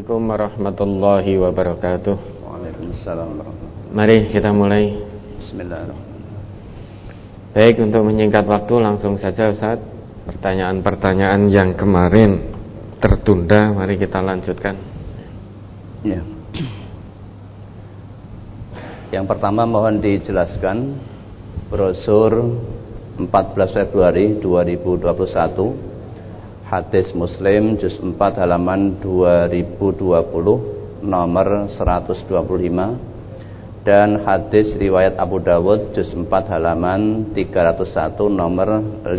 Assalamualaikum warahmatullahi wabarakatuh. Waalaikumsalam warahmatullahi wabarakatuh. Mari kita mulai. Bismillahirrahmanirrahim. Baik, untuk menyingkat waktu langsung saja Ustaz. Pertanyaan-pertanyaan yang kemarin tertunda, mari kita lanjutkan. Ya. Yang pertama mohon dijelaskan brosur 14 Februari 2021 Hadis Muslim juz 4 halaman 2020 nomor 125 dan hadis riwayat Abu Dawud juz 4 halaman 301 nomor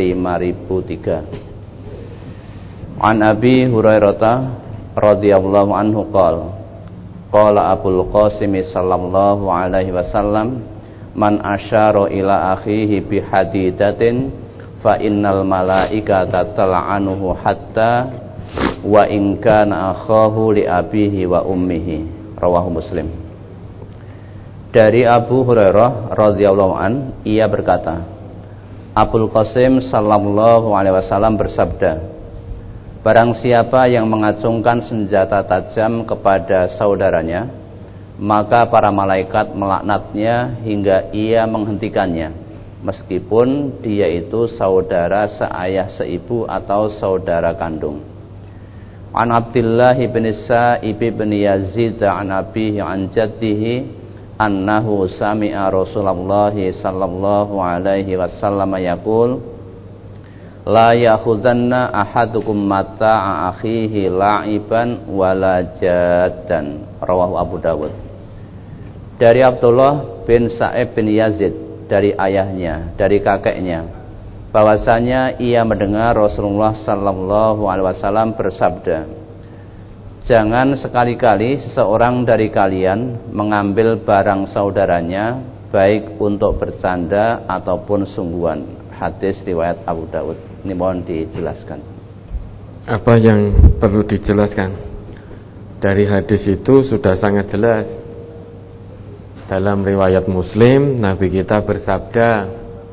5003. An Abi Hurairah radhiyallahu anhu qala Abul Qasim sallallahu alaihi wasallam man asyara ila akhihi bi hadidatin fa innal malaikata tal'anuhu hatta wa in kana akhahu li abihi wa ummihi. Rawahu Muslim. Dari Abu Hurairah radhiyallahu an, ia berkata, Abul Qasim sallallahu alaihi wasallam bersabda, barang siapa yang mengacungkan senjata tajam kepada saudaranya, maka para malaikat melaknatnya hingga ia menghentikannya, meskipun dia itu saudara seayah seibu atau saudara kandung. An Abdullah bin Sa'ib bin Yazid an abihi an jaddihi annahu sami'a Rasulullah sallallahu alaihi wasallam yaqul la ya'khuzanna ahadukum mata'a akhihi la'iban wala jaddan. Rawahu Abu Dawud. Dari Abdullah bin Sa'ib bin Yazid, dari ayahnya, dari kakeknya, bahwasanya ia mendengar Rasulullah sallallahu alaihi wasallam bersabda, jangan sekali-kali seseorang dari kalian mengambil barang saudaranya baik untuk bercanda ataupun sungguhan. Hadis riwayat Abu Dawud. Ini mohon dijelaskan. Apa yang perlu dijelaskan? Dari hadis itu sudah sangat jelas. Dalam riwayat Muslim, Nabi kita bersabda,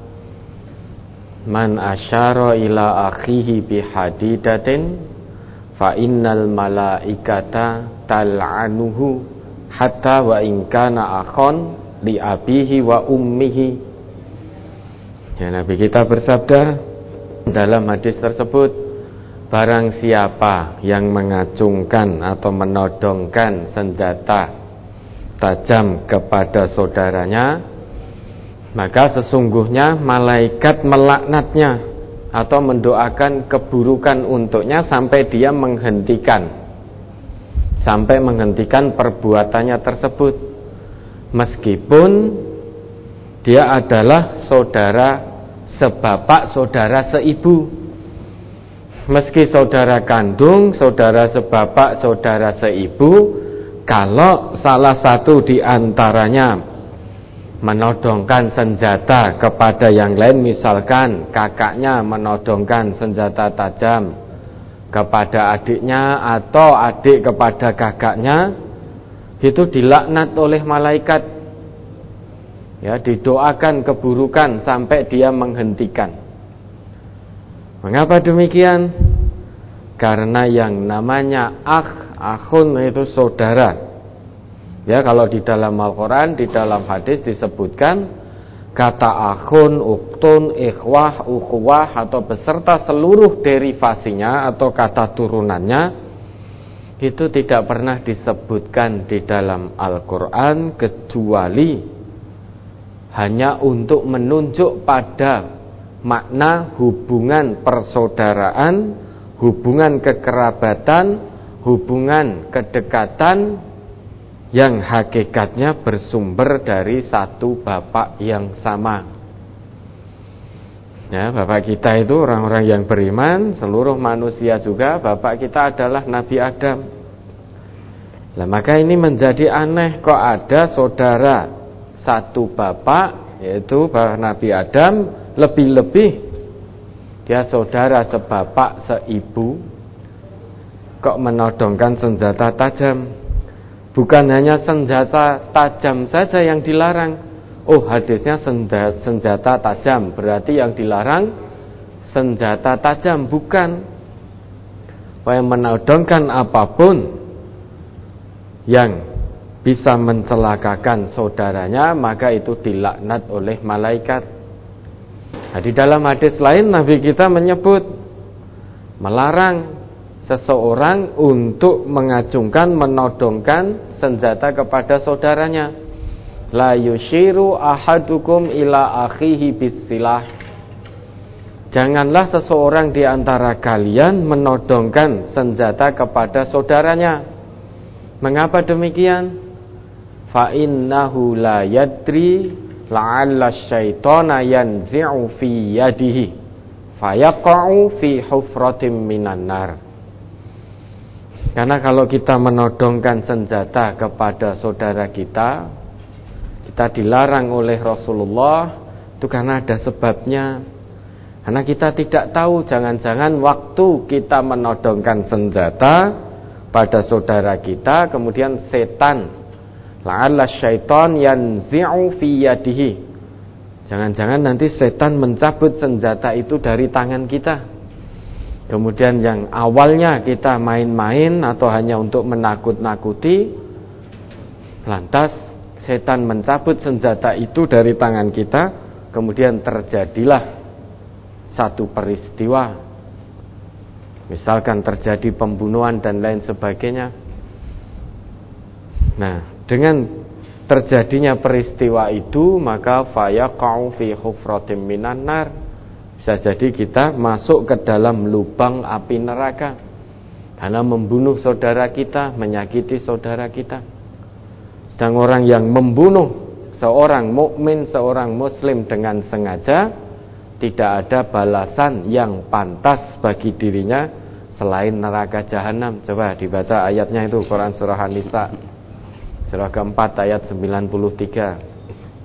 man asyara ila akhihi bihadidatin fa innal malaikata tal'anuhu hatta wa in kana akhon li abihi wa ummihi. Ya, Nabi kita bersabda dalam hadis tersebut, barang siapa yang mengacungkan atau menodongkan senjata tajam kepada saudaranya, maka sesungguhnya malaikat melaknatnya atau mendoakan keburukan untuknya sampai dia menghentikan perbuatannya tersebut, meskipun dia adalah saudara sebapak, saudara seibu. Meski saudara kandung, saudara sebapak, saudara seibu, kalau salah satu di antaranya menodongkan senjata kepada yang lain, misalkan kakaknya menodongkan senjata tajam kepada adiknya atau adik kepada kakaknya, itu dilaknat oleh malaikat. Ya, didoakan keburukan sampai dia menghentikan. Mengapa demikian? Karena yang namanya akhun itu saudara. Ya, kalau di dalam Al-Quran, di dalam hadis disebutkan kata akhun, uktun, ikhwah, ukhuwah atau beserta seluruh derivasinya atau kata turunannya, itu tidak pernah disebutkan di dalam Al-Quran kecuali hanya untuk menunjuk pada makna hubungan persaudaraan, hubungan kekerabatan, hubungan kedekatan yang hakikatnya bersumber dari satu bapak yang sama. Ya, bapak kita itu orang-orang yang beriman, seluruh manusia juga bapak kita adalah Nabi Adam. Nah, maka ini menjadi aneh kok ada saudara satu bapak, yaitu Nabi Adam, lebih-lebih dia saudara sebapak seibu, kok menodongkan senjata tajam. Bukan hanya senjata tajam saja yang dilarang. Oh, hadisnya senjata tajam, berarti yang dilarang senjata tajam. Bukan. Yang menodongkan apapun yang bisa mencelakakan saudaranya, maka itu dilaknat oleh malaikat. Nah, di dalam hadis lain Nabi kita menyebut, melarang seseorang untuk mengacungkan, menodongkan senjata kepada saudaranya. La yushiru ahadukum ila akhihi bisilah. Janganlah seseorang di antara kalian menodongkan senjata kepada saudaranya. Mengapa demikian? Fa innahu la yadri la'alla syaitana yanzi'u fi yadihi fayaqa'u fi hufratin minan nar. Karena kalau kita menodongkan senjata kepada saudara kita dilarang oleh Rasulullah, itu karena ada sebabnya. Karena kita tidak tahu, jangan-jangan waktu kita menodongkan senjata pada saudara kita, kemudian setan, la'alla syaitan yanzi'u fi yadihi, jangan-jangan nanti setan mencabut senjata itu dari tangan kita. Kemudian yang awalnya kita main-main atau hanya untuk menakut-nakuti, lantas setan mencabut senjata itu dari tangan kita, kemudian terjadilah satu peristiwa, misalkan terjadi pembunuhan dan lain sebagainya. Nah, dengan terjadinya peristiwa itu, maka fayaqa'u fi hufratin minan nar, bisa jadi kita masuk ke dalam lubang api neraka karena membunuh saudara kita, menyakiti saudara kita. Sedang orang yang membunuh seorang mukmin, seorang muslim dengan sengaja, tidak ada balasan yang pantas bagi dirinya selain neraka jahanam. Coba dibaca ayatnya itu, Quran surah An-Nisa surah keempat ayat 93.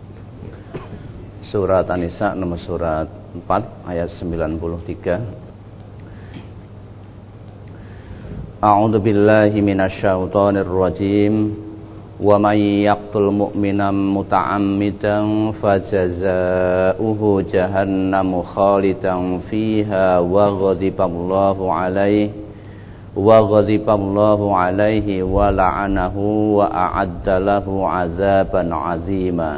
Surat An-Nisa nomor surat 4 ayat 93. A'udzu billahi minasyaitonir rajim. Wa may yaqtul mu'minan muta'ammidan fajazaohu jahannamu khalidan fiha wa ghadiballahu alaihi wa la'anahu wa a'adda lahu 'adzaban 'azima.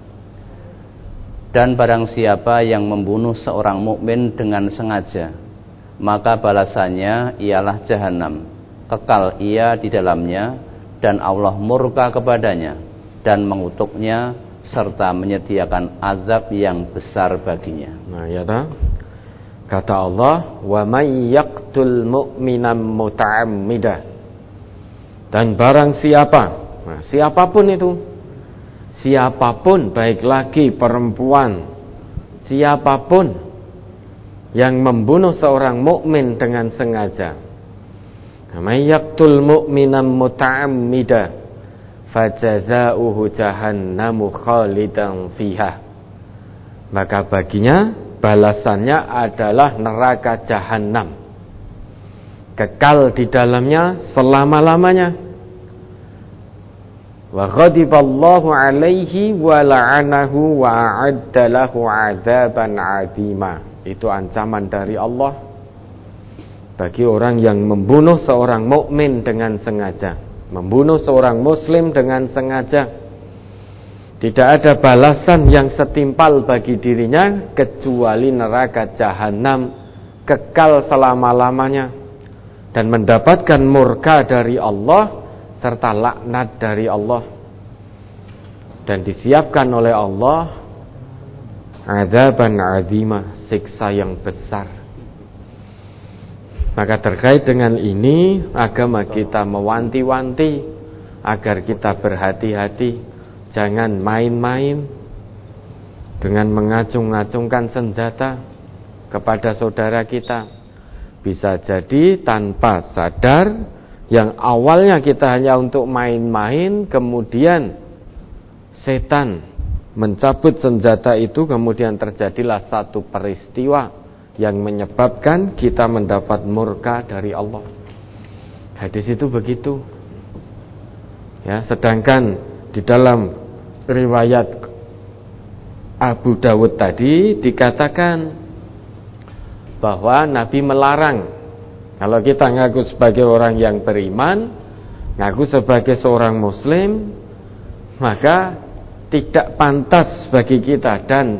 Dan barang siapa yang membunuh seorang mukmin dengan sengaja, maka balasannya ialah jahanam, kekal ia di dalamnya, dan Allah murka kepadanya dan mengutuknya serta menyediakan azab yang besar baginya. Nah, ya ta? Kata Allah, wa may yaqtul mu'minan muta'ammida. Dan barang siapa, nah, siapapun itu, siapapun, baik laki perempuan, siapapun yang membunuh seorang mukmin dengan sengaja, may yaqtul mu'minan muta'ammida fajazaohu jahannamu khalidan fiha, maka baginya balasannya adalah neraka jahanam, kekal di dalamnya selama-lamanya. Wa ghadiballahu alaihi wa la'anahu wa a'adda lahu 'adzaban 'azima. Itu ancaman dari Allah bagi orang yang membunuh seorang mukmin dengan sengaja, membunuh seorang muslim dengan sengaja. Tidak ada balasan yang setimpal bagi dirinya kecuali neraka jahanam, kekal selama-lamanya, dan mendapatkan murka dari Allah serta laknat dari Allah, dan disiapkan oleh Allah adzaban azima, siksa yang besar. Maka terkait dengan ini, agama kita mewanti-wanti agar kita berhati-hati, jangan main-main dengan mengacung-acungkan senjata kepada saudara kita. Bisa jadi tanpa sadar, yang awalnya kita hanya untuk main-main, kemudian setan mencabut senjata itu, kemudian terjadilah satu peristiwa yang menyebabkan kita mendapat murka dari Allah. Hadis itu begitu. Ya, sedangkan di dalam riwayat Abu Dawud tadi dikatakan bahwa Nabi melarang, kalau kita ngaku sebagai orang yang beriman, ngaku sebagai seorang muslim, maka tidak pantas bagi kita dan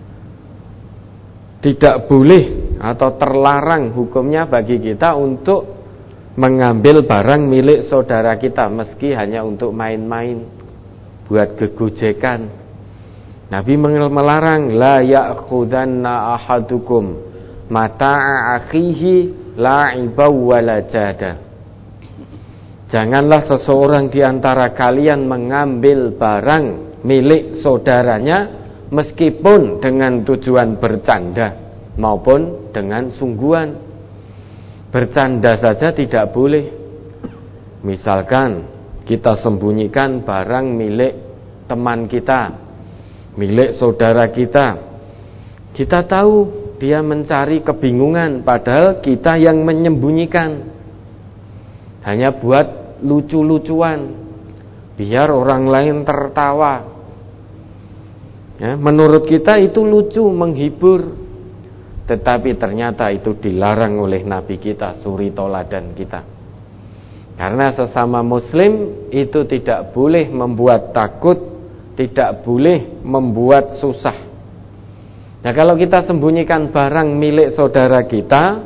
tidak boleh atau terlarang hukumnya bagi kita untuk mengambil barang milik saudara kita meski hanya untuk main-main, buat gegojekan. Nabi melarang, la ya'khudanna ahadukum mata'a akhihi la'ibaw wala jada. Janganlah seseorang di antara kalian mengambil barang milik saudaranya meskipun dengan tujuan bercanda maupun dengan sungguhan. Bercanda saja tidak boleh. Misalkan kita sembunyikan barang milik teman kita, milik saudara kita. Kita tahu dia mencari kebingungan, padahal kita yang menyembunyikan. Hanya buat lucu-lucuan, biar orang lain tertawa. Ya, menurut kita itu lucu, menghibur. Tetapi ternyata itu dilarang oleh Nabi kita, suri toladan kita. Karena sesama muslim itu tidak boleh membuat takut, tidak boleh membuat susah. Nah, kalau kita sembunyikan barang milik saudara kita,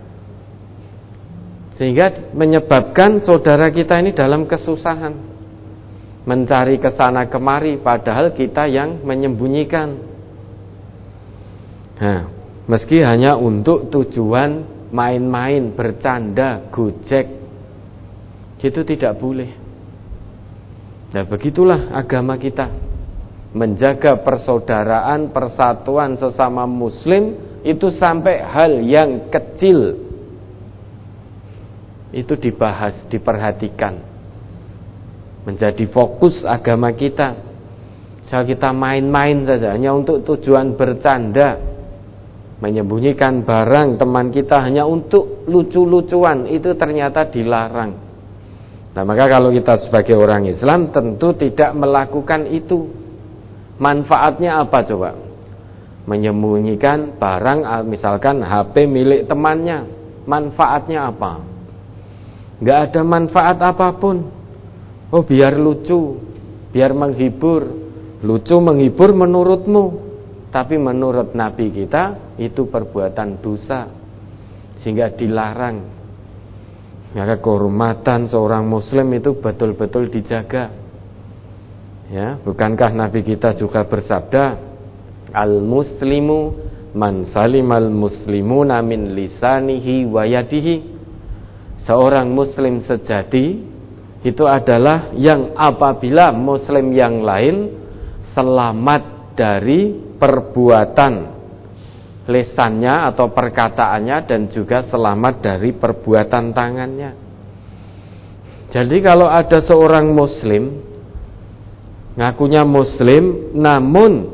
sehingga menyebabkan saudara kita ini dalam kesusahan, mencari kesana kemari, padahal kita yang menyembunyikan. Nah, meski hanya untuk tujuan main-main, bercanda, gojek, itu tidak boleh. Nah, begitulah agama kita, menjaga persaudaraan, persatuan sesama muslim, itu sampai hal yang kecil itu dibahas, diperhatikan, menjadi fokus agama kita. Kalau kita main-main saja hanya untuk tujuan bercanda, menyembunyikan barang teman kita hanya untuk lucu-lucuan, itu ternyata dilarang. Nah, maka kalau kita sebagai orang Islam tentu tidak melakukan itu. Manfaatnya apa coba? Menyembunyikan barang, misalkan HP milik temannya, manfaatnya apa? Nggak ada manfaat apapun. Oh, biar lucu, biar menghibur. Lucu menghibur menurutmu, tapi menurut Nabi kita itu perbuatan dosa, sehingga dilarang. Maka kehormatan seorang muslim itu betul-betul dijaga. Ya, bukankah Nabi kita juga bersabda, al-muslimu man salimal muslimuna min lisanihi wa yadihi. Seorang muslim sejati itu adalah yang apabila muslim yang lain selamat dari perbuatan lisannya atau perkataannya, dan juga selamat dari perbuatan tangannya. Jadi kalau ada seorang muslim ngakunya muslim namun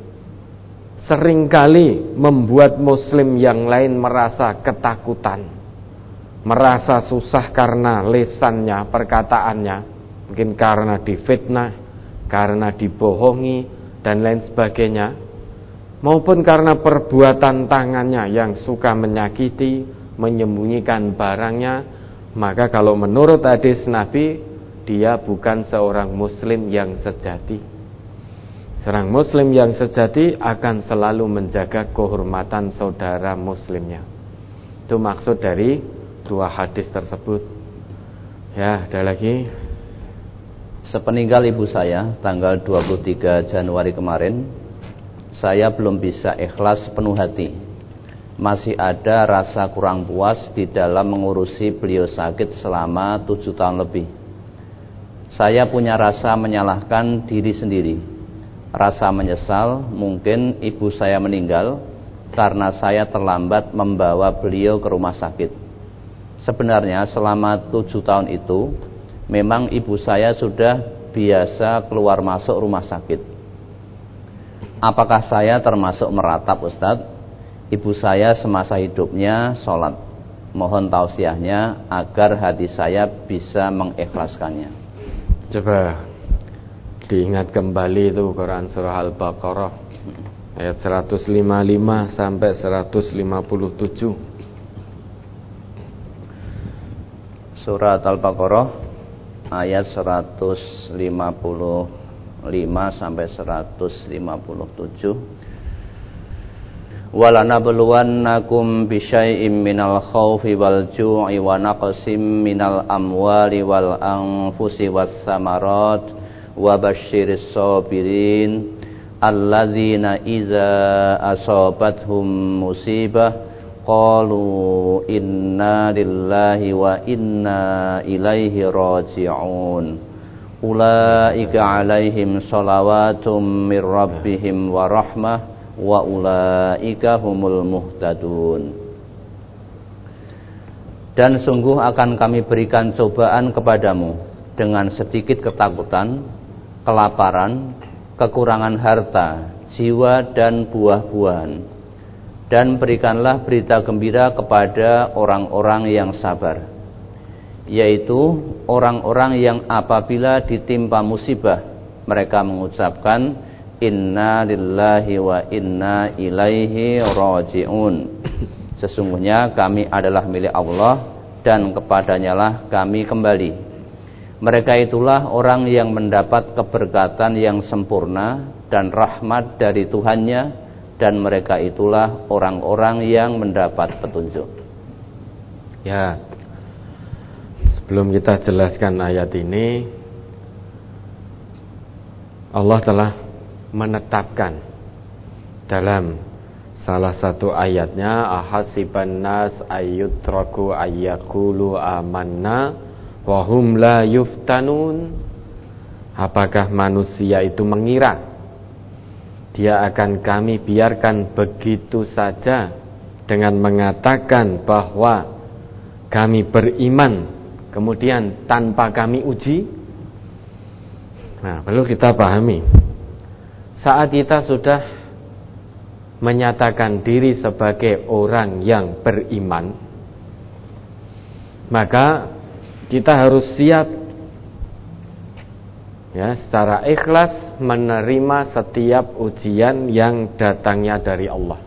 seringkali membuat muslim yang lain merasa ketakutan, merasa susah karena lisannya, perkataannya, mungkin karena difitnah, karena dibohongi dan lain sebagainya, maupun karena perbuatan tangannya yang suka menyakiti, menyembunyikan barangnya, maka kalau menurut hadis Nabi, dia bukan seorang muslim yang sejati. Seorang muslim yang sejati akan selalu menjaga kehormatan saudara muslimnya. Itu maksud dari dua hadis tersebut. Ya, ada lagi. Sepeninggal ibu saya tanggal 23 Januari kemarin, saya belum bisa ikhlas sepenuh hati. Masih ada rasa kurang puas di dalam mengurusi beliau sakit selama 7 tahun lebih. Saya punya rasa menyalahkan diri sendiri, rasa menyesal mungkin ibu saya meninggal karena saya terlambat membawa beliau ke rumah sakit. Sebenarnya selama 7 tahun itu memang ibu saya sudah biasa keluar masuk rumah sakit. Apakah saya termasuk meratap, Ustadz? Ibu saya semasa hidupnya sholat. Mohon tausiahnya agar hati saya bisa mengikhlaskannya. Coba diingat kembali itu Quran surah Al-Baqarah ayat 155 sampai 157. Surat Al-Baqarah ayat 155 sampai 157. Walanabluwannakum bisyai'im minal khaufi wal ju'i wa naqsim minal amwali wal anfusi was samarat wa basyiris sabirin alladzina iza asabathum musibah qalu inna lillahi wa inna ilaihi raji'un ulaika alaihim salawatum mir rabbihim wa rahmah wa ulaika humul muhtadun. Dan sungguh akan kami berikan cobaan kepadamu dengan sedikit ketakutan, kelaparan, kekurangan harta, jiwa dan buah-buahan. Dan berikanlah berita gembira kepada orang-orang yang sabar, yaitu orang-orang yang apabila ditimpa musibah mereka mengucapkan inna lillahi wa inna ilaihi raji'un. Sesungguhnya kami adalah milik Allah dan kepadanyalah kami kembali. Mereka itulah orang yang mendapat keberkatan yang sempurna dan rahmat dari Tuhannya, dan mereka itulah orang-orang yang mendapat petunjuk. Ya, sebelum kita jelaskan ayat ini, Allah telah menetapkan dalam salah satu ayatnya, ahasiban nas ayyutraku ayyaqulu amanna wa hum la yuftanun. Apakah manusia itu mengira dia akan kami biarkan begitu saja dengan mengatakan bahwa kami beriman kemudian tanpa kami uji? Nah, perlu kita pahami, saat kita sudah menyatakan diri sebagai orang yang beriman, maka kita harus siap ya, secara ikhlas menerima setiap ujian yang datangnya dari Allah.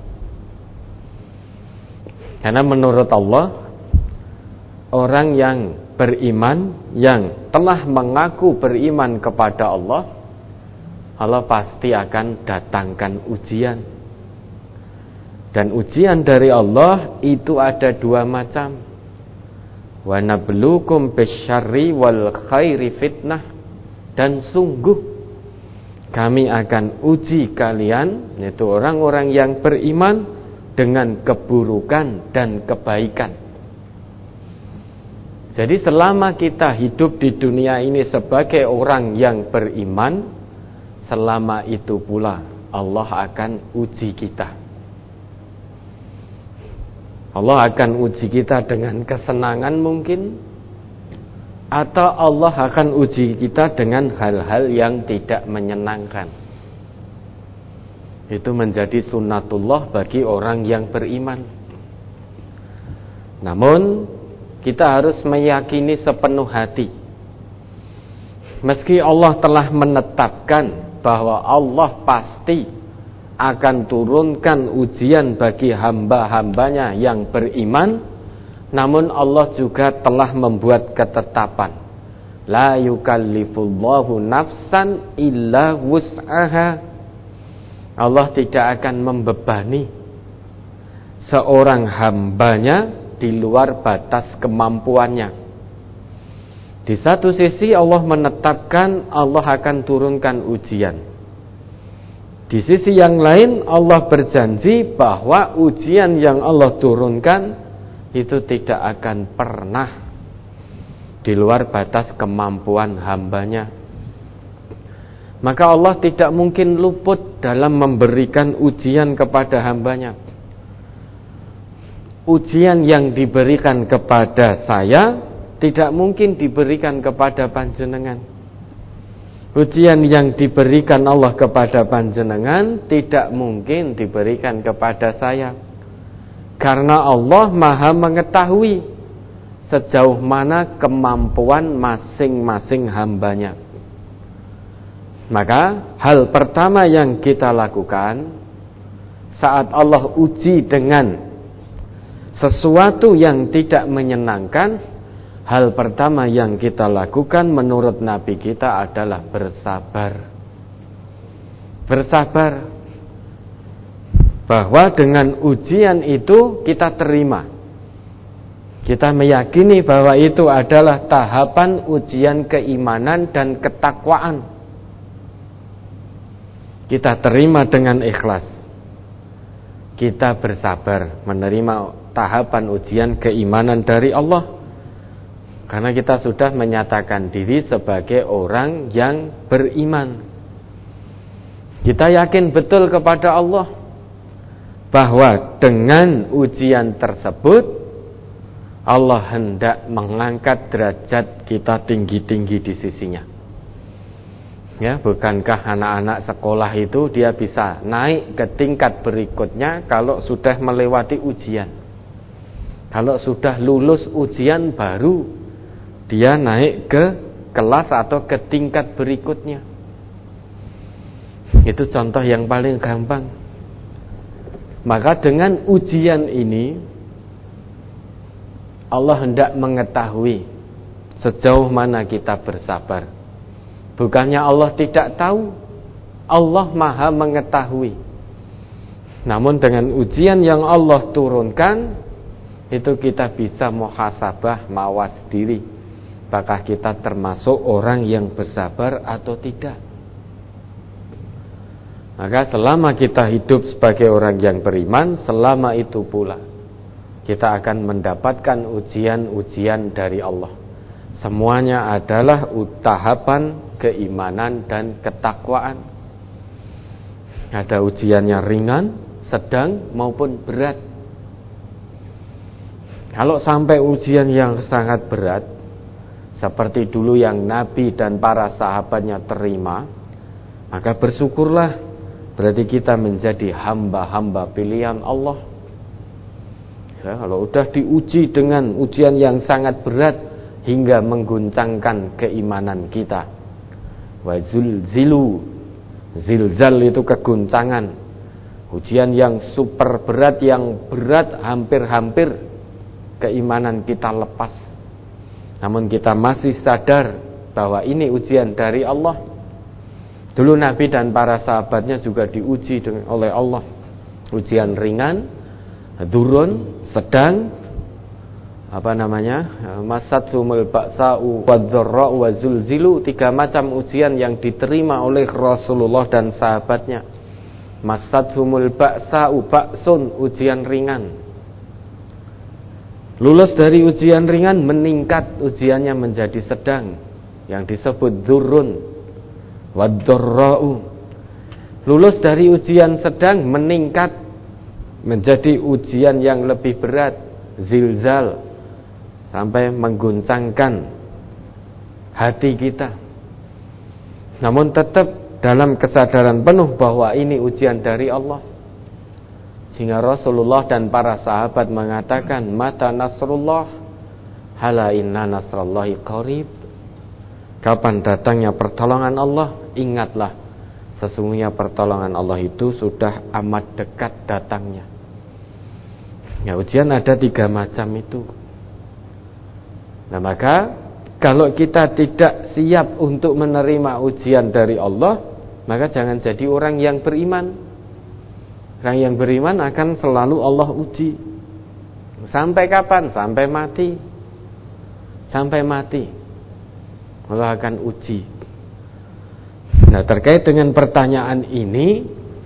Karena menurut Allah, orang yang beriman, yang telah mengaku beriman kepada Allah, Allah pasti akan datangkan ujian. Dan ujian dari Allah itu ada dua macam. Wa nabluukum bisyarri wal khairi fitnah. Dan sungguh kami akan uji kalian, yaitu orang-orang yang beriman, dengan keburukan dan kebaikan. Jadi selama kita hidup di dunia ini sebagai orang yang beriman, selama itu pula Allah akan uji kita. Allah akan uji kita dengan kesenangan mungkin, atau Allah akan uji kita dengan hal-hal yang tidak menyenangkan. Itu menjadi sunnatullah bagi orang yang beriman. Namun kita harus meyakini sepenuh hati, meski Allah telah menetapkan bahwa Allah pasti akan turunkan ujian bagi hamba-hambanya yang beriman, namun Allah juga telah membuat ketetapan, la yukallifullahu nafsan illa wus'aha. Allah tidak akan membebani seorang hambanya di luar batas kemampuannya. Di satu sisi Allah menetapkan Allah akan turunkan ujian. Di sisi yang lain Allah berjanji bahwa ujian yang Allah turunkan itu tidak akan pernah di luar batas kemampuan hambanya. Maka Allah tidak mungkin luput dalam memberikan ujian kepada hambanya. Ujian yang diberikan kepada saya tidak mungkin diberikan kepada panjenengan. Ujian yang diberikan Allah kepada panjenengan tidak mungkin diberikan kepada saya. Karena Allah Maha mengetahui sejauh mana kemampuan masing-masing hambanya. Maka hal pertama yang kita lakukan saat Allah uji dengan sesuatu yang tidak menyenangkan, hal pertama yang kita lakukan menurut Nabi kita adalah bersabar. Bersabar bahwa dengan ujian itu kita terima. Kita meyakini bahwa itu adalah tahapan ujian keimanan dan ketakwaan. Kita terima dengan ikhlas. Kita bersabar menerima tahapan ujian keimanan dari Allah. Karena kita sudah menyatakan diri sebagai orang yang beriman. Kita yakin betul kepada Allah bahwa dengan ujian tersebut Allah hendak mengangkat derajat kita tinggi-tinggi di sisinya. Ya, bukankah anak-anak sekolah itu dia bisa naik ke tingkat berikutnya kalau sudah melewati ujian. Kalau sudah lulus ujian baru dia naik ke kelas atau ke tingkat berikutnya. Itu contoh yang paling gampang. Maka dengan ujian ini Allah hendak mengetahui sejauh mana kita bersabar. Bukannya Allah tidak tahu, Allah Maha mengetahui. Namun dengan ujian yang Allah turunkan, itu kita bisa muhasabah, mawas diri. Apakah kita termasuk orang yang bersabar atau tidak? Maka selama kita hidup sebagai orang yang beriman, selama itu pula kita akan mendapatkan ujian-ujian dari Allah. Semuanya adalah tahapan keimanan dan ketakwaan. Ada ujiannya ringan, sedang maupun berat. Kalau sampai ujian yang sangat berat, seperti dulu yang Nabi dan para sahabatnya terima, maka bersyukurlah. Berarti kita menjadi hamba-hamba pilihan Allah. Ya, kalau sudah diuji dengan ujian yang sangat berat hingga mengguncangkan keimanan kita. Wa zulzilu, zilzal itu keguncangan. Ujian yang super berat, yang berat hampir-hampir keimanan kita lepas. Namun kita masih sadar bahwa ini ujian dari Allah. Dulu Nabi dan para sahabatnya juga diuji oleh Allah. Ujian ringan, durun, sedang, masathumul ba'sa'u wadzarra'u wazulzilu. 3 macam ujian yang diterima oleh Rasulullah dan sahabatnya. Masathumul ba'sa'u, ba'sun, ujian ringan. Lulus dari ujian ringan, meningkat ujiannya menjadi sedang, yang disebut durun, wadzarra'u. Lulus dari ujian sedang, meningkat menjadi ujian yang lebih berat, zilzal, sampai mengguncangkan hati kita. Namun tetap dalam kesadaran penuh bahwa ini ujian dari Allah. Sehingga Rasulullah dan para sahabat mengatakan, mata nasrullah, hala inna nasrallahi qarib. Kapan datangnya pertolongan Allah? Ingatlah, sesungguhnya pertolongan Allah itu sudah amat dekat datangnya. Ya, ujian ada 3 macam itu. Nah, maka kalau kita tidak siap untuk menerima ujian dari Allah, maka jangan jadi orang yang beriman. Orang yang beriman akan selalu Allah uji. Sampai kapan? Sampai mati. Sampai mati Allah akan uji. Nah, terkait dengan pertanyaan ini,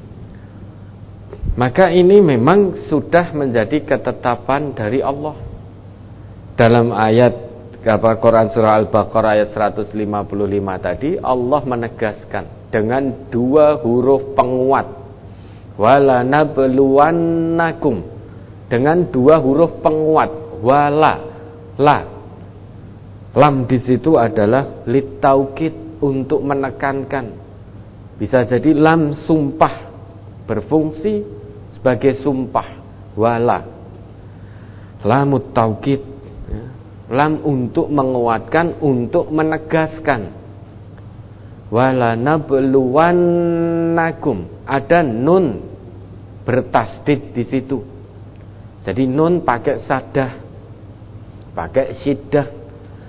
maka ini memang sudah menjadi ketetapan dari Allah. Dalam ayat Quran surah Al-Baqarah ayat 155 tadi, Allah menegaskan dengan 2 huruf penguat, wala nabluwannakum, dengan 2 huruf penguat, wala, la. Lam di situ adalah litaukid, untuk menekankan. Bisa jadi lam sumpah, berfungsi sebagai sumpah, wala. Lamut taukid, ya. Lam untuk menguatkan, untuk menegaskan. Wala nabluwannakum, ada nun bertasdid di situ. Jadi nun pakai sadah, pakai syiddah.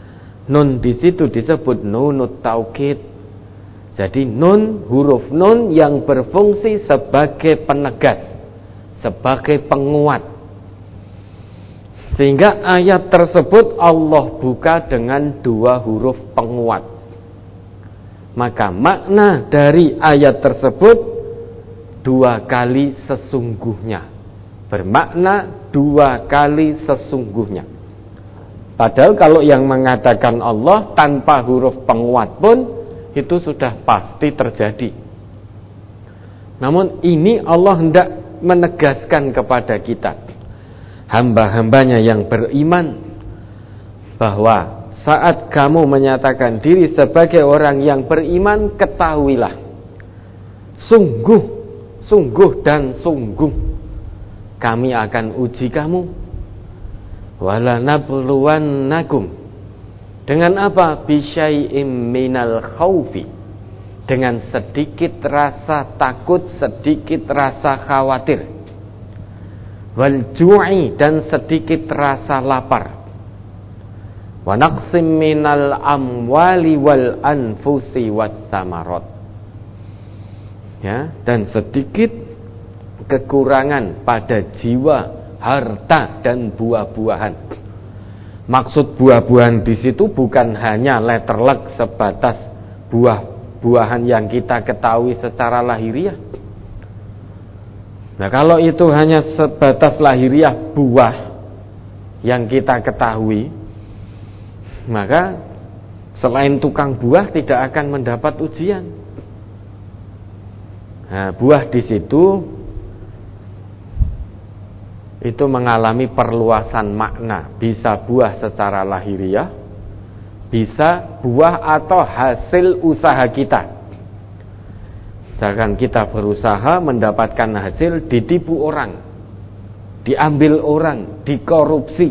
Nun di situ disebut nunut taukid. Jadi nun, huruf nun yang berfungsi sebagai penegas, sebagai penguat. Sehingga ayat tersebut Allah buka dengan 2 huruf penguat. Maka makna dari ayat tersebut 2 kali sesungguhnya. Bermakna 2 kali sesungguhnya. Padahal kalau yang mengatakan Allah tanpa huruf penguat pun itu sudah pasti terjadi. Namun ini Allah hendak menegaskan kepada kita, hamba-hambanya yang beriman, bahwa saat kamu menyatakan diri sebagai orang yang beriman, ketahuilah, sungguh dan sungguh kami akan uji kamu. Walanabluwannakum, dengan apa? Bisyai'im minal khaufi, dengan sedikit rasa takut, sedikit rasa khawatir. Wal ju'i, dan sedikit rasa lapar. Wa naqsim minal amwali wal anfusi wat tamarat. Ya, dan sedikit kekurangan pada jiwa, harta dan buah-buahan. Maksud buah-buahan di situ bukan hanya letterlek sebatas buah-buahan yang kita ketahui secara lahiriah. Nah, kalau itu hanya sebatas lahiriah buah yang kita ketahui, maka selain tukang buah tidak akan mendapat ujian. Nah, buah di situ itu mengalami perluasan makna. Bisa buah secara lahiriah, bisa buah atau hasil usaha kita. Misalkan kita berusaha mendapatkan hasil, ditipu orang, diambil orang, dikorupsi,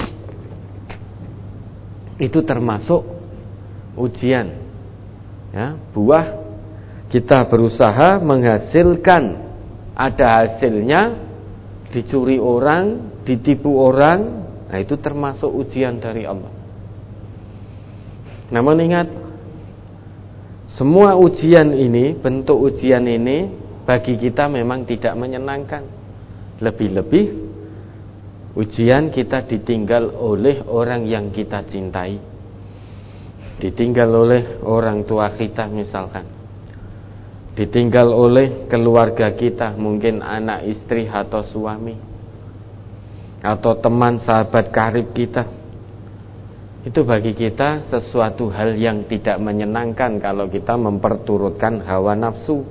itu termasuk ujian. Ya, buah kita berusaha menghasilkan, ada hasilnya, dicuri orang, ditipu orang, nah itu termasuk ujian dari Allah. Namun ingat, semua ujian ini, bentuk ujian ini bagi kita memang tidak menyenangkan. Lebih-lebih ujian kita ditinggal oleh orang yang kita cintai, ditinggal oleh orang tua kita misalkan, ditinggal oleh keluarga kita, mungkin anak istri atau suami, atau teman sahabat karib kita. Itu bagi kita sesuatu hal yang tidak menyenangkan kalau kita memperturutkan hawa nafsu.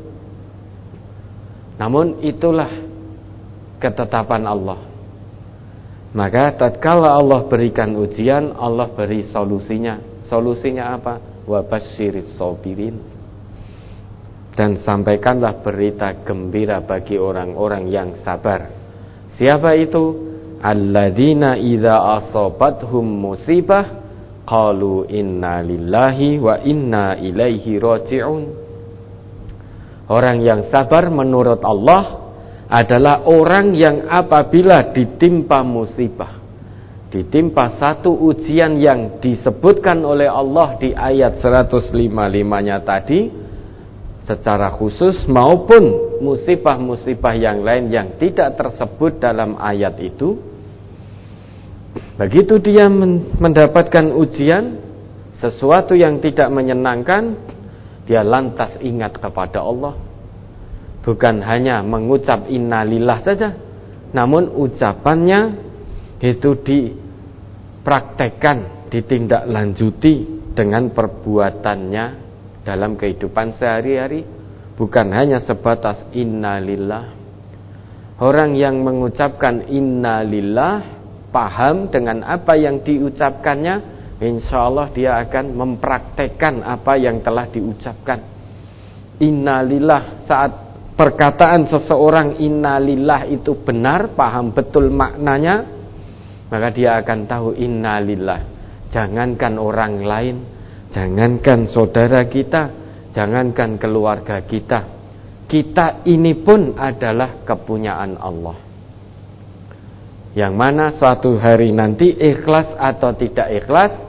Namun itulah ketetapan Allah. Maka tatkala Allah berikan ujian, Allah beri solusinya. Solusinya apa? Wa basyiris sabirin. Dan sampaikanlah berita gembira bagi orang-orang yang sabar. Siapa itu? Alladzina idza asabathum musibah qalu inna lillahi wa inna ilaihi raji'un. Orang yang sabar menurut Allah adalah orang yang apabila ditimpa musibah, ditimpa satu ujian yang disebutkan oleh Allah di ayat 155-nya tadi secara khusus, maupun musibah-musibah yang lain yang tidak tersebut dalam ayat itu, begitu dia mendapatkan ujian, sesuatu yang tidak menyenangkan, dia lantas ingat kepada Allah. Bukan hanya mengucap innalillah saja, namun ucapannya itu dipraktekkan, ditindaklanjuti dengan perbuatannya dalam kehidupan sehari-hari. Bukan hanya sebatas innalillah. Orang yang mengucapkan innalillah paham dengan apa yang diucapkannya, insya Allah dia akan mempraktekkan apa yang telah diucapkan. Innalillah, saat perkataan seseorang innalillah itu benar, paham betul maknanya, maka dia akan tahu innalillah. Jangankan orang lain, jangankan saudara kita, jangankan keluarga kita, kita ini pun adalah kepunyaan Allah, yang mana suatu hari nanti ikhlas atau tidak ikhlas,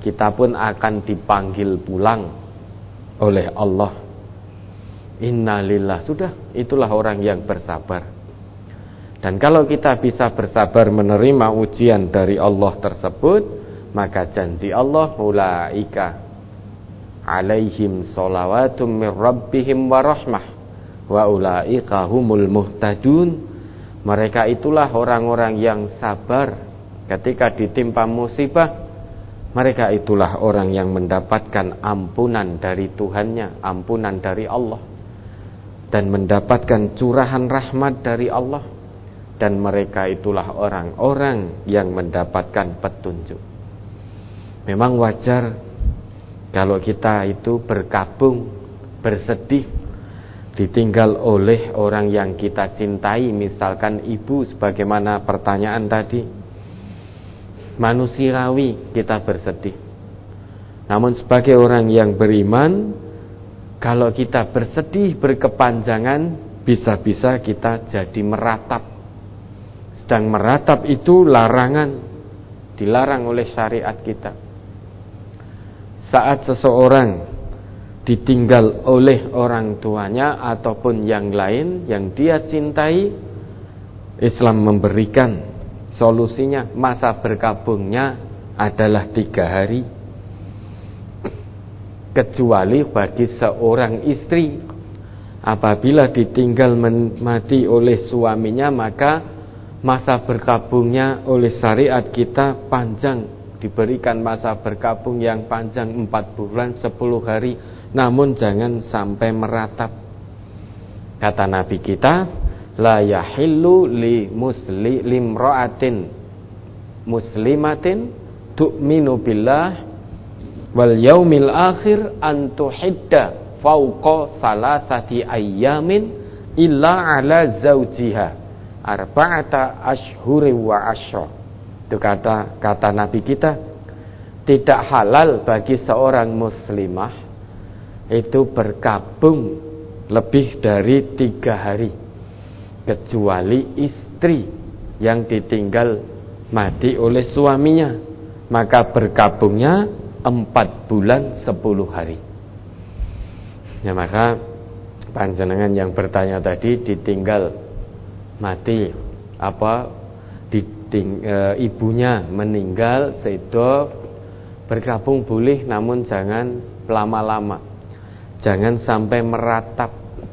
kita pun akan dipanggil pulang oleh Allah. Innalillah. Sudah, itulah orang yang bersabar. Dan kalau kita bisa bersabar menerima ujian dari Allah tersebut, maka janji Allah, ulaika alaihim sholawatun min rabbihim wa rahmah wa ulaika humul muhtadun. Mereka itulah orang-orang yang sabar ketika ditimpa musibah. Mereka itulah orang yang mendapatkan ampunan dari Tuhannya, ampunan dari Allah, dan mendapatkan curahan rahmat dari Allah. Dan mereka itulah orang-orang yang mendapatkan petunjuk. Memang wajar kalau kita itu berkabung, bersedih, ditinggal oleh orang yang kita cintai, misalkan ibu, sebagaimana pertanyaan tadi. Manusiawi kita bersedih. Namun sebagai orang yang beriman, kalau kita bersedih berkepanjangan, bisa-bisa kita jadi meratap. Sedang meratap itu larangan, dilarang oleh syariat kita. Saat seseorang ditinggal oleh orang tuanya ataupun yang lain yang dia cintai, Islam memberikan solusinya. Masa berkabungnya adalah 3 hari, kecuali bagi seorang istri. Apabila ditinggal mati oleh suaminya, maka masa berkabungnya oleh syariat kita panjang, diberikan masa berkabung yang panjang 4 bulan 10 hari, namun jangan sampai meratap. Kata Nabi kita, la yahillu li limra'atin muslimatin tu'minu billah wal yaumil akhir an tuhidda fauqa salasati ayyamin illa ala zawjiha arba'ata ashhuri wa asyra. Itu kata Nabi kita, tidak halal bagi seorang muslimah itu berkabung lebih dari 3 hari, kecuali istri yang ditinggal mati oleh suaminya, maka berkabungnya 4 bulan 10 hari. Ya, maka panjenengan yang bertanya tadi ditinggal mati ibunya meninggal, sedo bergabung boleh, namun jangan lama-lama, jangan sampai meratap.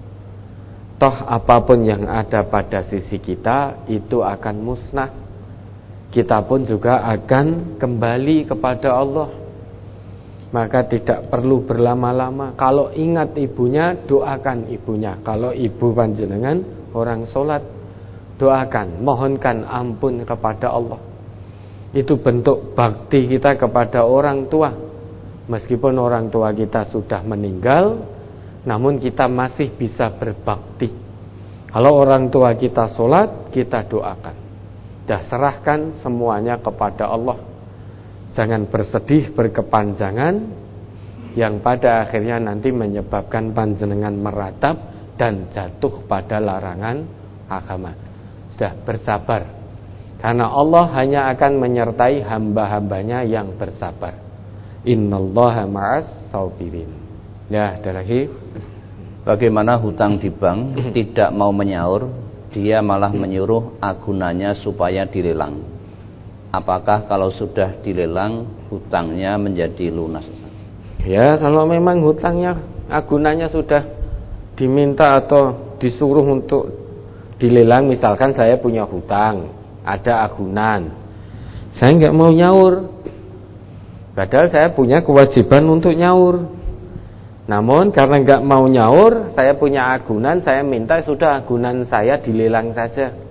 Toh apapun yang ada pada sisi kita itu akan musnah, kita pun juga akan kembali kepada Allah. Maka tidak perlu berlama-lama. Kalau ingat ibunya, doakan ibunya. Kalau ibu panjenengan orang sholat, doakan, mohonkan ampun kepada Allah. Itu bentuk bakti kita kepada orang tua. Meskipun orang tua kita sudah meninggal, namun kita masih bisa berbakti. Kalau orang tua kita sholat, kita doakan. Dah serahkan semuanya kepada Allah. Jangan bersedih berkepanjangan, yang pada akhirnya nanti menyebabkan panjenengan meratap dan jatuh pada larangan agama. Sudah, bersabar, karena Allah hanya akan menyertai hamba-hambanya yang bersabar. Innallaha ma'as sabirin. Ya, ada lagi. Bagaimana hutang di bank tidak mau menyaur, dia malah menyuruh agunannya supaya dilelang. Apakah kalau sudah dilelang hutangnya menjadi lunas? Ya, kalau memang hutangnya, agunannya sudah diminta atau disuruh untuk dilelang. Misalkan saya punya hutang, ada agunan, saya nggak mau nyaur, padahal saya punya kewajiban untuk nyaur. Namun karena nggak mau nyaur, saya punya agunan, saya minta sudah agunan saya dilelang saja.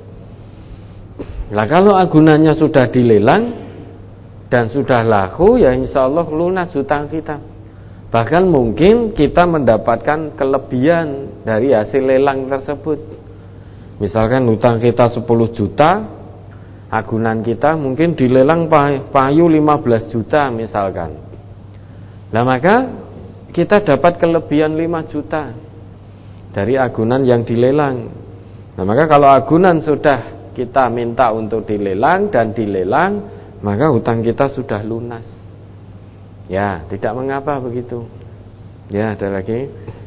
Nah, kalau agunannya sudah dilelang dan sudah laku, ya insya Allah lunas hutang kita. Bahkan mungkin kita mendapatkan kelebihan dari hasil lelang tersebut. Misalkan hutang kita 10 juta, agunan kita mungkin dilelang payu 15 juta misalkan. Nah, maka kita dapat kelebihan 5 juta dari agunan yang dilelang. Nah, maka kalau agunan sudah kita minta untuk dilelang dan dilelang, maka hutang kita sudah lunas. Ya, tidak mengapa begitu. Ya, ada lagi.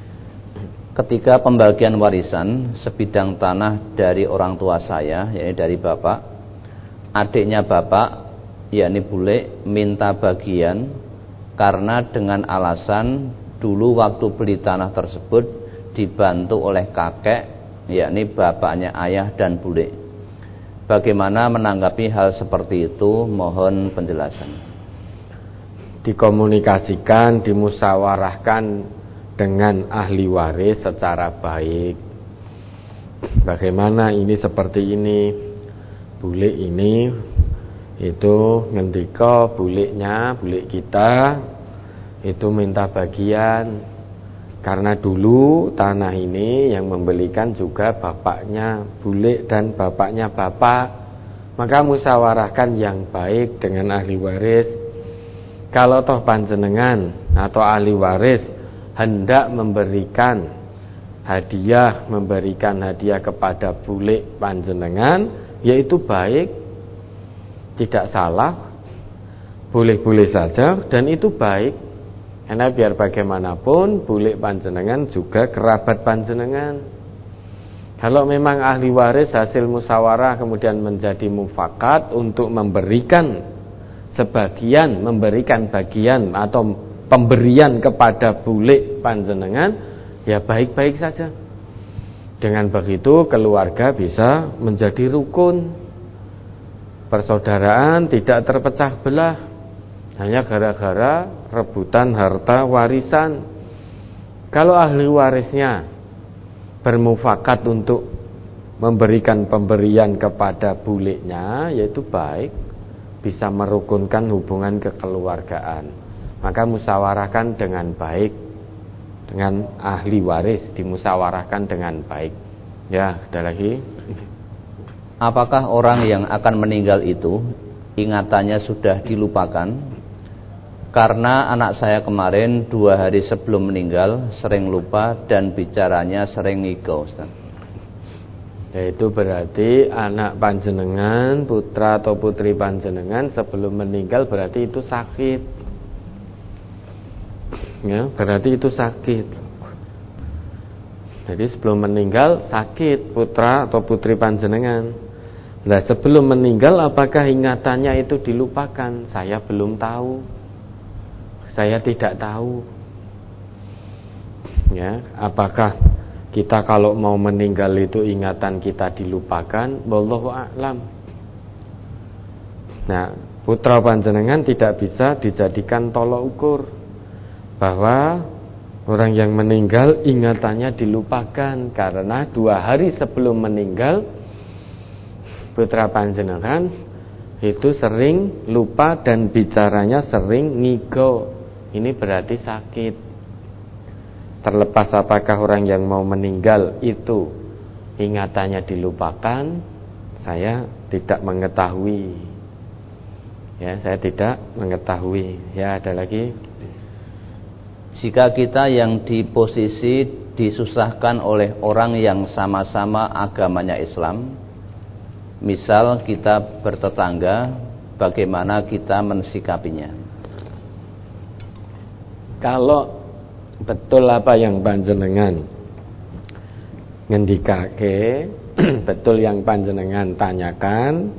Ketika pembagian warisan sebidang tanah dari orang tua saya, yakni dari bapak, adiknya bapak, yakni bule, minta bagian karena dengan alasan dulu waktu beli tanah tersebut dibantu oleh kakek, yakni bapaknya ayah dan bule. Bagaimana menanggapi hal seperti itu? Mohon penjelasan. Dikomunikasikan, dimusyawarahkan dengan ahli waris secara baik. Bagaimana ini seperti ini, bule ini itu ngendika buliknya, bulik kita itu minta bagian karena dulu tanah ini yang membelikan juga bapaknya bulik dan bapaknya bapak. Maka musyawarahkan yang baik dengan ahli waris. Kalau toh panjenengan atau ahli waris hendak memberikan hadiah kepada bulik panjenengan, yaitu baik, tidak salah, boleh-boleh saja, dan itu baik. Karena biar bagaimanapun bulik panjenengan juga kerabat panjenengan. Kalau memang ahli waris hasil musyawarah kemudian menjadi mufakat untuk memberikan sebagian, memberikan bagian atau pemberian kepada bulik panjenengan, ya baik-baik saja. Dengan begitu keluarga bisa menjadi rukun, persaudaraan tidak terpecah belah hanya gara-gara rebutan harta warisan. Kalau ahli warisnya bermufakat untuk memberikan pemberian kepada buliknya, yaitu baik, bisa merukunkan hubungan kekeluargaan. Maka musyawarahkan dengan baik dengan ahli waris, dimusyawarahkan dengan baik. Ya, ada lagi. Apakah orang yang akan meninggal itu ingatannya sudah dilupakan? Karena anak saya kemarin 2 hari sebelum meninggal sering lupa dan bicaranya sering ngigo, Ustaz. Yaitu berarti anak panjenengan, putra atau putri panjenengan sebelum meninggal berarti itu sakit. Ya, berarti itu sakit. Jadi sebelum meninggal sakit putra atau putri panjenengan. Nah, sebelum meninggal apakah ingatannya itu dilupakan? Saya belum tahu. Saya tidak tahu. Ya, apakah kita kalau mau meninggal itu ingatan kita dilupakan? Wallahu a'lam. Nah, putra panjenengan tidak bisa dijadikan tolok ukur bahwa orang yang meninggal ingatannya dilupakan, karena 2 hari sebelum meninggal putra panjenengan itu sering lupa dan bicaranya sering ngigo. Ini berarti sakit. Terlepas apakah orang yang mau meninggal itu ingatannya dilupakan, saya tidak mengetahui. Ya, saya tidak mengetahui. Ya, ada lagi. Jika kita yang di posisi disusahkan oleh orang yang sama-sama agamanya Islam, misal kita bertetangga, bagaimana kita mensikapinya? Kalau betul apa yang panjenengan ngendikake, betul yang panjenengan tanyakan,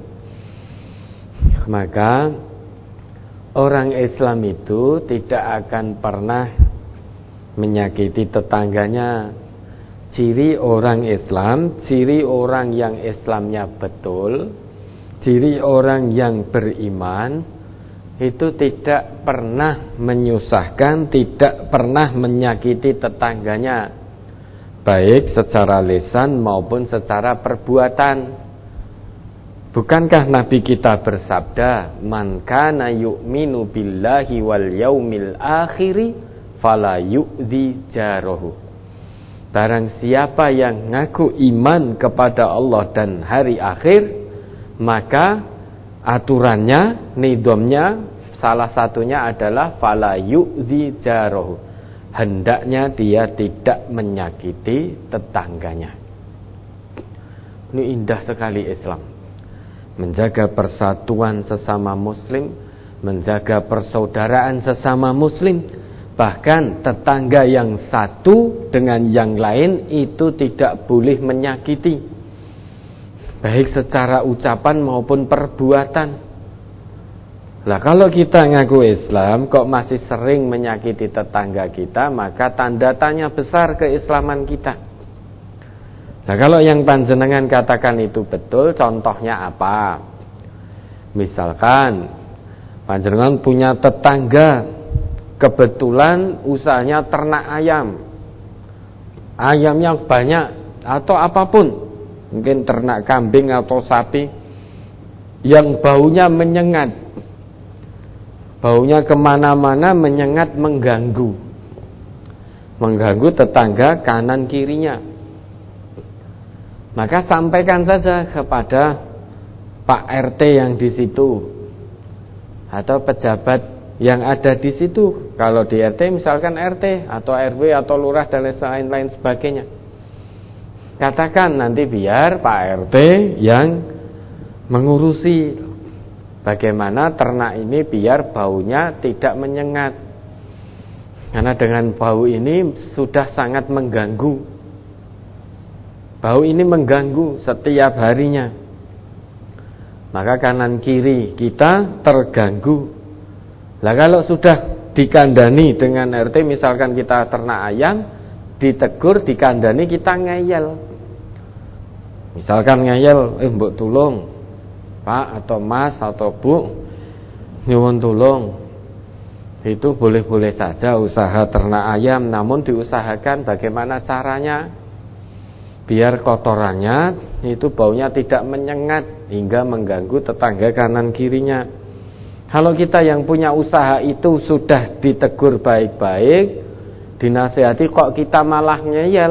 maka orang Islam itu tidak akan pernah menyakiti tetangganya. Ciri orang Islam, ciri orang yang Islamnya betul, ciri orang yang beriman itu tidak pernah menyusahkan, tidak pernah menyakiti tetangganya, baik secara lisan maupun secara perbuatan. Bukankah Nabi kita bersabda, "Man kana yu'minu billahi wal yaumil akhiri fala yu'dhi jarahu." Barang siapa yang ngaku iman kepada Allah dan hari akhir, maka aturannya, nidhamnya salah satunya adalah fala yu'dhi jarahu. Hendaknya dia tidak menyakiti tetangganya. Ini indah sekali Islam. Menjaga persatuan sesama muslim, menjaga persaudaraan sesama muslim. Bahkan tetangga yang satu dengan yang lain itu tidak boleh menyakiti, baik secara ucapan maupun perbuatan. Lah kalau kita ngaku Islam kok masih sering menyakiti tetangga kita, maka tanda tanya besar keislaman kita. Nah kalau yang panjenengan katakan itu betul, contohnya apa? Misalkan panjenengan punya tetangga kebetulan usahanya ternak ayam, ayamnya banyak atau apapun, mungkin ternak kambing atau sapi yang baunya menyengat, baunya kemana-mana, menyengat, mengganggu tetangga kanan kirinya. Maka sampaikan saja kepada Pak RT yang di situ atau pejabat yang ada di situ. Kalau di RT misalkan RT atau RW atau lurah dan lain-lain sebagainya. Katakan nanti biar Pak RT yang mengurusi bagaimana ternak ini biar baunya tidak menyengat. Karena dengan bau ini sudah sangat mengganggu. Bau ini mengganggu setiap harinya. Maka kanan kiri kita terganggu. Lah kalau sudah dikandani dengan RT, misalkan kita ternak ayam, ditegur, dikandani, kita ngeyel. Misalkan ngeyel, mbok tulung Pak atau Mas atau Bu, nyuwun tulung. Itu boleh-boleh saja usaha ternak ayam, namun diusahakan bagaimana caranya biar kotorannya itu baunya tidak menyengat hingga mengganggu tetangga kanan kirinya. Kalau kita yang punya usaha itu sudah ditegur baik-baik, dinasihati, kok kita malah ngeyel?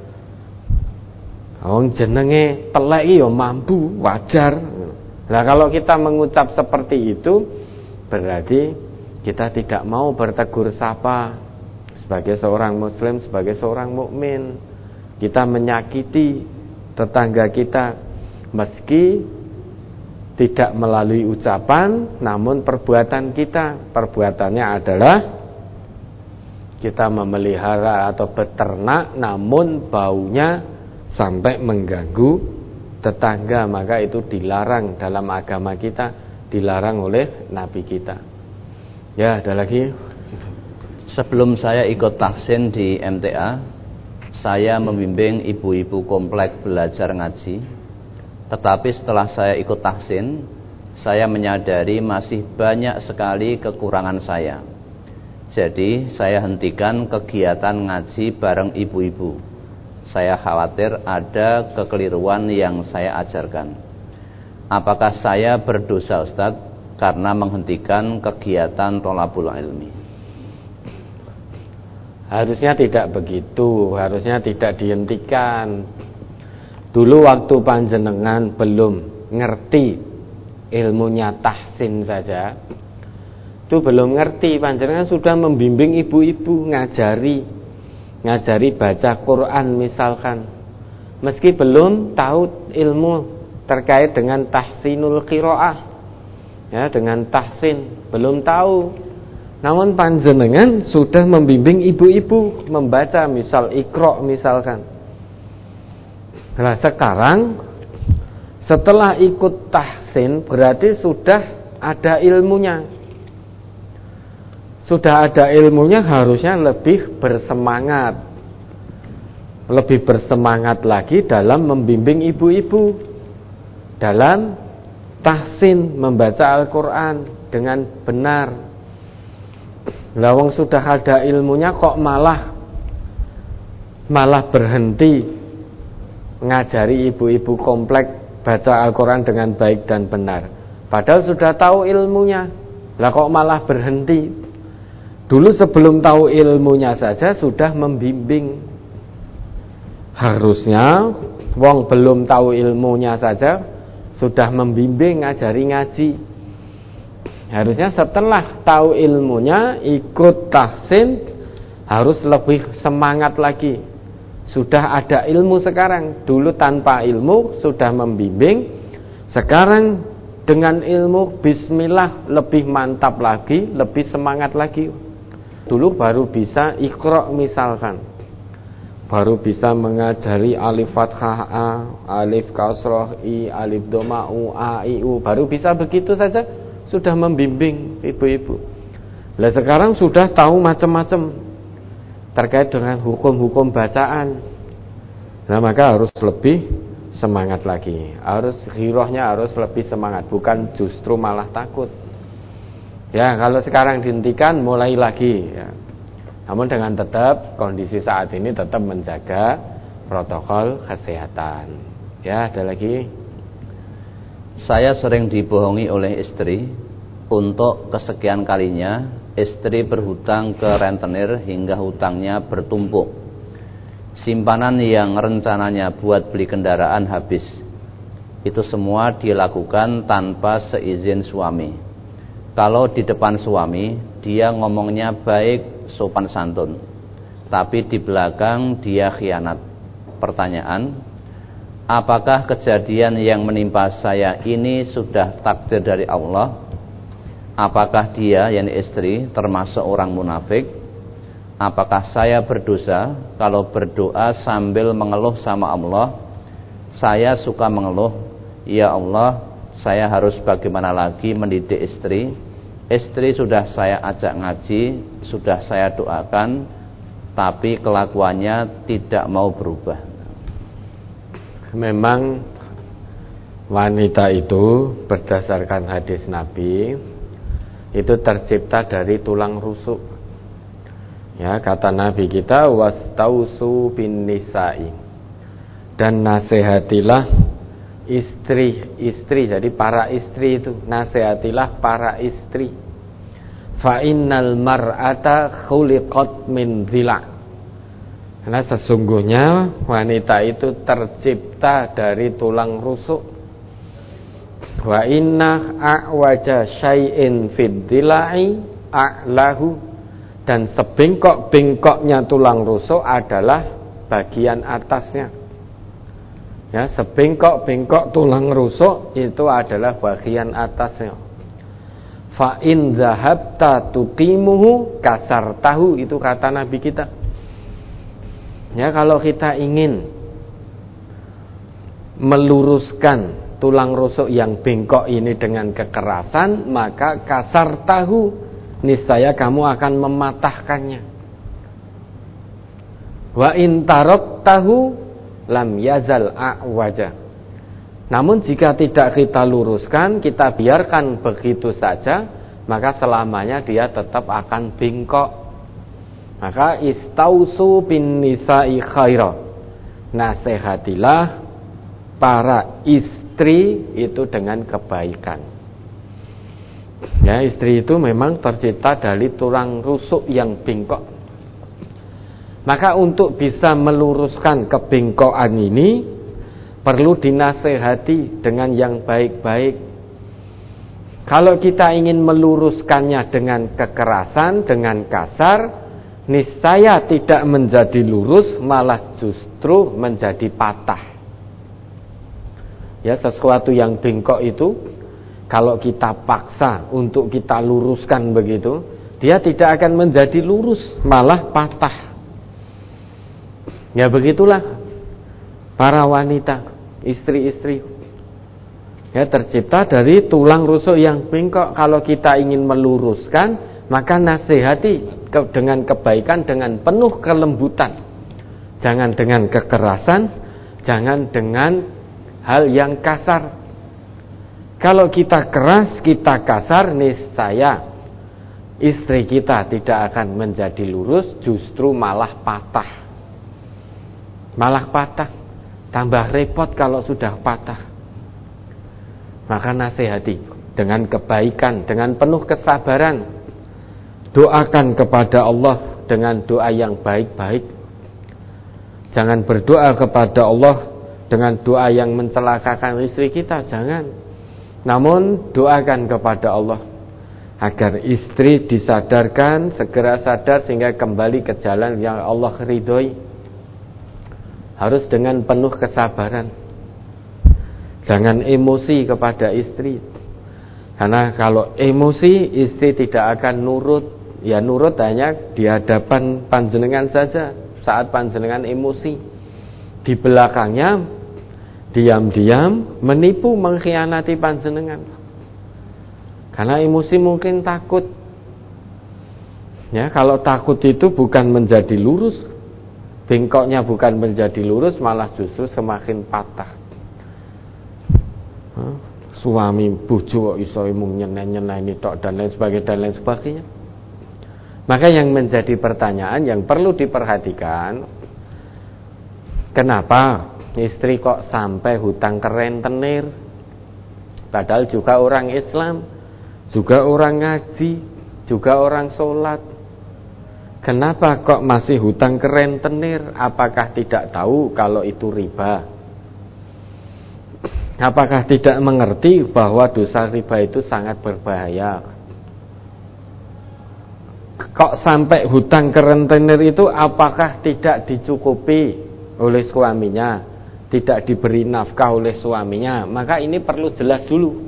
Wong jenenge telek ya mampu, wajar. Nah kalau kita mengucap seperti itu, berarti kita tidak mau bertegur sapa sebagai seorang muslim, sebagai seorang mukmin. Kita menyakiti tetangga kita meski tidak melalui ucapan, namun perbuatan kita. Perbuatannya adalah kita memelihara atau beternak, namun baunya sampai mengganggu tetangga. Maka itu dilarang dalam agama kita, dilarang oleh Nabi kita. Ya, ada lagi. Sebelum saya ikut tahsin di MTA, saya membimbing ibu-ibu komplek belajar ngaji. Tetapi setelah saya ikut tahsin, saya menyadari masih banyak sekali kekurangan saya. Jadi saya hentikan kegiatan ngaji bareng ibu-ibu. Saya khawatir ada kekeliruan yang saya ajarkan. Apakah saya berdosa Ustadz karena menghentikan kegiatan tholabul ilmi? Harusnya tidak begitu, harusnya tidak dihentikan. Dulu waktu panjenengan belum ngerti ilmunya tahsin saja, itu belum ngerti, panjenengan sudah membimbing ibu-ibu, ngajari baca Quran misalkan, meski belum tahu ilmu terkait dengan tahsinul qiraah, ya, dengan tahsin belum tahu, namun panjenengan sudah membimbing ibu-ibu membaca, misal Iqra misalkan. Nah sekarang setelah ikut tahsin berarti sudah ada ilmunya. Sudah ada ilmunya, harusnya lebih bersemangat. Lebih bersemangat lagi dalam membimbing ibu-ibu dalam tahsin, membaca Al-Quran dengan benar. Lawang sudah ada ilmunya kok malah berhenti ngajari ibu-ibu komplek baca Al-Quran dengan baik dan benar, padahal sudah tahu ilmunya. Lah kok malah berhenti? Dulu sebelum tahu ilmunya saja sudah membimbing. Harusnya wong belum tahu ilmunya saja sudah membimbing, ngajari ngaji. Harusnya setelah tahu ilmunya ikut tahsin, harus lebih semangat lagi. Sudah ada ilmu sekarang, dulu tanpa ilmu sudah membimbing, sekarang Dengan ilmu bismillah lebih mantap lagi, lebih semangat lagi. Dulu baru bisa iqra misalkan, baru bisa mengajari alif fathah a, alif kasroh i, alif doma u, a, i, u, baru bisa begitu saja sudah membimbing ibu-ibu. Lah sekarang sudah tahu macam-macam terkait dengan hukum-hukum bacaan. Nah maka harus lebih semangat lagi, harus ghirohnya harus lebih semangat, bukan justru malah takut. Ya kalau sekarang dihentikan mulai lagi ya. Namun dengan tetap kondisi saat ini tetap menjaga protokol kesehatan. Ya ada lagi. Saya sering dibohongi oleh istri. Untuk kesekian kalinya istri berhutang ke rentenir hingga hutangnya bertumpuk. Simpanan yang rencananya buat beli kendaraan habis. Itu semua dilakukan tanpa seizin suami. Kalau di depan suami dia ngomongnya baik, sopan santun, tapi di belakang dia khianat. Pertanyaan, apakah kejadian yang menimpa saya ini sudah takdir dari Allah? Apakah dia, yakni istri, termasuk orang munafik? Apakah saya berdosa kalau berdoa sambil mengeluh sama Allah? Saya suka mengeluh, ya Allah, saya harus bagaimana lagi mendidik istri? Istri sudah saya ajak ngaji, sudah saya doakan, tapi kelakuannya tidak mau berubah. Memang wanita itu berdasarkan hadis Nabi itu tercipta dari tulang rusuk. Ya, kata Nabi kita wastausu bin nisa'i, dan nasihatilah istri-istri. Jadi para istri itu nasihatilah para istri. Fa innal mar'ata khuliqat min dhila', karena sesungguhnya wanita itu tercipta dari tulang rusuk. Wa inna a'waja syai'in fid dhila'i a'lahu, dan sebengkok-bengkoknya tulang rusuk adalah bagian atasnya. Ya, sebengkok-bengkok tulang rusuk itu adalah bagian atasnya. Fa in dhahabta tuqimuhu kasartahu, itu kata Nabi kita. Ya, kalau kita ingin meluruskan tulang rusuk yang bengkok ini dengan kekerasan, maka kasartahu, niscaya kamu akan mematahkannya. Wa in taraktahu lam yazal a'waja. Namun jika tidak kita luruskan, kita biarkan begitu saja, maka selamanya dia tetap akan bengkok. Maka istausu bin nisa'i khaira, nasihatilah para istri itu dengan kebaikan. Ya, istri itu memang tercipta dari tulang rusuk yang bengkok. Maka untuk bisa meluruskan kebengkokan ini perlu dinasehati dengan yang baik-baik. Kalau kita ingin meluruskannya dengan kekerasan, dengan kasar, niscaya tidak menjadi lurus, malah justru menjadi patah. Ya, sesuatu yang bengkok itu kalau kita paksa untuk kita luruskan begitu, dia tidak akan menjadi lurus, malah patah. Ya begitulah para wanita, istri-istri. Ya, tercipta dari tulang rusuk yang bengkok. Kalau kita ingin meluruskan, maka nasihati dengan kebaikan, dengan penuh kelembutan. Jangan dengan kekerasan, jangan dengan hal yang kasar. Kalau kita keras, kita kasar, niscaya istri kita tidak akan menjadi lurus, justru malah patah. Malah patah, tambah repot kalau sudah patah. Maka nasihati dengan kebaikan, dengan penuh kesabaran. Doakan kepada Allah dengan doa yang baik-baik. Jangan berdoa kepada Allah dengan doa yang mencelakakan istri kita, jangan. Namun doakan kepada Allah agar istri disadarkan, segera sadar sehingga kembali ke jalan yang Allah ridhoi. Harus dengan penuh kesabaran. Jangan emosi kepada istri. Karena kalau emosi, istri tidak akan nurut. Ya nurut hanya di hadapan panjenengan saja saat panjenengan emosi. Di belakangnya diam-diam menipu, mengkhianati panjenengan. Karena emosi mungkin takut. Ya, kalau takut itu bukan menjadi lurus, bengkoknya bukan menjadi lurus, malah justru semakin patah. Suami bojo iso mung nyeneni tok dan lain sebagainya. Maka yang menjadi pertanyaan yang perlu diperhatikan, kenapa istri kok sampai hutang ke rentenir? Padahal juga orang Islam, juga orang ngaji, juga orang sholat. Kenapa kok masih hutang ke rentenir? Apakah tidak tahu kalau itu riba? Apakah tidak mengerti bahwa dosa riba itu sangat berbahaya? Kok sampai hutang ke rentenir itu apakah tidak dicukupi oleh suaminya, tidak diberi nafkah oleh suaminya? Maka ini perlu jelas dulu.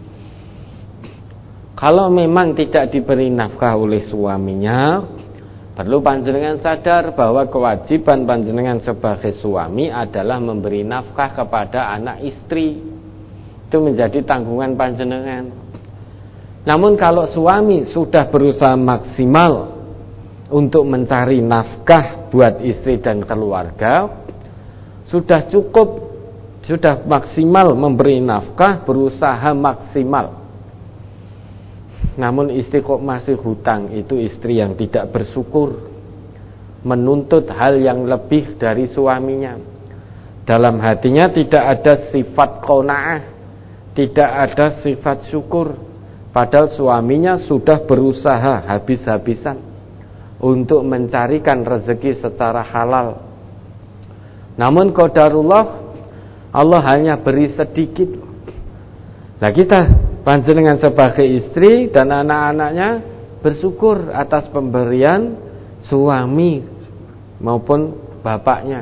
Kalau memang tidak diberi nafkah oleh suaminya, perlu panjenengan sadar bahwa kewajiban panjenengan sebagai suami adalah memberi nafkah kepada anak istri. Itu menjadi tanggungan panjenengan. Namun kalau suami sudah berusaha maksimal untuk mencari nafkah buat istri dan keluarga, sudah cukup, sudah maksimal memberi nafkah, berusaha maksimal, namun istri kok masih hutang, itu istri yang tidak bersyukur, menuntut hal yang lebih dari suaminya. Dalam hatinya tidak ada sifat qanaah, tidak ada sifat syukur. Padahal suaminya sudah berusaha habis-habisan untuk mencarikan rezeki secara halal. Namun qadarullah, Allah hanya beri sedikit. Nah kita panjenengan sebagai istri dan anak-anaknya bersyukur atas pemberian suami maupun bapaknya.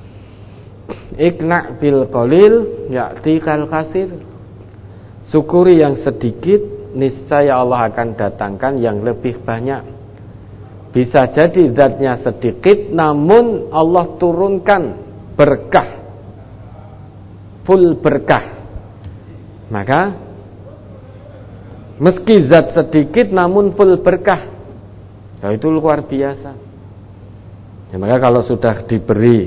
Ikna bil qalil ya'tikal kasir. Syukuri yang sedikit, niscaya Allah akan datangkan yang lebih banyak. Bisa jadi zatnya sedikit, namun Allah turunkan berkah, full berkah. Maka meski zat sedikit namun full berkah, ya itu luar biasa. Ya, maka kalau sudah diberi,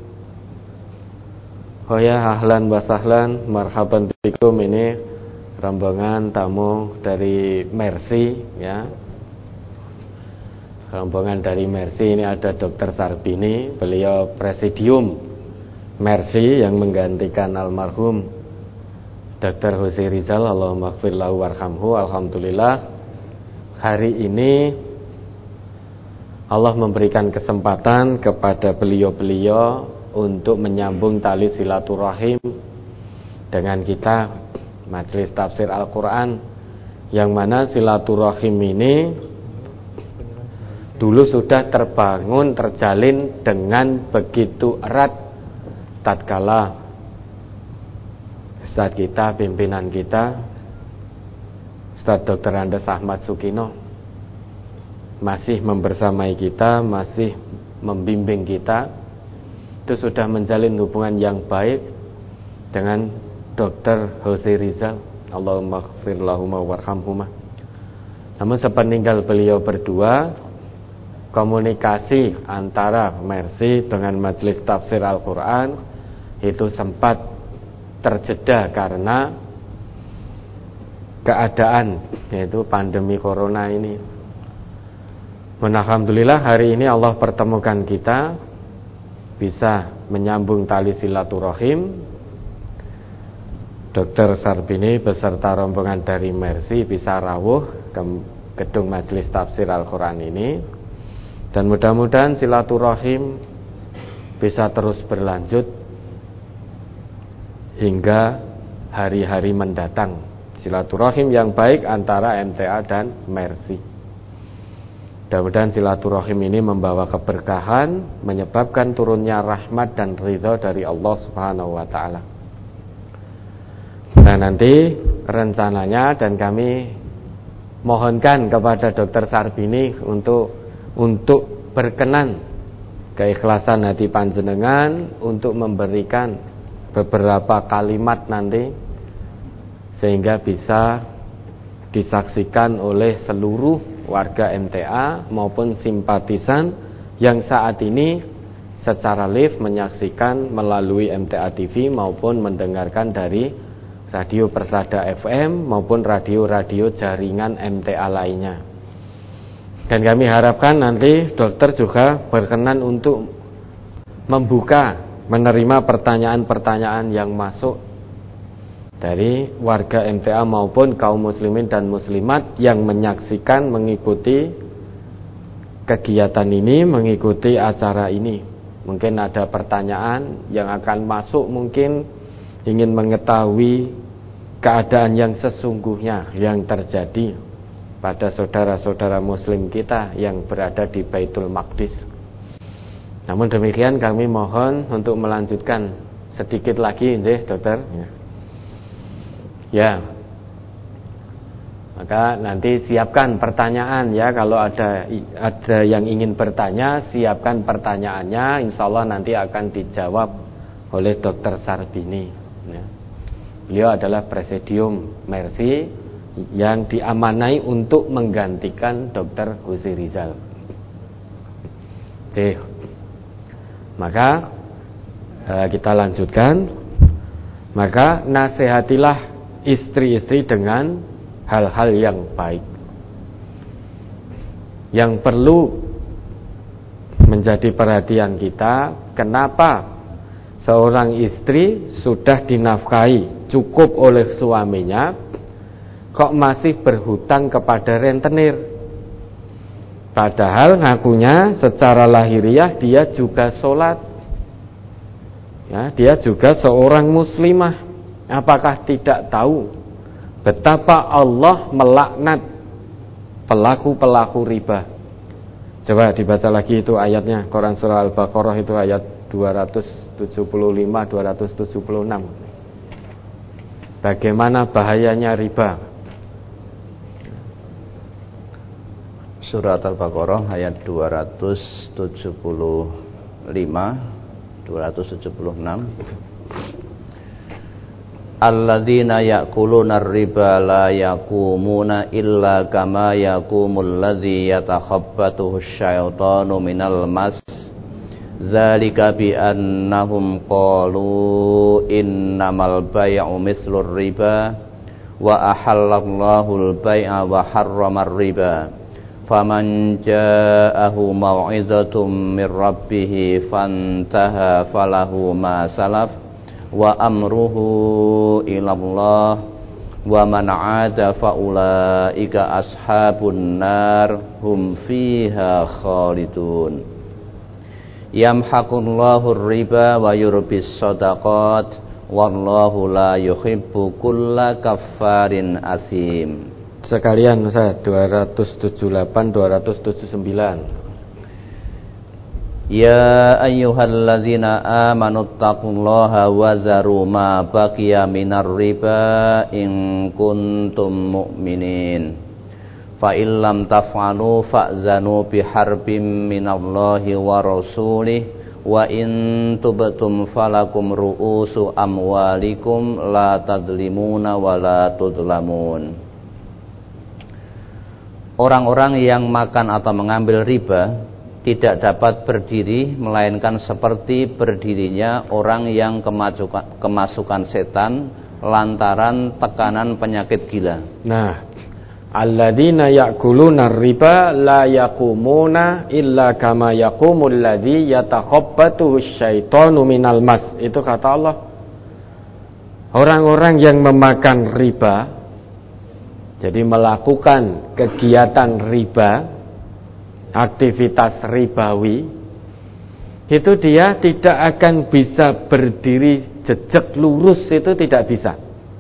oh ya ahlan wa sahlan, marhaban bikum, ini rombongan tamu dari Mercy, ya. Rombongan dari Mercy ini ada Dr. Sarbini, beliau presidium Mercy yang menggantikan almarhum Dr. Hussein Rizal, Allahumma ighfir lahu warhamhu. Alhamdulillah hari ini Allah memberikan kesempatan kepada beliau-beliau untuk menyambung tali silaturahim dengan kita, Majelis Tafsir Al-Quran, yang mana silaturahim ini dulu sudah terbangun, terjalin dengan begitu erat tatkala Ustadz kita, pimpinan kita, Ustadz Dr. Andes Ahmad Sukino masih membersamai kita, masih membimbing kita. Itu sudah menjalin hubungan yang baik dengan Dr. Hussein Rizal, Allahumma ighfir lahuma warhamhuma. Namun sepeninggal beliau berdua, komunikasi antara Mercy dengan Majelis Tafsir Al-Quran itu sempat terjeda karena keadaan, yaitu pandemi corona ini. Alhamdulillah hari ini Allah pertemukan kita, bisa menyambung tali silaturahim. Dr. Sarbini beserta rombongan dari Mercy bisa rawuh ke gedung Majelis Tafsir Al-Quran ini, dan mudah-mudahan silaturahim bisa terus berlanjut hingga hari-hari mendatang. Silaturahim yang baik antara MTA dan Mercy. Mudah-mudahan silaturahim ini membawa keberkahan, menyebabkan turunnya rahmat dan ridha dari Allah Subhanahu wa ta'ala. Nah, nanti rencananya dan kami mohonkan kepada Dr. Sarbini untuk berkenan keikhlasan hati panjenengan untuk memberikan beberapa kalimat nanti sehingga bisa disaksikan oleh seluruh warga MTA maupun simpatisan yang saat ini secara live menyaksikan melalui MTA TV maupun mendengarkan dari Radio Persada FM maupun radio-radio jaringan MTA lainnya. Dan kami harapkan nanti dokter juga berkenan untuk menerima pertanyaan-pertanyaan yang masuk dari warga MTA maupun kaum muslimin dan muslimat yang menyaksikan, mengikuti kegiatan ini, mengikuti acara ini. Mungkin ada pertanyaan yang akan masuk, mungkin ingin mengetahui keadaan yang sesungguhnya yang terjadi pada saudara-saudara muslim kita yang berada di Baitul Maqdis. Namun demikian kami mohon untuk melanjutkan sedikit lagi, dokter. Ya. Maka nanti siapkan pertanyaan ya, kalau ada yang ingin bertanya, siapkan pertanyaannya, insya Allah nanti akan dijawab oleh Dr. Sarbini ya. Beliau adalah Presidium Mercy yang diamanai untuk menggantikan Dr. Husi Rizal. Oke. Maka kita lanjutkan. Maka nasihatilah istri-istri dengan hal-hal yang baik. Yang perlu menjadi perhatian kita, kenapa seorang istri sudah dinafkahi cukup oleh suaminya kok masih berhutang kepada rentenir, padahal ngakunya secara lahiriah dia juga sholat ya, dia juga seorang muslimah. Apakah tidak tahu betapa Allah melaknat pelaku-pelaku riba? Coba dibaca lagi itu ayatnya, Quran surah Al-Baqarah itu ayat 275-276. Bagaimana bahayanya riba? Surat Al-Baqarah ayat 275 276. Alladzina ya'kuluna ar-riba la yaqumuna illa kama yaqumul ladzi yatakhabbathu asy-syaitanu minal mas. Dzalika bi annahum qalu innamal bay'u mislur riba wa ahallallahu al-bay'a wa harrama ar-riba. Faman ja'ahu mau'izatun mir rabbih fantaha falahu ma salaf wa amruhu ilallah wa man 'ada fa ulaika ashabun nar hum fiha khalidun. Yamhaqullahu riba wa yurbis shadaqat wallahu la yuhibbu kulla kaffarin asim. Sekalian Ustaz 278 279. Ya ayyuhalladzina amanu taqullaha wa zaru ma baqiya minar riba in kuntum mu'minin. Fa illam taf'alu fa'zanu biharbin minallahi wa rasulih wa in tubtum falakum ru'usu amwalikum la tadlimuna wa la tudlamun. Orang-orang yang makan atau mengambil riba tidak dapat berdiri melainkan seperti berdirinya orang yang kemasukan setan lantaran tekanan penyakit gila. Nah, alladzina ya'kuluna riba la yaqumuna illa kama yaqumul ladzi yatakhabbathu asy-syaitanu minal mas. Itu kata Allah. Orang-orang yang memakan riba, jadi melakukan kegiatan riba, aktivitas ribawi, itu dia tidak akan bisa berdiri jejak lurus, itu tidak bisa.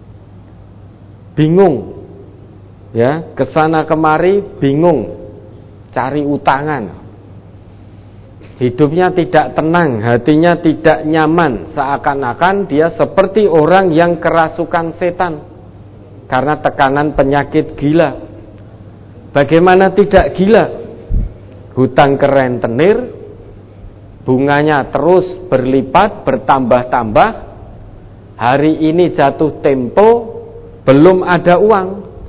Bingung. Ya, kesana kemari bingung, cari utangan. hidupnya tidak tenang, hatinya tidak nyaman, seakan-akan dia seperti orang yang kerasukan setan karena tekanan penyakit gila. Bagaimana tidak gila? Hutang ke rentenir, bunganya terus berlipat, bertambah-tambah. Hari ini jatuh tempo, belum ada uang.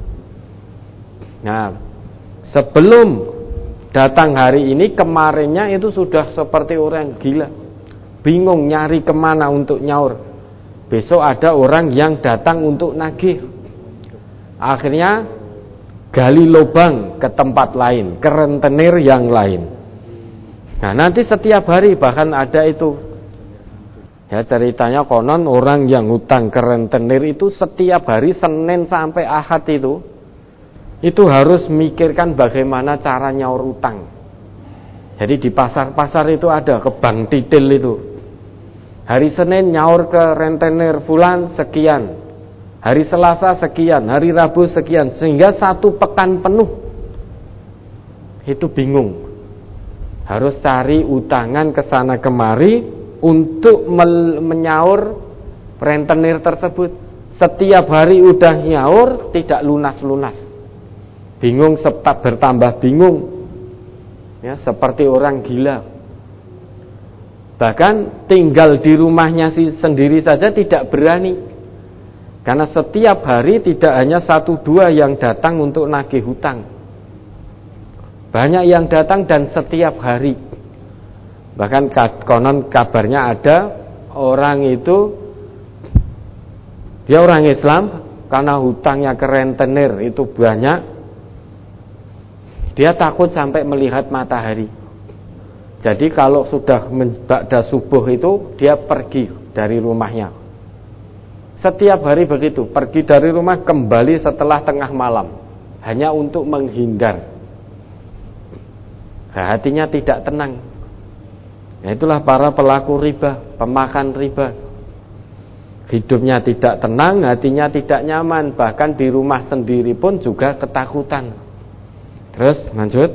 Nah, sebelum datang hari ini, kemarinnya itu sudah seperti orang gila, bingung nyari kemana untuk nyaur. Besok ada orang yang datang untuk nagih. Akhirnya gali lubang ke tempat lain, ke rentenir yang lain. Nah, nanti setiap hari bahkan ada itu. Ya, ceritanya konon orang yang hutang ke rentenir itu setiap hari Senin sampai Ahad itu harus mikirkan bagaimana cara nyaur utang. Jadi di pasar-pasar itu ada, ke bank titil itu. Hari Senin nyaur ke rentenir fulan sekian, hari Selasa sekian, hari Rabu sekian, sehingga 1 pekan penuh. Itu bingung. Harus cari utangan ke sana kemari untuk menyaur rentenir tersebut. Setiap hari udah nyaur tidak lunas-lunas. Bingung serta bertambah bingung. Ya, seperti orang gila. Bahkan tinggal di rumahnya sendiri saja tidak berani. Karena setiap hari tidak hanya 1-2 yang datang untuk nagih hutang. Banyak yang datang dan setiap hari. Bahkan konon kabarnya ada orang itu, dia orang Islam, karena hutangnya ke rentenir itu banyak, dia takut sampai melihat matahari. Jadi kalau sudah ba'da subuh itu dia pergi dari rumahnya. Setiap hari begitu, pergi dari rumah kembali setelah tengah malam, hanya untuk menghindar. Nah, hatinya tidak tenang. Nah, itulah para pelaku riba, pemakan riba. Hidupnya tidak tenang, hatinya tidak nyaman, bahkan di rumah sendiri pun juga ketakutan. Terus lanjut.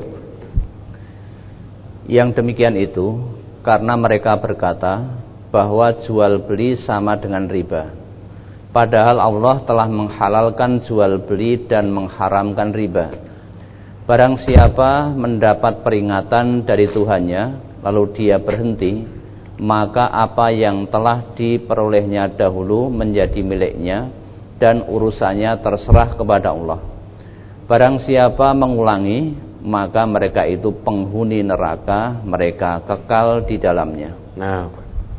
Yang demikian itu karena mereka berkata bahwa jual beli sama dengan riba. Padahal Allah telah menghalalkan jual beli dan mengharamkan riba. Barang siapa mendapat peringatan dari Tuhannya lalu dia berhenti, maka apa yang telah diperolehnya dahulu menjadi miliknya dan urusannya terserah kepada Allah. Barang siapa mengulangi, maka mereka itu penghuni neraka, mereka kekal di dalamnya. Nah,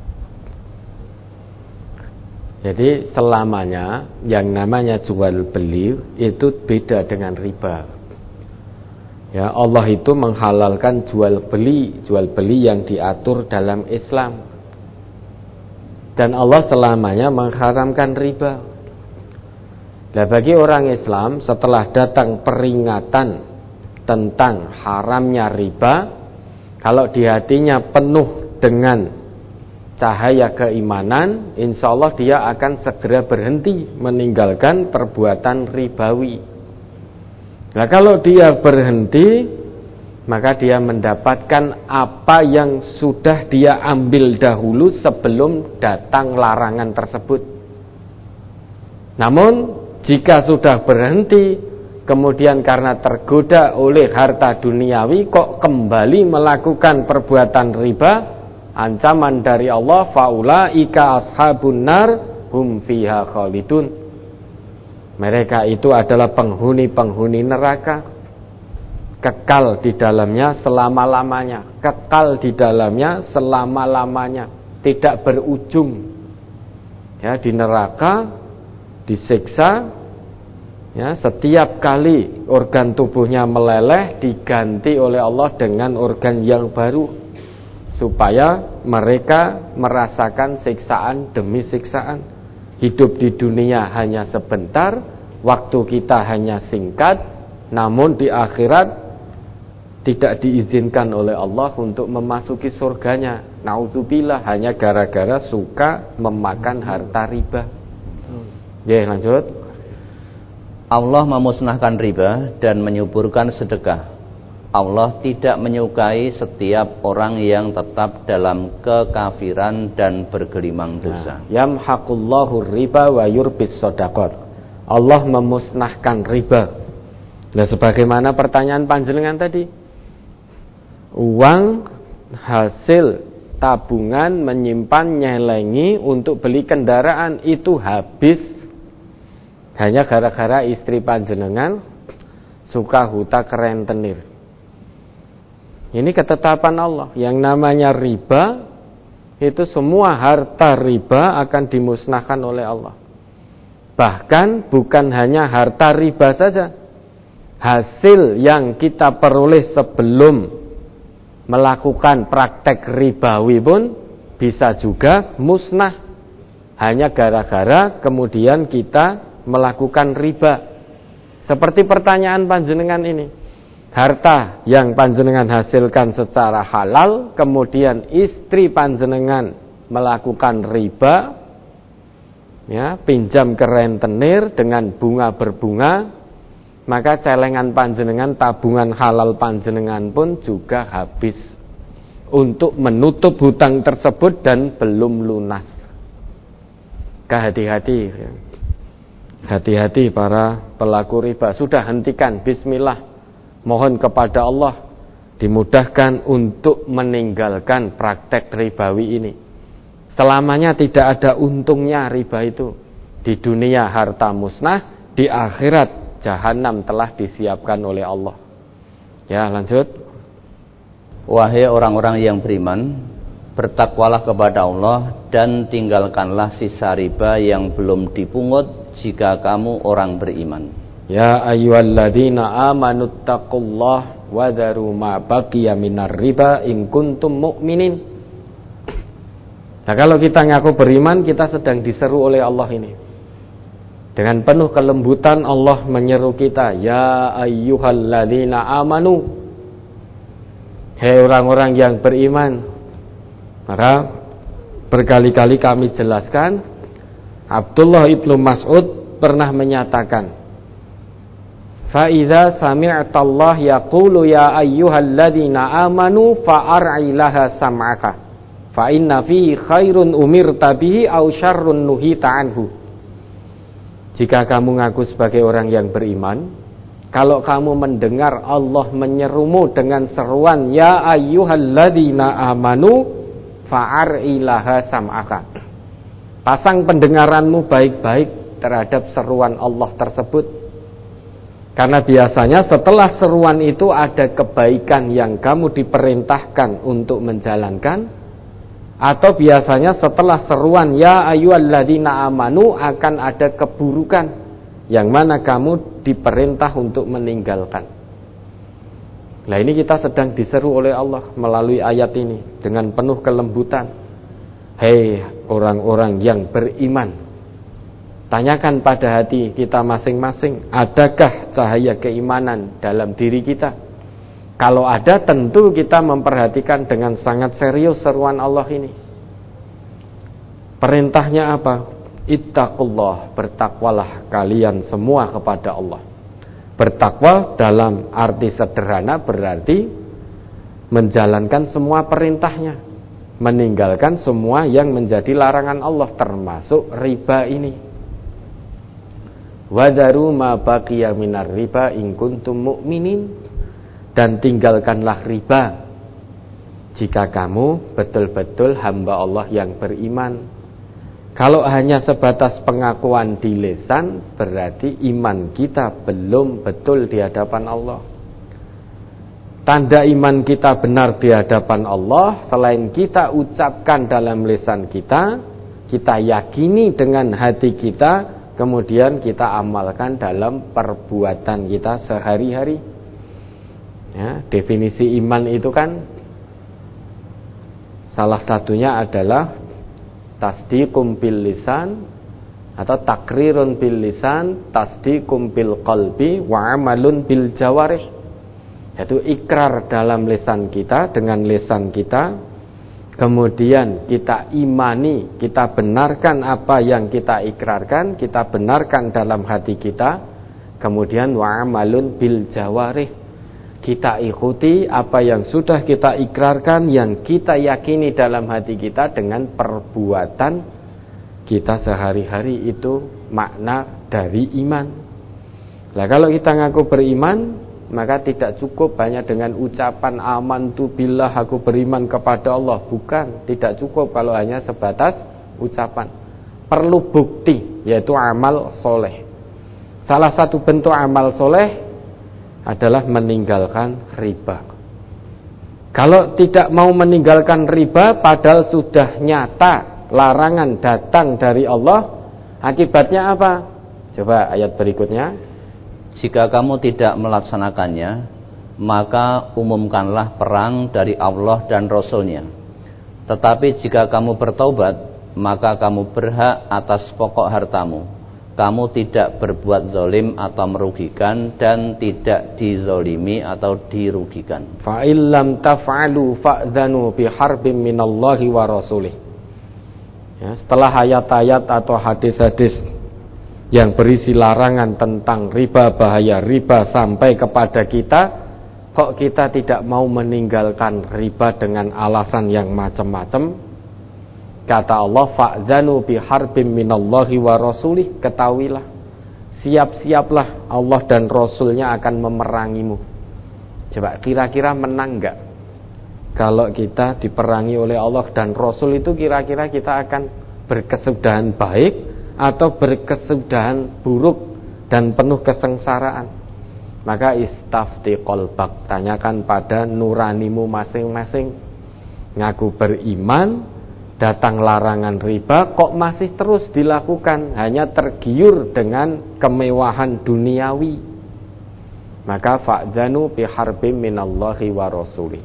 jadi selamanya yang namanya jual beli itu beda dengan riba. Ya, Allah itu menghalalkan jual beli yang diatur dalam Islam. Dan Allah selamanya mengharamkan riba. Nah, bagi orang Islam setelah datang peringatan tentang haramnya riba, kalau di hatinya penuh dengan cahaya keimanan, insya Allah dia akan segera berhenti meninggalkan perbuatan ribawi. Nah, kalau dia berhenti, maka dia mendapatkan apa yang sudah dia ambil dahulu sebelum datang larangan tersebut. Namun jika sudah berhenti, kemudian karena tergoda oleh harta duniawi kok kembali melakukan perbuatan riba, ancaman dari Allah, faulaika ashabun nar hum fiha khalidun. Mereka itu adalah penghuni-penghuni neraka, kekal di dalamnya selama-lamanya, kekal di dalamnya selama-lamanya, tidak berujung. Ya, di neraka disiksa. Ya, setiap kali organ tubuhnya meleleh diganti oleh Allah dengan organ yang baru, supaya mereka merasakan siksaan demi siksaan. Hidup di dunia hanya sebentar, waktu kita hanya singkat, namun di akhirat tidak diizinkan oleh Allah untuk memasuki surganya. Nauzubillah, hanya gara-gara suka memakan harta riba. Ya, lanjut. Allah memusnahkan riba dan menyuburkan sedekah. Allah tidak menyukai setiap orang yang tetap dalam kekafiran dan bergelimang dosa. Yamhaqullahu riba wa yurbis shadaqat. Allah memusnahkan riba. Nah, sebagaimana pertanyaan panjenengan tadi, uang hasil tabungan menyimpan nyelengi untuk beli kendaraan itu habis hanya gara-gara istri panjenengan suka huta kerentenir. Ini ketetapan Allah. Yang namanya riba, itu semua harta riba akan dimusnahkan oleh Allah. Bahkan bukan hanya harta riba saja, hasil yang kita peroleh sebelum melakukan praktek ribawi pun bisa juga musnah hanya gara-gara kemudian kita melakukan riba. Seperti pertanyaan panjenengan ini, harta yang panjenengan hasilkan secara halal, kemudian istri panjenengan melakukan riba, ya, pinjam ke rentenir dengan bunga berbunga, maka celengan panjenengan, tabungan halal panjenengan pun juga habis untuk menutup hutang tersebut dan belum lunas. Hati-hati, hati-hati para pelaku riba. Sudah hentikan, bismillah, mohon kepada Allah dimudahkan untuk meninggalkan praktek ribawi ini. Selamanya tidak ada untungnya riba itu. Di dunia harta musnah, di akhirat jahanam telah disiapkan oleh Allah. Ya, lanjut. Wahai orang-orang yang beriman, bertakwalah kepada Allah dan tinggalkanlah sisa riba yang belum dipungut jika kamu orang beriman. Ya ayyuhalladzina amanuttaqullaha wa dharu ma baqiya minar riba in kuntum mu'minin. Nah, kalau kita ngaku beriman, kita sedang diseru oleh Allah ini. Dengan penuh kelembutan Allah menyeru kita, ya ayyuhalladzina amanu. Hei orang-orang yang beriman. Maka berkali-kali kami jelaskan, Abdullah ibnu Mas'ud pernah menyatakan, fa idza sami'tallah yaqulu ya ayyuhalladzina amanu fa'ar'i laha sam'aka fa inna fihi khairun umirta bihi aw syarrun nuhita anhu. Jika kamu ngaku sebagai orang yang beriman, kalau kamu mendengar Allah menyerumu dengan seruan ya ayyuhalladzina amanu fa'ar'i laha sam'aka, pasang pendengaranmu baik-baik terhadap seruan Allah tersebut. Karena biasanya setelah seruan itu ada kebaikan yang kamu diperintahkan untuk menjalankan, atau biasanya setelah seruan ya ayyuhalladzina amanu akan ada keburukan yang mana kamu diperintah untuk meninggalkan. Nah, ini kita sedang diseru oleh Allah melalui ayat ini dengan penuh kelembutan. Hei orang-orang yang beriman, tanyakan pada hati kita masing-masing, adakah cahaya keimanan dalam diri kita? Kalau ada, tentu kita memperhatikan dengan sangat serius seruan Allah ini. Perintahnya apa? Ittaqullah, bertakwalah kalian semua kepada Allah. Bertakwa dalam arti sederhana berarti menjalankan semua perintahnya, meninggalkan semua yang menjadi larangan Allah, termasuk riba ini. Wadharu ma baqiya minar riba in kuntum mu'minin, dan tinggalkanlah riba jika kamu betul-betul hamba Allah yang beriman. Kalau hanya sebatas pengakuan di lisan, berarti iman kita belum betul di hadapan Allah. Tanda iman kita benar di hadapan Allah, selain kita ucapkan dalam lisan kita, kita yakini dengan hati kita, kemudian kita amalkan dalam perbuatan kita sehari-hari. Ya, definisi iman itu kan salah satunya adalah tasdiqum bil lisan atau takrirun bil lisan, tasdiqum bil qalbi wa amalun bil jawarih. Yaitu ikrar dalam lisan kita, dengan lisan kita, kemudian kita imani, kita benarkan apa yang kita ikrarkan, kita benarkan dalam hati kita, kemudian wa amalun bil jawarih, Kita ikuti apa yang sudah kita ikrarkan, yang kita yakini dalam hati kita dengan perbuatan kita sehari-hari. Itu makna dari iman. Nah, kalau kita ngaku beriman, maka tidak cukup hanya dengan ucapan amantu billah, aku beriman kepada Allah. Bukan, tidak cukup kalau hanya sebatas ucapan. Perlu bukti, yaitu amal soleh. Salah satu bentuk amal soleh adalah meninggalkan riba. Kalau tidak mau meninggalkan riba, padahal sudah nyata larangan datang dari Allah, akibatnya apa? Coba ayat berikutnya. Jika kamu tidak melaksanakannya, maka umumkanlah perang dari Allah dan Rasul-Nya. Tetapi jika kamu bertaubat, maka kamu berhak atas pokok hartamu. Kamu tidak berbuat zalim atau merugikan, dan tidak dizalimi atau dirugikan. Fa illam taf'alu fa'dzanu biharbin minallahi wa rasulih. Ya, setelah ayat-ayat atau hadis-hadis yang berisi larangan tentang riba, bahaya riba sampai kepada kita, kok kita tidak mau meninggalkan riba dengan alasan yang macam-macam? Kata Allah, fa'dzanu biharbin minallahi wa rasulih, ketahuilah, siap-siaplah Allah dan Rasulnya akan memerangimu. Coba kira-kira menang enggak? Kalau kita diperangi oleh Allah dan Rasul itu, kira-kira kita akan berkesudahan baik atau berkesudahan buruk dan penuh kesengsaraan? Maka istafti qalbak, tanyakan pada nuranimu masing-masing. Ngaku beriman, datang larangan riba, kok masih terus dilakukan, hanya tergiur dengan kemewahan duniawi. Maka fa'dzanu biharbin minallahi wa rasulih.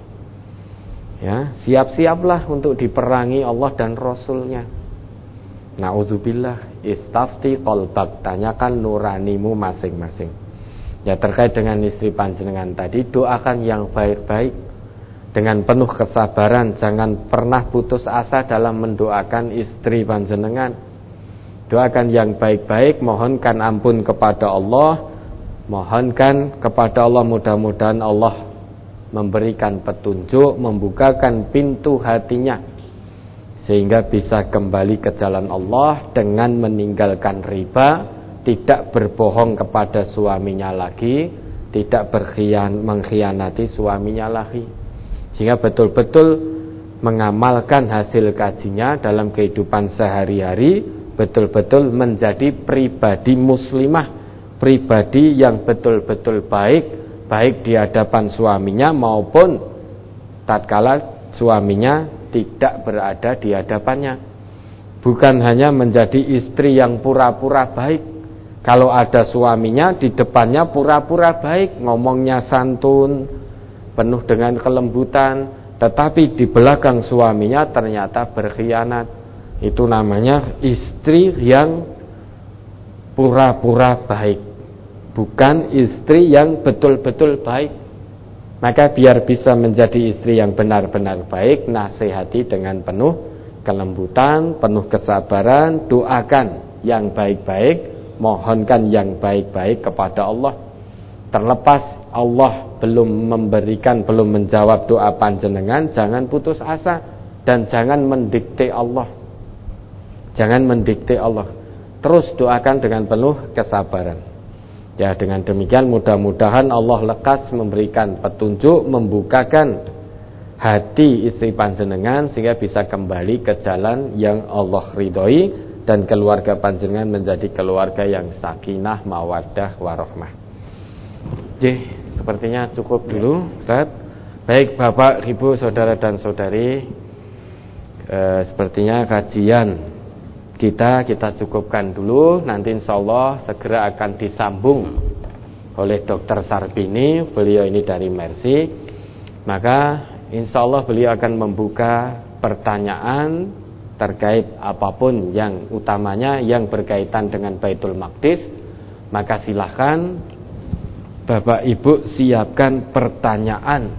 Ya, siap-siaplah untuk diperangi Allah dan Rasulnya. Na'udzubillah, istafti qalbak, tanyakan nuranimu masing-masing. Ya, terkait dengan istri panjenengan tadi, doakan yang baik-baik dengan penuh kesabaran. Jangan pernah putus asa dalam mendoakan istri panjenengan. Doakan yang baik-baik, mohonkan ampun kepada Allah, mohonkan kepada Allah, mudah-mudahan Allah memberikan petunjuk, membukakan pintu hatinya sehingga bisa kembali ke jalan Allah dengan meninggalkan riba, tidak berbohong kepada suaminya lagi, tidak mengkhianati suaminya lagi, sehingga betul-betul mengamalkan hasil kajinya dalam kehidupan sehari-hari, betul-betul menjadi pribadi muslimah, pribadi yang betul-betul baik, baik di hadapan suaminya maupun tatkala suaminya tidak berada di hadapannya. Bukan hanya menjadi istri yang pura-pura baik, kalau ada suaminya di depannya pura-pura baik, ngomongnya santun, penuh dengan kelembutan, tetapi di belakang suaminya ternyata berkhianat. Itu namanya istri yang pura-pura baik, bukan istri yang betul-betul baik. Maka biar bisa menjadi istri yang benar-benar baik, nasihati dengan penuh kelembutan, penuh kesabaran, doakan yang baik-baik, mohonkan yang baik-baik kepada Allah. Terlepas Allah belum memberikan, belum menjawab doa panjenengan, jangan putus asa dan jangan mendikte Allah. Jangan mendikte Allah. Terus doakan dengan penuh kesabaran. Ya, dengan demikian mudah-mudahan Allah lekas memberikan petunjuk, membukakan hati istri panjenengan sehingga bisa kembali ke jalan yang Allah ridhoi dan keluarga panjenengan menjadi keluarga yang sakinah, mawaddah, warahmah. Sepertinya cukup dulu, Ustaz. Baik Bapak, Ibu, Saudara dan Saudari, sepertinya kajian kita cukupkan dulu. Nanti insya Allah segera akan disambung oleh Dr. Sarbini. Beliau ini dari Mercy. Maka insya Allah beliau akan membuka pertanyaan terkait apapun yang utamanya yang berkaitan dengan Baitul Maqdis. Maka silahkan Bapak Ibu siapkan pertanyaan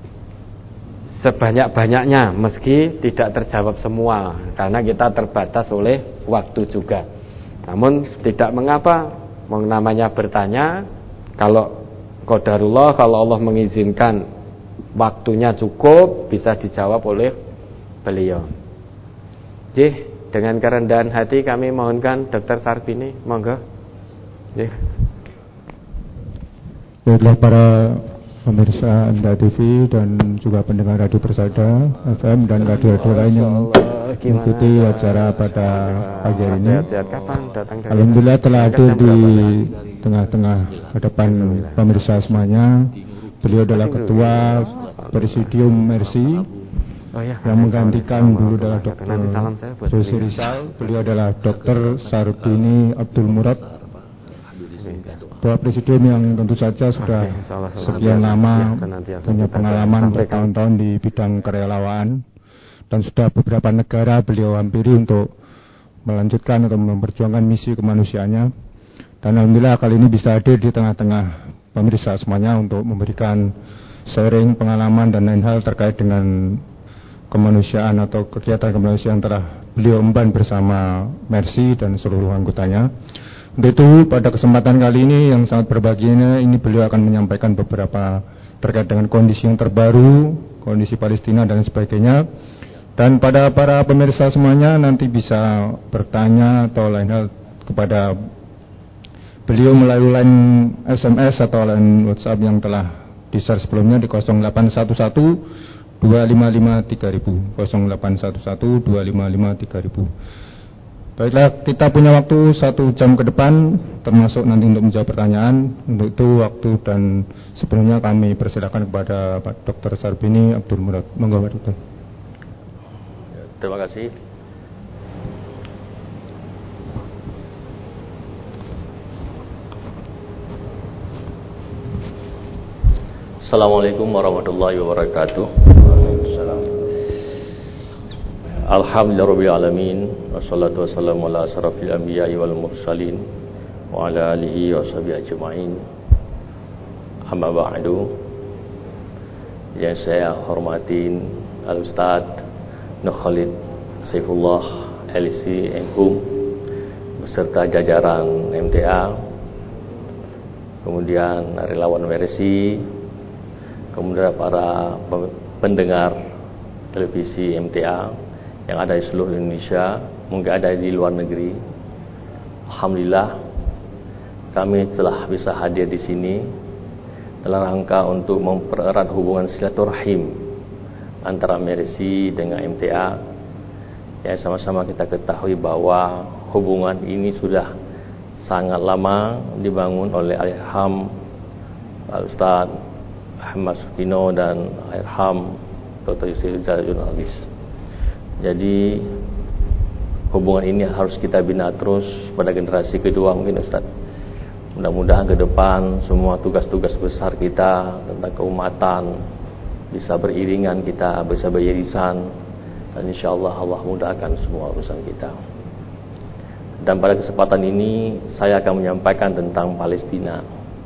sebanyak-banyaknya, meski tidak terjawab semua karena kita terbatas oleh waktu juga. Namun tidak mengapa, namanya bertanya, kalau qadarullah kalau Allah mengizinkan waktunya cukup bisa dijawab oleh beliau. Nggih, dengan kerendahan hati kami mohonkan Dr. Sarbini, monggo. Nggih. Baiklah para pemirsa Anda TV dan juga pendengar Radio Persada FM dan radio-radio lain yang mengikuti acara pada pagi hari ini. Alhamdulillah telah hadir di tengah-tengah hadapan pemirsa semuanya. Beliau adalah Ketua Presidium Mercy yang menggantikan dulu adalah Dr. Susi Rizal. Beliau adalah Dr. Sarbini Abdul Murad, Ketua Presidium yang tentu saja sudah sekian lama punya pengalaman bertahun-tahun di bidang kerelawan, dan sudah beberapa negara beliau hampiri untuk melanjutkan atau memperjuangkan misi kemanusiaannya. Dan alhamdulillah kali ini bisa hadir di tengah-tengah pemirsa semuanya untuk memberikan sharing pengalaman dan lain hal terkait dengan kemanusiaan atau kegiatan kemanusiaan telah beliau emban bersama Mercy dan seluruh anggotanya. Untuk itu pada kesempatan kali ini yang sangat berbahagia ini beliau akan menyampaikan beberapa terkait dengan kondisi yang terbaru, kondisi Palestina dan sebagainya. Dan pada para pemirsa semuanya nanti bisa bertanya atau lain hal kepada beliau melalui line SMS atau line WhatsApp yang telah di-share sebelumnya di 0811 255 3000 0811 255 3000. Baiklah, kita punya waktu 1 jam ke depan termasuk nanti untuk menjawab pertanyaan. Untuk itu waktu dan sebelumnya kami persilakan kepada Pak Dr. Sarbini Abdul Murad. Monggo Pak Dr. Terima kasih. Assalamualaikum warahmatullahi wabarakatuh. Alhamdulillahirabbil alamin wassalatu wassalamu ala asrofil anbiya'i wal mursalin wa ala alihi washabihi ajmain. Amma ba'du. Yang saya hormatin Al-Ustaz Khalid Saifullah LC MHUM beserta jajaran MTA, kemudian relawan Mercy, kemudian para pendengar televisi MTA yang ada di seluruh Indonesia, mungkin ada di luar negeri. Alhamdulillah kami telah bisa hadir di sini dalam rangka untuk mempererat hubungan silaturahim antara Mercy dengan MTA. Ya, sama-sama kita ketahui bahwa hubungan ini sudah sangat lama dibangun oleh Al-Irham Al-Ustaz Ahmad Sukino dan Al-Irham Dr. Yusri Jalil Albis. Jadi hubungan ini harus kita bina terus pada generasi kedua mungkin Ustaz. Mudah-mudahan ke depan semua tugas-tugas besar kita tentang keumatan bisa beriringan, kita bisa beririsan, dan insyaallah Allah mudahkan semua urusan kita. Dan pada kesempatan ini saya akan menyampaikan tentang Palestina,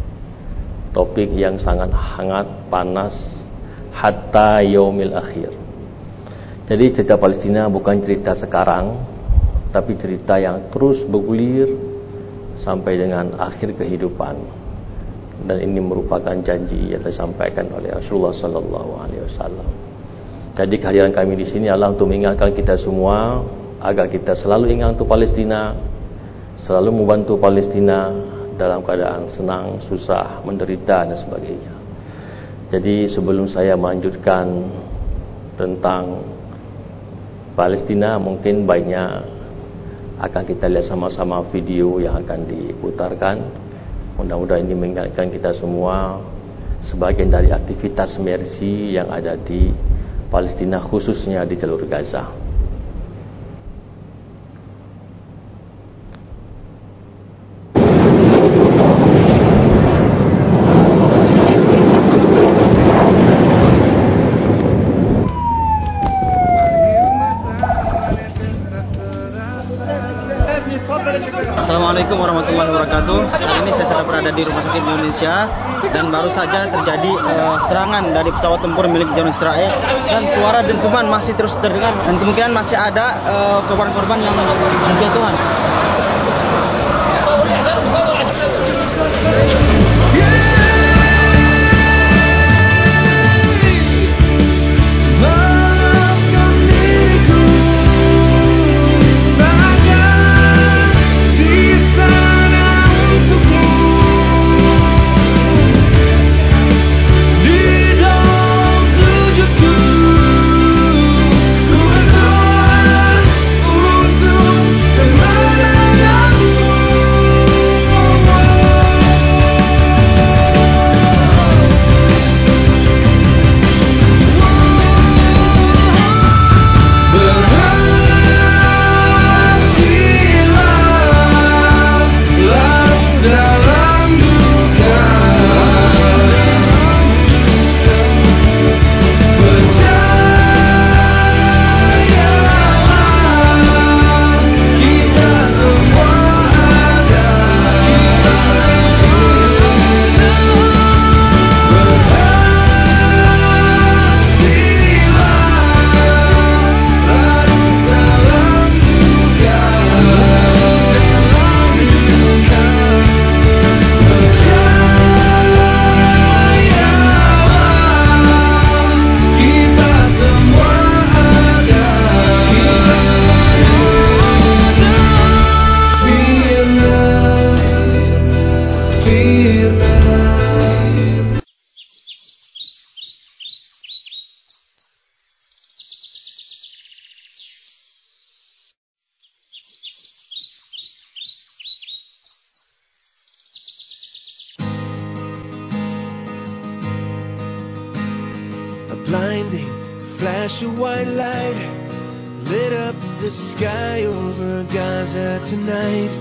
topik yang sangat hangat, panas, hatta yaumil akhir. Jadi cerita Palestina bukan cerita sekarang, tapi cerita yang terus bergulir sampai dengan akhir kehidupan. Dan ini merupakan janji yang disampaikan oleh Rasulullah sallallahu alaihi wasallam. Jadi kehadiran kami di sini adalah untuk mengingatkan kita semua agar kita selalu ingat untuk Palestina, selalu membantu Palestina dalam keadaan senang, susah, menderita dan sebagainya. Jadi sebelum saya melanjutkan tentang Palestina, mungkin baiknya akan kita lihat sama-sama video yang akan diputarkan. Mudah-mudahan ini mengingatkan kita semua sebagian dari aktivitas Mercy yang ada di Palestina, khususnya di jalur Gaza. Assalamualaikum warahmatullahi wabarakatuh. Saat ini saya sedang berada di Rumah Sakit Indonesia dan baru saja terjadi serangan dari pesawat tempur milik Zionist Israel, dan suara dentuman masih terus terdengar dan kemungkinan masih ada korban-korban yang berjatuhan. blinding flash of white light lit up the sky over Gaza tonight.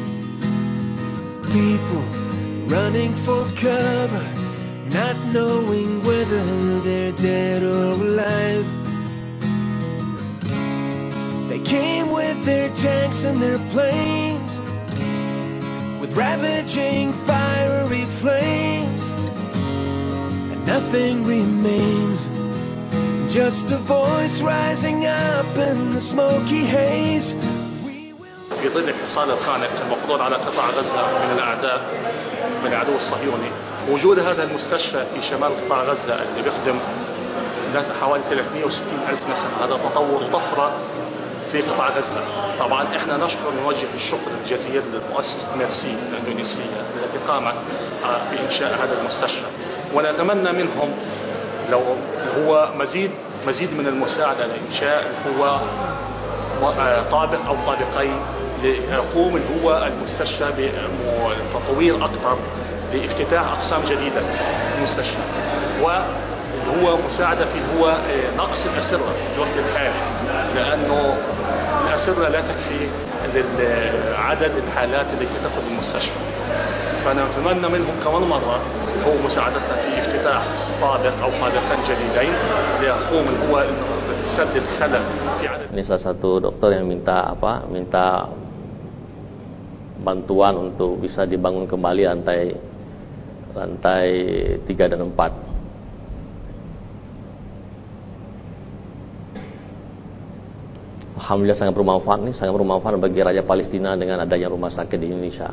People running for cover, not knowing whether they're dead or alive. They came with their tanks and their planes, with ravaging fiery flames, and nothing remains, just a voice rising up in the smoky haze. في ظل الحصار الخانق المفروض على قطاع غزة من الأعداء من العدو الصهيوني، وجود هذا المستشفى في شمال قطاع غزة اللي بيخدم ناس حوالي 360 ألف نسمة، هذا تطور وطفرة في قطاع غزة. طبعا احنا نشكر ونوجه الشكر الجزيل للمؤسسة ميرسي الإندونيسية التي قامت بإنشاء هذا المستشفى، ونتمنى منهم لو هو مزيد من المساعدة لإنشاء هو طابق أو طابقين ليقوم هو المستشفى بتطوير أكثر لافتتاح أقسام جديدة للمستشفى، وهو مساعدة في هو نقص الأسرة في الوقت الحالي، لأنه الأسرة لا تكفي لعدد الحالات التي تدخل المستشفى. فنتمنى منهم كمان مرة هو مساعدتنا في افتتاح طابق أو طابقين جديدين ليقوم هو سد الخلل في عدد. Ini salah satu dokter yang minta bantuan untuk bisa dibangun kembali lantai 3 dan 4. Alhamdulillah sangat bermanfaat bagi rakyat Palestina dengan adanya rumah sakit di Indonesia.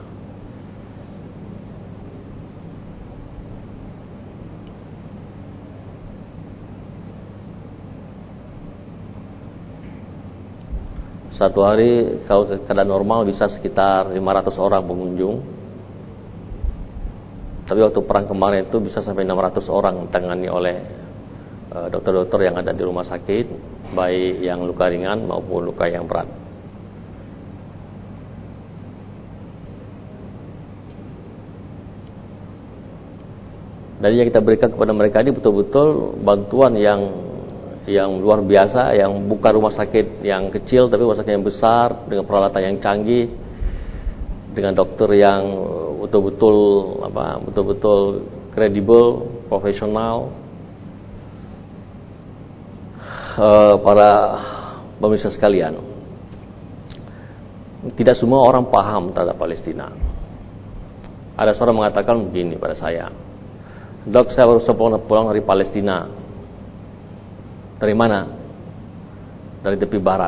Satu hari kalau keadaan normal bisa sekitar 500 orang pengunjung. Tapi waktu perang kemarin itu bisa sampai 600 orang ditangani oleh dokter-dokter yang ada di rumah sakit, baik yang luka ringan maupun luka yang berat. Dan yang kita berikan kepada mereka ini betul-betul bantuan yang luar biasa, yang bukan rumah sakit yang kecil tapi rumah sakit yang besar dengan peralatan yang canggih, dengan dokter yang betul-betul kredibel, profesional. Para pemirsa sekalian, tidak semua orang paham terhadap Palestina. Ada seorang mengatakan begini pada saya, "Dok, saya baru pulang dari Palestina." Dari mana? Dari tepi barat.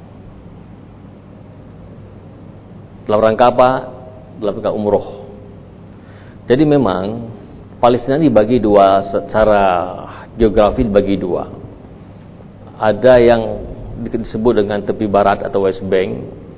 Dalam rangka apa? Dalam rangka umroh. Jadi memang Palestina dibagi dua, secara geografi dibagi dua. Ada yang disebut dengan tepi barat atau West Bank.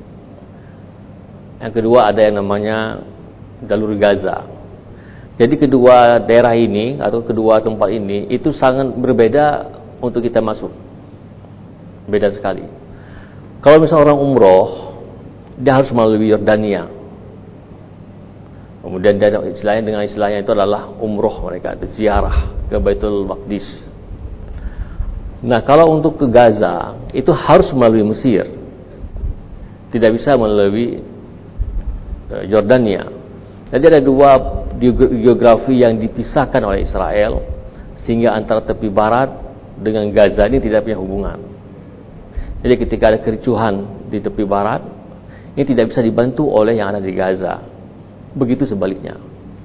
Yang kedua ada yang namanya jalur Gaza. Jadi kedua daerah ini atau kedua tempat ini itu sangat berbeda untuk kita masuk, beda sekali. Kalau misalnya orang umroh, dia harus melalui Yordania. Kemudian dengan istilahnya itu adalah umroh mereka, ziarah ke Baitul Maqdis. Nah, kalau untuk ke Gaza itu harus melalui Mesir, tidak bisa melalui Yordania. Jadi ada dua geografi yang dipisahkan oleh Israel, sehingga antara tepi barat dengan Gaza ini tidak punya hubungan. Jadi ketika ada kericuhan di tepi barat, ini tidak bisa dibantu oleh yang ada di Gaza. Begitu sebaliknya.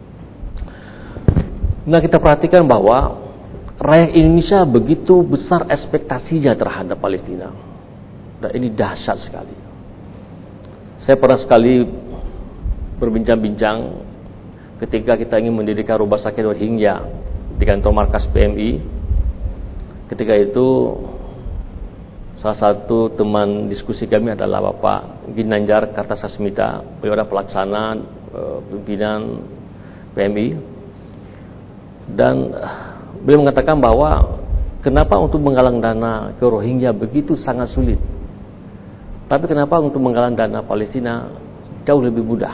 Nah, kita perhatikan bahwa rakyat Indonesia begitu besar ekspektasinya terhadap Palestina. Dan ini dahsyat sekali. Saya pernah sekali berbincang-bincang ketika kita ingin mendirikan rumah sakit Rohingya di kantor markas PMI. Ketika itu salah satu teman diskusi kami adalah Bapak Ginanjar Kartasasmita, beliau adalah pelaksana pimpinan PMI, dan beliau mengatakan bahwa kenapa untuk menggalang dana ke Rohingya begitu sangat sulit, tapi kenapa untuk menggalang dana Palestina jauh lebih mudah.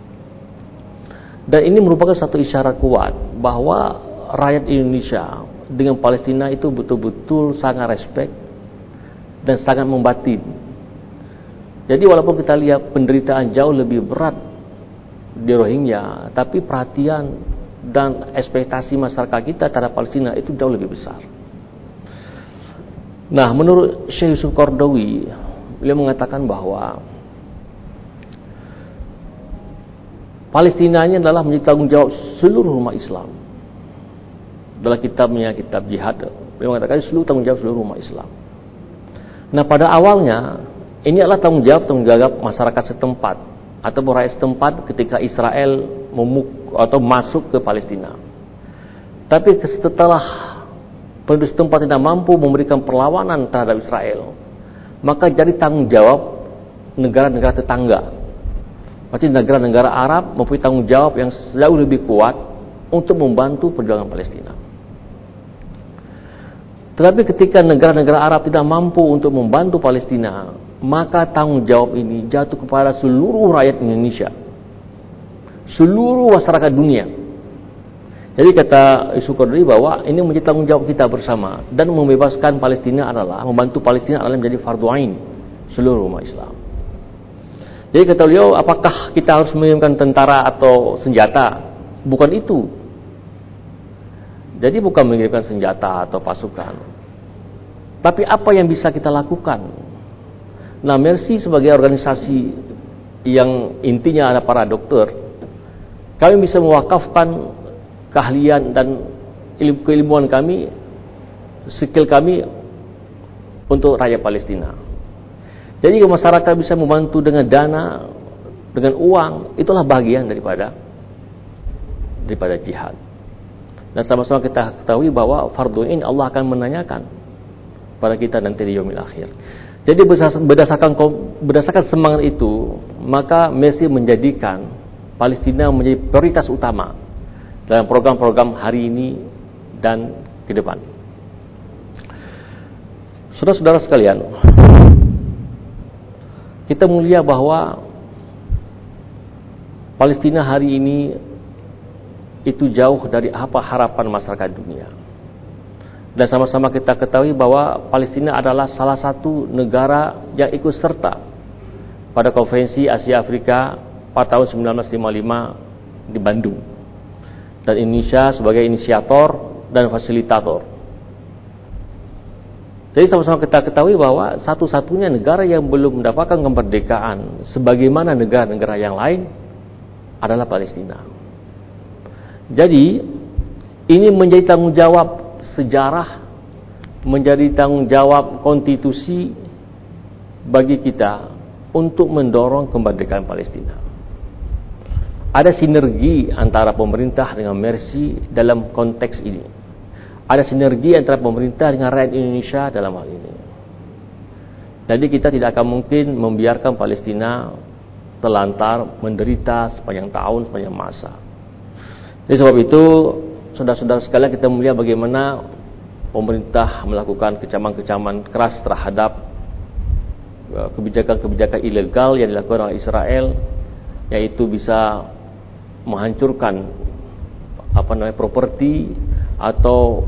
Dan ini merupakan satu isyarat kuat bahwa rakyat Indonesia dengan Palestina itu betul-betul sangat respect dan sangat membatin. Jadi walaupun kita lihat penderitaan jauh lebih berat di Rohingya, tapi perhatian dan ekspektasi masyarakat kita terhadap Palestina itu jauh lebih besar. Nah, menurut Syekh Yusuf Qaradawi, beliau mengatakan bahwa Palestina ini adalah menjadi tanggung jawab seluruh umat Islam. Dalam kitabnya, kitab jihad, beliau mengatakan seluruh tanggung jawab seluruh umat Islam. Nah, pada awalnya ini adalah tanggung jawab masyarakat setempat atau rakyat setempat ketika Israel masuk ke Palestina. Tapi setelah penduduk setempat tidak mampu memberikan perlawanan terhadap Israel, maka jadi tanggung jawab negara-negara tetangga. Berarti negara-negara Arab mempunyai tanggung jawab yang jauh lebih kuat untuk membantu perjuangan Palestina. Tetapi ketika negara-negara Arab tidak mampu untuk membantu Palestina, maka tanggung jawab ini jatuh kepada seluruh rakyat Indonesia, seluruh masyarakat dunia. Jadi kata Yusuf Qaradawi bahwa ini menjadi tanggung jawab kita bersama, dan membebaskan Palestina adalah, membantu Palestina adalah menjadi fardu ain seluruh umat Islam. Jadi kata beliau, apakah kita harus mengirimkan tentara atau senjata? Bukan itu. Jadi bukan mengirimkan senjata atau pasukan, tapi apa yang bisa kita lakukan. Nah, Mercy sebagai organisasi yang intinya ada para dokter, kami bisa mewakafkan keahlian dan keilmuan kami, skill kami untuk rakyat Palestina. Jadi kalau masyarakat bisa membantu dengan dana, dengan uang, itulah bagian daripada jihad. Dan sama-sama kita ketahui bahwa fardu ain Allah akan menanyakan pada kita nanti di yaumil akhir. Jadi berdasarkan semangat itu, maka Mercy menjadikan Palestina menjadi prioritas utama dalam program-program hari ini dan ke depan. Saudara-saudara sekalian, kita melihat bahwa Palestina hari ini itu jauh dari apa harapan masyarakat dunia. Dan sama-sama kita ketahui bahwa Palestina adalah salah satu negara yang ikut serta pada konferensi Asia Afrika pada tahun 1955 di Bandung. Dan Indonesia sebagai inisiator dan fasilitator. Jadi sama-sama kita ketahui bahwa satu-satunya negara yang belum mendapatkan kemerdekaan sebagaimana negara-negara yang lain adalah Palestina. Jadi ini menjadi tanggung jawab sejarah, menjadi tanggung jawab konstitusi bagi kita untuk mendorong kemerdekaan Palestina. Ada sinergi antara pemerintah dengan Mercy dalam konteks ini. Ada sinergi antara pemerintah dengan rakyat Indonesia dalam hal ini. Jadi kita tidak akan mungkin membiarkan Palestina terlantar menderita sepanjang tahun, sepanjang masa. Jadi sebab itu, saudara-saudara sekalian, kita melihat bagaimana pemerintah melakukan kecaman-kecaman keras terhadap kebijakan-kebijakan ilegal yang dilakukan oleh Israel, yaitu bisa menghancurkan properti atau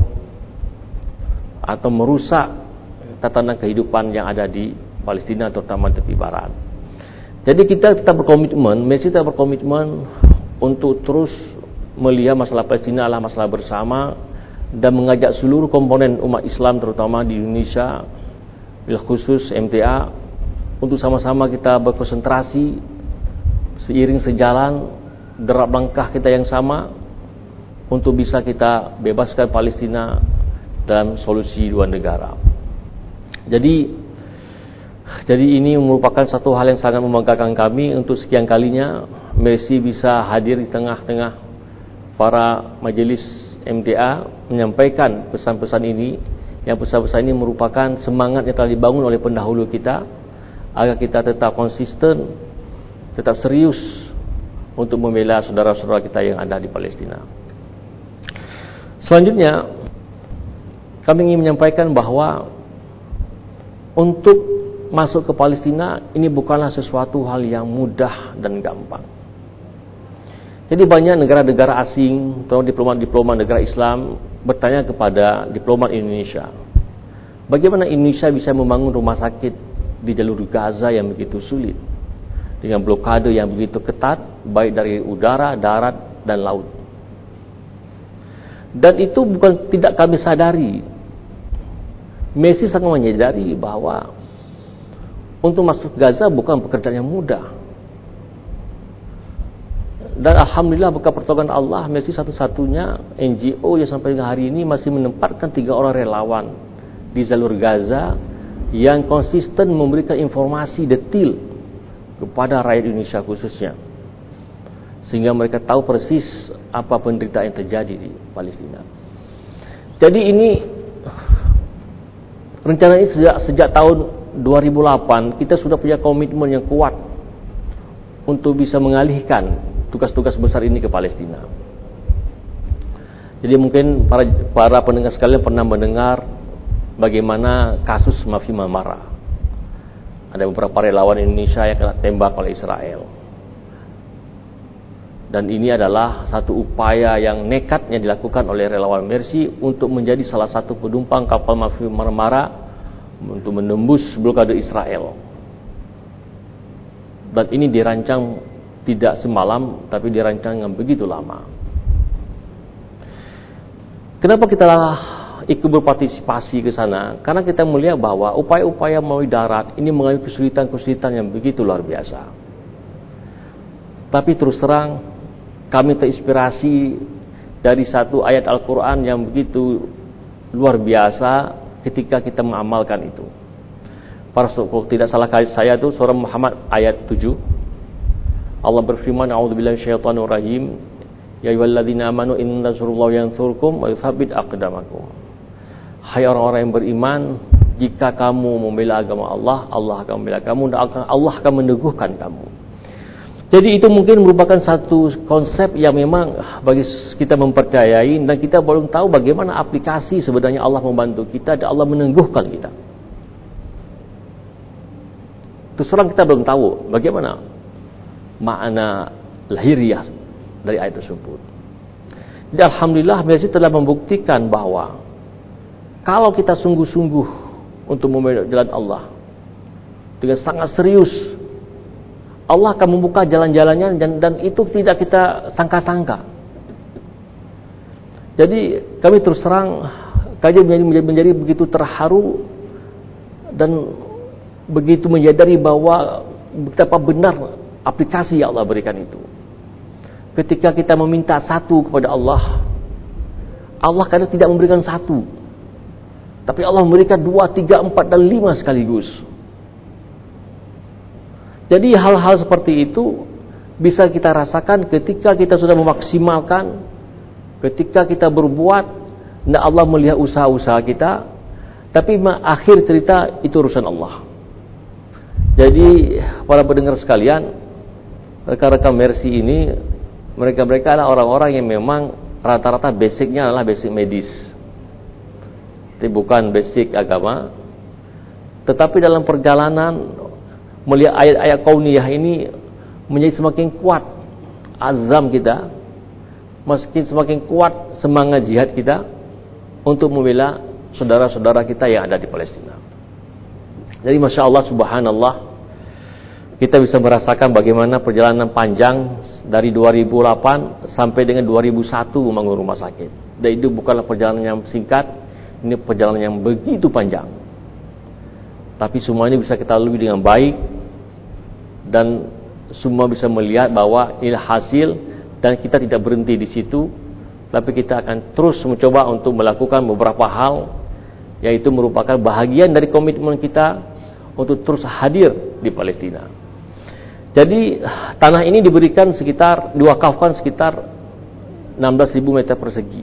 merusak tatanan kehidupan yang ada di Palestina, terutama tepi barat. Jadi kita tetap berkomitmen, Mercy tetap berkomitmen untuk terus melihat masalah Palestina adalah masalah bersama dan mengajak seluruh komponen umat Islam terutama di Indonesia, bil khusus MTA, untuk sama-sama kita berkonsentrasi seiring sejalan derap langkah kita yang sama untuk bisa kita bebaskan Palestina dalam solusi dua negara. Jadi ini merupakan satu hal yang sangat membanggakan kami. Untuk sekian kalinya Mercy bisa hadir di tengah-tengah para majelis MTA menyampaikan pesan-pesan ini, yang pesan-pesan ini merupakan semangat yang telah dibangun oleh pendahulu kita agar kita tetap konsisten, tetap serius untuk membela saudara-saudara kita yang ada di Palestina. Selanjutnya kami ingin menyampaikan bahwa untuk masuk ke Palestina ini bukanlah sesuatu hal yang mudah dan gampang. Jadi banyak negara-negara asing atau diplomat-diplomat negara Islam bertanya kepada diplomat Indonesia, bagaimana Indonesia bisa membangun rumah sakit di jalur Gaza yang begitu sulit, dengan blokade yang begitu ketat, baik dari udara, darat, dan laut. Dan itu bukan tidak kami sadari. Messi sangat menyadari bahwa untuk masuk Gaza bukan pekerjaan yang mudah. Dan alhamdulillah berkat pertolongan Allah, Messi satu-satunya NGO yang sampai hari ini masih menempatkan 3 orang relawan di jalur Gaza yang konsisten memberikan informasi detail kepada rakyat Indonesia khususnya, sehingga mereka tahu persis apa penderitaan yang terjadi di Palestina. Jadi ini rencana ini sejak tahun 2008 kita sudah punya komitmen yang kuat untuk bisa mengalihkan tugas-tugas besar ini ke Palestina. Jadi mungkin para pendengar sekalian pernah mendengar bagaimana kasus Mafi Marmara. Ada beberapa relawan Indonesia yang kena tembak oleh Israel. Dan ini adalah satu upaya yang nekat yang dilakukan oleh relawan Mercy untuk menjadi salah satu penumpang kapal Mafi Marmara untuk menembus blokade Israel. Dan ini dirancang tidak semalam, tapi dirancang yang begitu lama. Kenapa kita ikut berpartisipasi ke sana? Karena kita melihat bahwa upaya-upaya melalui darat ini mengalami kesulitan-kesulitan yang begitu luar biasa. Tapi terus terang kami terinspirasi dari satu ayat Al-Quran yang begitu luar biasa ketika kita mengamalkan itu. Kalau tidak salah saya itu surah Muhammad ayat 7. Allah berfirman, a'udzubillahi minasyaitonir rajim, ya ayyuhalladzina amanu in tansurullaha yansurkum wa yutsabbit aqdamakum. Hai orang-orang yang beriman, jika kamu membela agama Allah, Allah akan membela kamu dan Allah akan meneguhkan kamu. Jadi itu mungkin merupakan satu konsep yang memang bagi kita mempercayai, dan kita belum tahu bagaimana aplikasi sebenarnya Allah membantu kita dan Allah meneguhkan kita. Terus terang kita belum tahu bagaimana makna lahiriah dari ayat tersebut. Jadi alhamdulillah Messi telah membuktikan bahwa kalau kita sungguh-sungguh untuk membela jalan Allah dengan sangat serius, Allah akan membuka jalan-jalannya, dan itu tidak kita sangka-sangka. Jadi kami terus terang menjadi begitu terharu dan begitu menyadari bahwa betapa benar aplikasi yang Allah berikan itu. Ketika kita meminta satu kepada Allah, Allah kadang tidak memberikan satu, tapi Allah memberikan 2, 3, 4, dan 5 sekaligus. Jadi hal-hal seperti itu bisa kita rasakan ketika kita sudah memaksimalkan, ketika kita berbuat, dan Allah melihat usaha-usaha kita. Tapi akhir cerita itu urusan Allah. Jadi para pendengar sekalian, rekan-rekan Mercy ini, mereka adalah orang-orang yang memang rata-rata basicnya adalah basic medis, tapi bukan basic agama. Tetapi dalam perjalanan melihat ayat-ayat kauniyah ini menjadi semakin kuat azam kita, semakin kuat semangat jihad kita untuk membela saudara-saudara kita yang ada di Palestina. Jadi Masya Allah, Subhanallah, kita bisa merasakan bagaimana perjalanan panjang dari 2008 sampai dengan 2001 membangun rumah sakit. Dan itu bukanlah perjalanan yang singkat, ini perjalanan yang begitu panjang. Tapi semua ini bisa kita lalui dengan baik, dan semua bisa melihat bahwa ini hasil, dan kita tidak berhenti di situ, tapi kita akan terus mencoba untuk melakukan beberapa hal, yaitu merupakan bahagian dari komitmen kita untuk terus hadir di Palestina. Jadi tanah ini diberikan diwakafkan sekitar 16.000 meter persegi.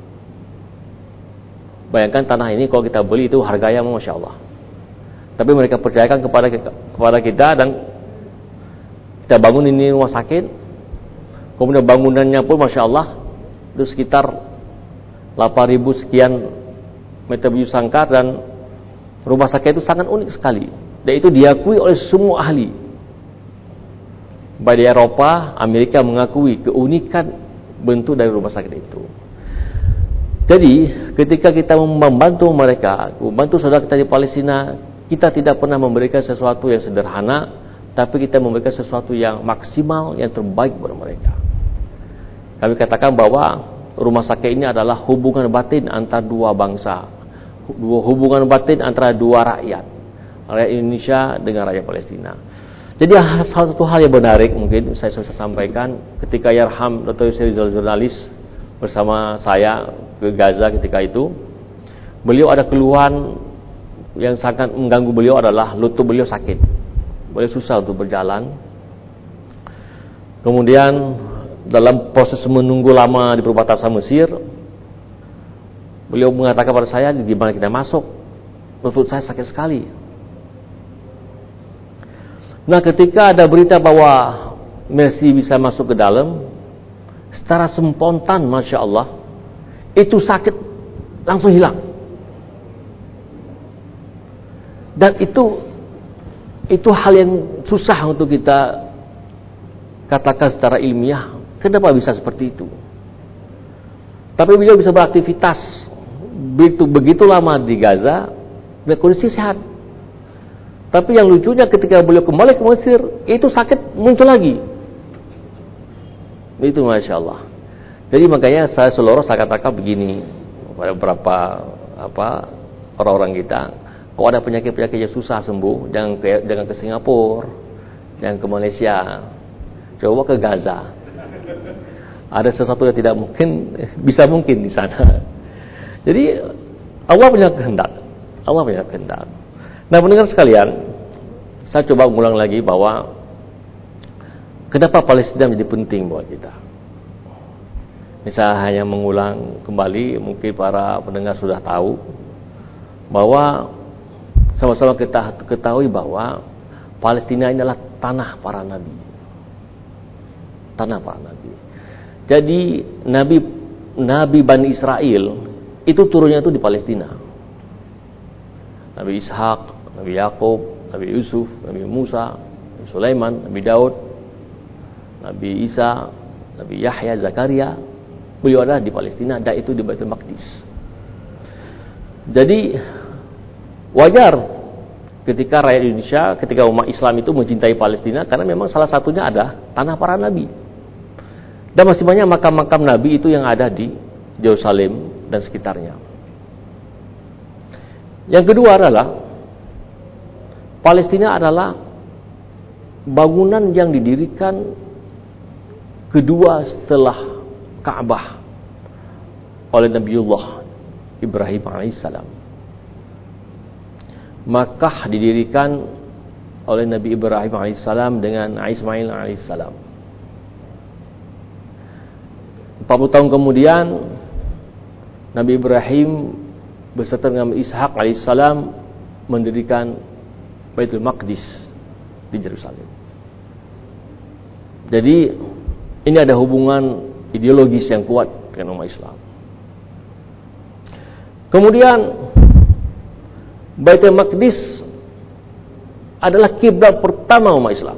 Bayangkan tanah ini kalau kita beli itu harganya Masya Allah. Tapi mereka percayakan kepada kita, dan kita bangun ini rumah sakit. Kemudian bangunannya pun Masya Allah itu sekitar 8.000 sekian meter biji sangkar, dan rumah sakit itu sangat unik sekali. Dan itu diakui oleh semua ahli. Baik di Eropa, Amerika mengakui keunikan bentuk dari rumah sakit itu. Jadi ketika kita membantu mereka, membantu saudara kita di Palestina, kita tidak pernah memberikan sesuatu yang sederhana, tapi kita memberikan sesuatu yang maksimal, yang terbaik buat mereka. Kami katakan bahwa rumah sakit ini adalah hubungan batin antara dua bangsa, hubungan batin antara dua rakyat Indonesia dengan rakyat Palestina. Jadi salah satu hal yang menarik mungkin saya sudah sampaikan ketika Yarham Dr. Yusri jurnalis bersama saya ke Gaza ketika itu, beliau ada keluhan yang sangat mengganggu beliau adalah lutut beliau sakit, beliau susah untuk berjalan. Kemudian dalam proses menunggu lama di perbatasan Mesir, beliau mengatakan pada saya, gimana kita masuk, lutut saya sakit sekali. Nah ketika ada berita bahwa Mercy bisa masuk ke dalam, secara spontan Masya Allah, itu sakit langsung hilang. Dan itu hal yang susah untuk kita katakan secara ilmiah, kenapa bisa seperti itu. Tapi beliau bisa beraktivitas begitu lama di Gaza, dengan kondisi sehat. Tapi yang lucunya ketika beliau kembali ke Mesir, itu sakit muncul lagi. Itu Masya Allah. Jadi makanya saya katakan begini pada beberapa orang-orang kita, kalau ada penyakit-penyakit yang susah sembuh, jangan ke Singapura, jangan ke Malaysia, coba ke Gaza. Ada sesuatu yang tidak mungkin bisa mungkin di sana. Jadi Allah punya kehendak. Nah pendengar sekalian, saya coba mengulang lagi bahwa kenapa Palestina menjadi penting buat kita. Ini saya hanya mengulang kembali, mungkin para pendengar sudah tahu bahwa sama-sama kita ketahui bahwa Palestina ini adalah tanah para nabi. Tanah para nabi. Jadi Nabi Bani Israel itu turunnya itu di Palestina. Nabi Ishak, Nabi Yakub, Nabi Yusuf, Nabi Musa, Nabi Sulaiman, Nabi Daud, Nabi Isa, Nabi Yahya, Zakaria, beliau ada di Palestina, dan itu di Baitul Maqdis. Jadi wajar ketika rakyat Indonesia, ketika umat Islam itu mencintai Palestina, karena memang salah satunya ada tanah para nabi. Dan masih banyak makam-makam nabi itu yang ada di Yerusalem dan sekitarnya. Yang kedua adalah Palestina adalah bangunan yang didirikan kedua setelah Ka'bah oleh Nabiullah Ibrahim alaihissalam. Makkah didirikan oleh Nabi Ibrahim alaihissalam dengan Ismail alaihissalam. 40 tahun kemudian Nabi Ibrahim beserta dengan Ishak alaihissalam mendirikan Baitul Maqdis di Yerusalem. Jadi ini ada hubungan ideologis yang kuat dengan umat Islam. Kemudian Baitul Maqdis adalah kiblat pertama umat Islam.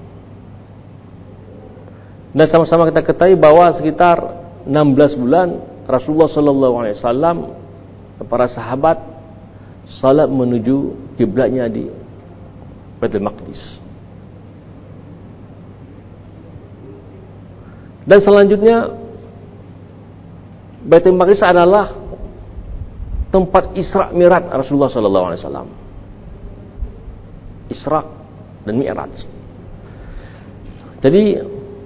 Dan sama-sama kita ketahui bahwa sekitar 16 bulan Rasulullah SAW para sahabat salat menuju kiblatnya di Baitul Maqdis. Dan selanjutnya Baitul Maqdis adalah tempat Isra Mi'raj Rasulullah SAW. Isra dan Mi'raj. Jadi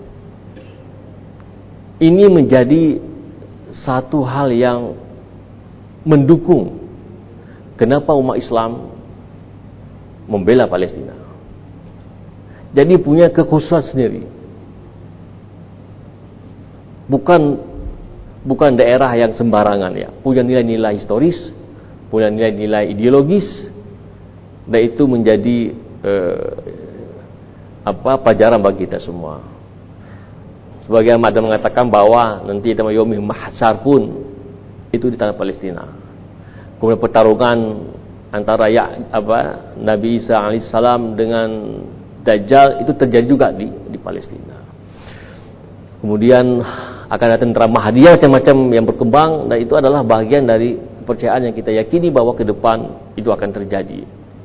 ini menjadi satu hal yang mendukung kenapa umat Islam membela Palestina. Jadi punya kekhususan sendiri. Bukan daerah yang sembarangan ya. Punya nilai-nilai historis, punya nilai-nilai ideologis, dan itu menjadi pelajaran bagi kita semua. Sebagai Ahmad mengatakan bahwa nanti yaumil mahsyar pun itu di tanah Palestina. Kemudian pertarungan antara Nabi Isa alaihissalam dengan Dajjal itu terjadi juga di Palestina. Kemudian akan ada tentara Mahdiyah macam-macam yang berkembang, dan itu adalah bagian dari kepercayaan yang kita yakini bahwa ke depan itu akan terjadi.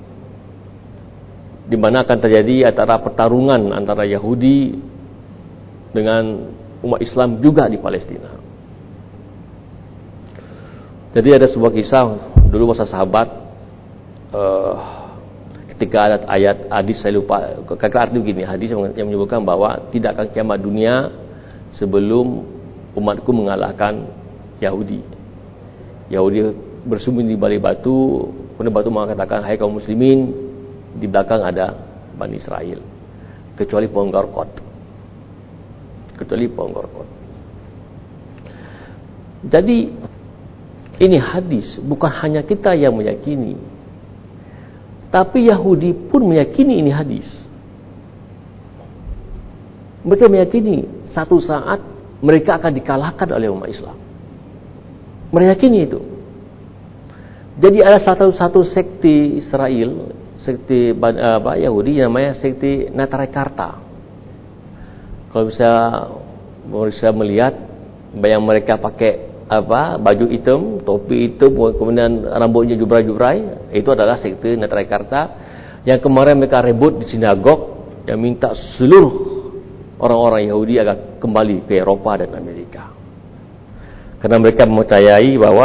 Di mana akan terjadi antara pertarungan antara Yahudi dengan umat Islam juga di Palestina. Jadi ada sebuah kisah dulu masa sahabat, ketika ada ayat hadis, saya lupa kakak arti begini, hadis yang menyebutkan bahwa tidak akan kiamat dunia sebelum umatku mengalahkan Yahudi. Yahudi bersembunyi di balik batu, kemudian batu mengatakan, hai kaum muslimin, di belakang ada Bani Israel, kecuali pohon Garqot. Jadi ini hadis bukan hanya kita yang meyakini, tapi Yahudi pun meyakini ini hadis. Mereka meyakini satu saat mereka akan dikalahkan oleh umat Islam. Mereka yakini itu. Jadi ada satu sekte Israel, sekte Yahudi namanya sekte Netrakarta. Kalau bisa melihat yang mereka pakai baju hitam, topi hitam, kemudian rambutnya jubrai-jubrai, itu adalah sekte Netrakarta yang kemarin mereka rebut di sinagog yang minta seluruh orang-orang Yahudi akan kembali ke Eropa dan Amerika. Karena mereka mempercayai bahwa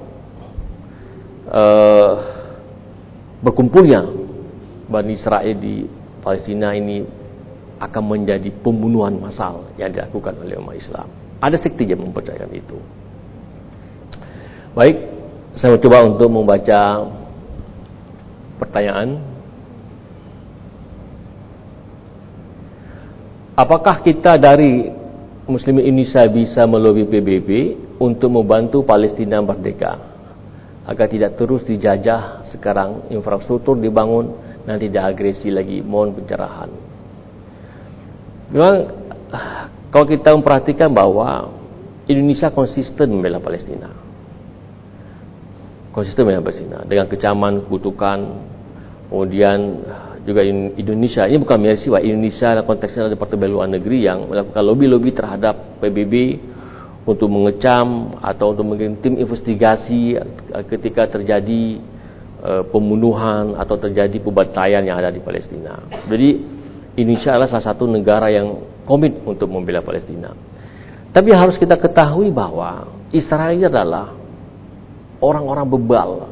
berkumpulnya Bani Israel di Palestina ini akan menjadi pembunuhan massal yang dilakukan oleh umat Islam. Ada sekte yang mempercayakan itu. Baik, saya mencoba untuk membaca pertanyaan. Apakah kita dari Muslimin Indonesia bisa melobi PBB untuk membantu Palestina merdeka agar tidak terus dijajah? Sekarang infrastruktur dibangun, nanti diagresi lagi. Mohon pencerahan. Memang kalau kita memperhatikan bahwa Indonesia konsisten membela Palestina, dengan kecaman, kutukan, kemudian juga Indonesia, ini bukan Mercy, Indonesia dalam konteksnya adalah Departemen Luar Negeri yang melakukan lobby-lobby terhadap PBB untuk mengecam atau untuk mengirim tim investigasi ketika terjadi pembunuhan atau terjadi pembantaian yang ada di Palestina. Jadi Indonesia adalah salah satu negara yang komit untuk membela Palestina. Tapi harus kita ketahui bahwa Israel ini adalah orang-orang bebal.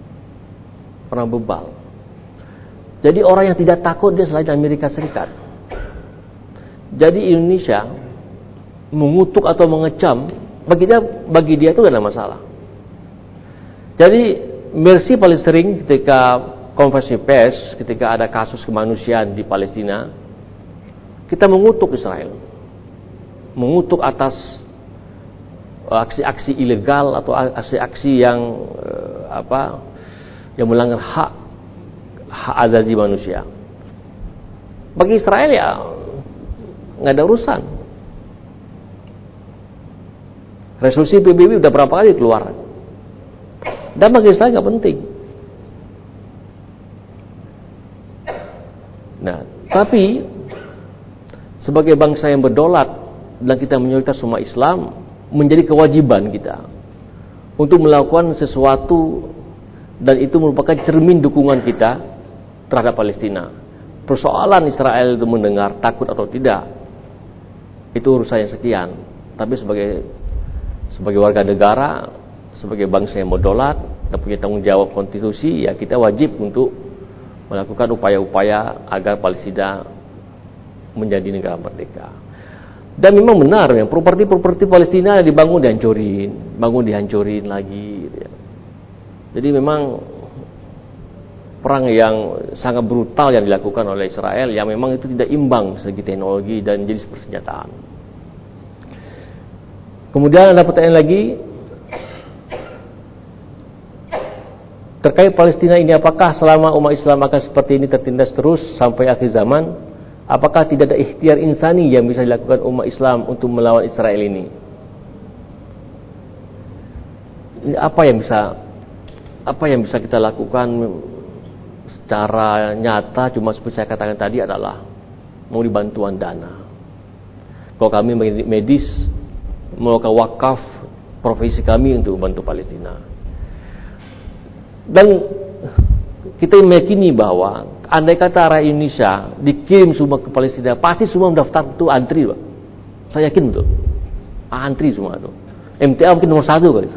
Jadi orang yang tidak takut dia selain Amerika Serikat. Jadi Indonesia mengutuk atau mengecam, bagi dia itu tidak ada masalah. Jadi Mercy paling sering ketika konferensi pers, ketika ada kasus kemanusiaan di Palestina, kita mengutuk Israel, mengutuk atas aksi-aksi ilegal atau aksi-aksi yang yang melanggar hak azazi manusia. Bagi Israel ya nggak ada urusan. Resolusi PBB udah berapa kali keluar, dan bagi Israel nggak penting. Nah, tapi sebagai bangsa yang berdaulat dan kita mayoritas umat Islam, menjadi kewajiban kita untuk melakukan sesuatu, dan itu merupakan cermin dukungan kita terhadap Palestina. Persoalan Israel itu mendengar takut atau tidak, itu urusan yang sekian. Tapi sebagai warga negara, sebagai bangsa yang berdaulat dan punya tanggung jawab konstitusi, ya kita wajib untuk melakukan upaya-upaya agar Palestina menjadi negara merdeka. Dan memang benar ya, properti Palestina dihancurin lagi. Jadi memang perang yang sangat brutal yang dilakukan oleh Israel, yang memang itu tidak imbang segi teknologi dan jenis persenjataan. Kemudian ada pertanyaan lagi terkait Palestina ini, apakah selama umat Islam akan seperti ini tertindas terus sampai akhir zaman? Apakah tidak ada ikhtiar insani yang bisa dilakukan umat Islam untuk melawan Israel ini? Apa yang bisa kita lakukan secara nyata? Cuma seperti saya katakan tadi adalah mau dibantuan dana. Kalau kami medis, melakukan wakaf profesi kami untuk bantu Palestina. Dan kita meyakini bahwa andai kata rakyat Indonesia dikirim semua ke Palestina, pasti semua mendaftar itu antri, Pak. Saya yakin betul. Antri semua itu. MTA mungkin nomor 1 kali.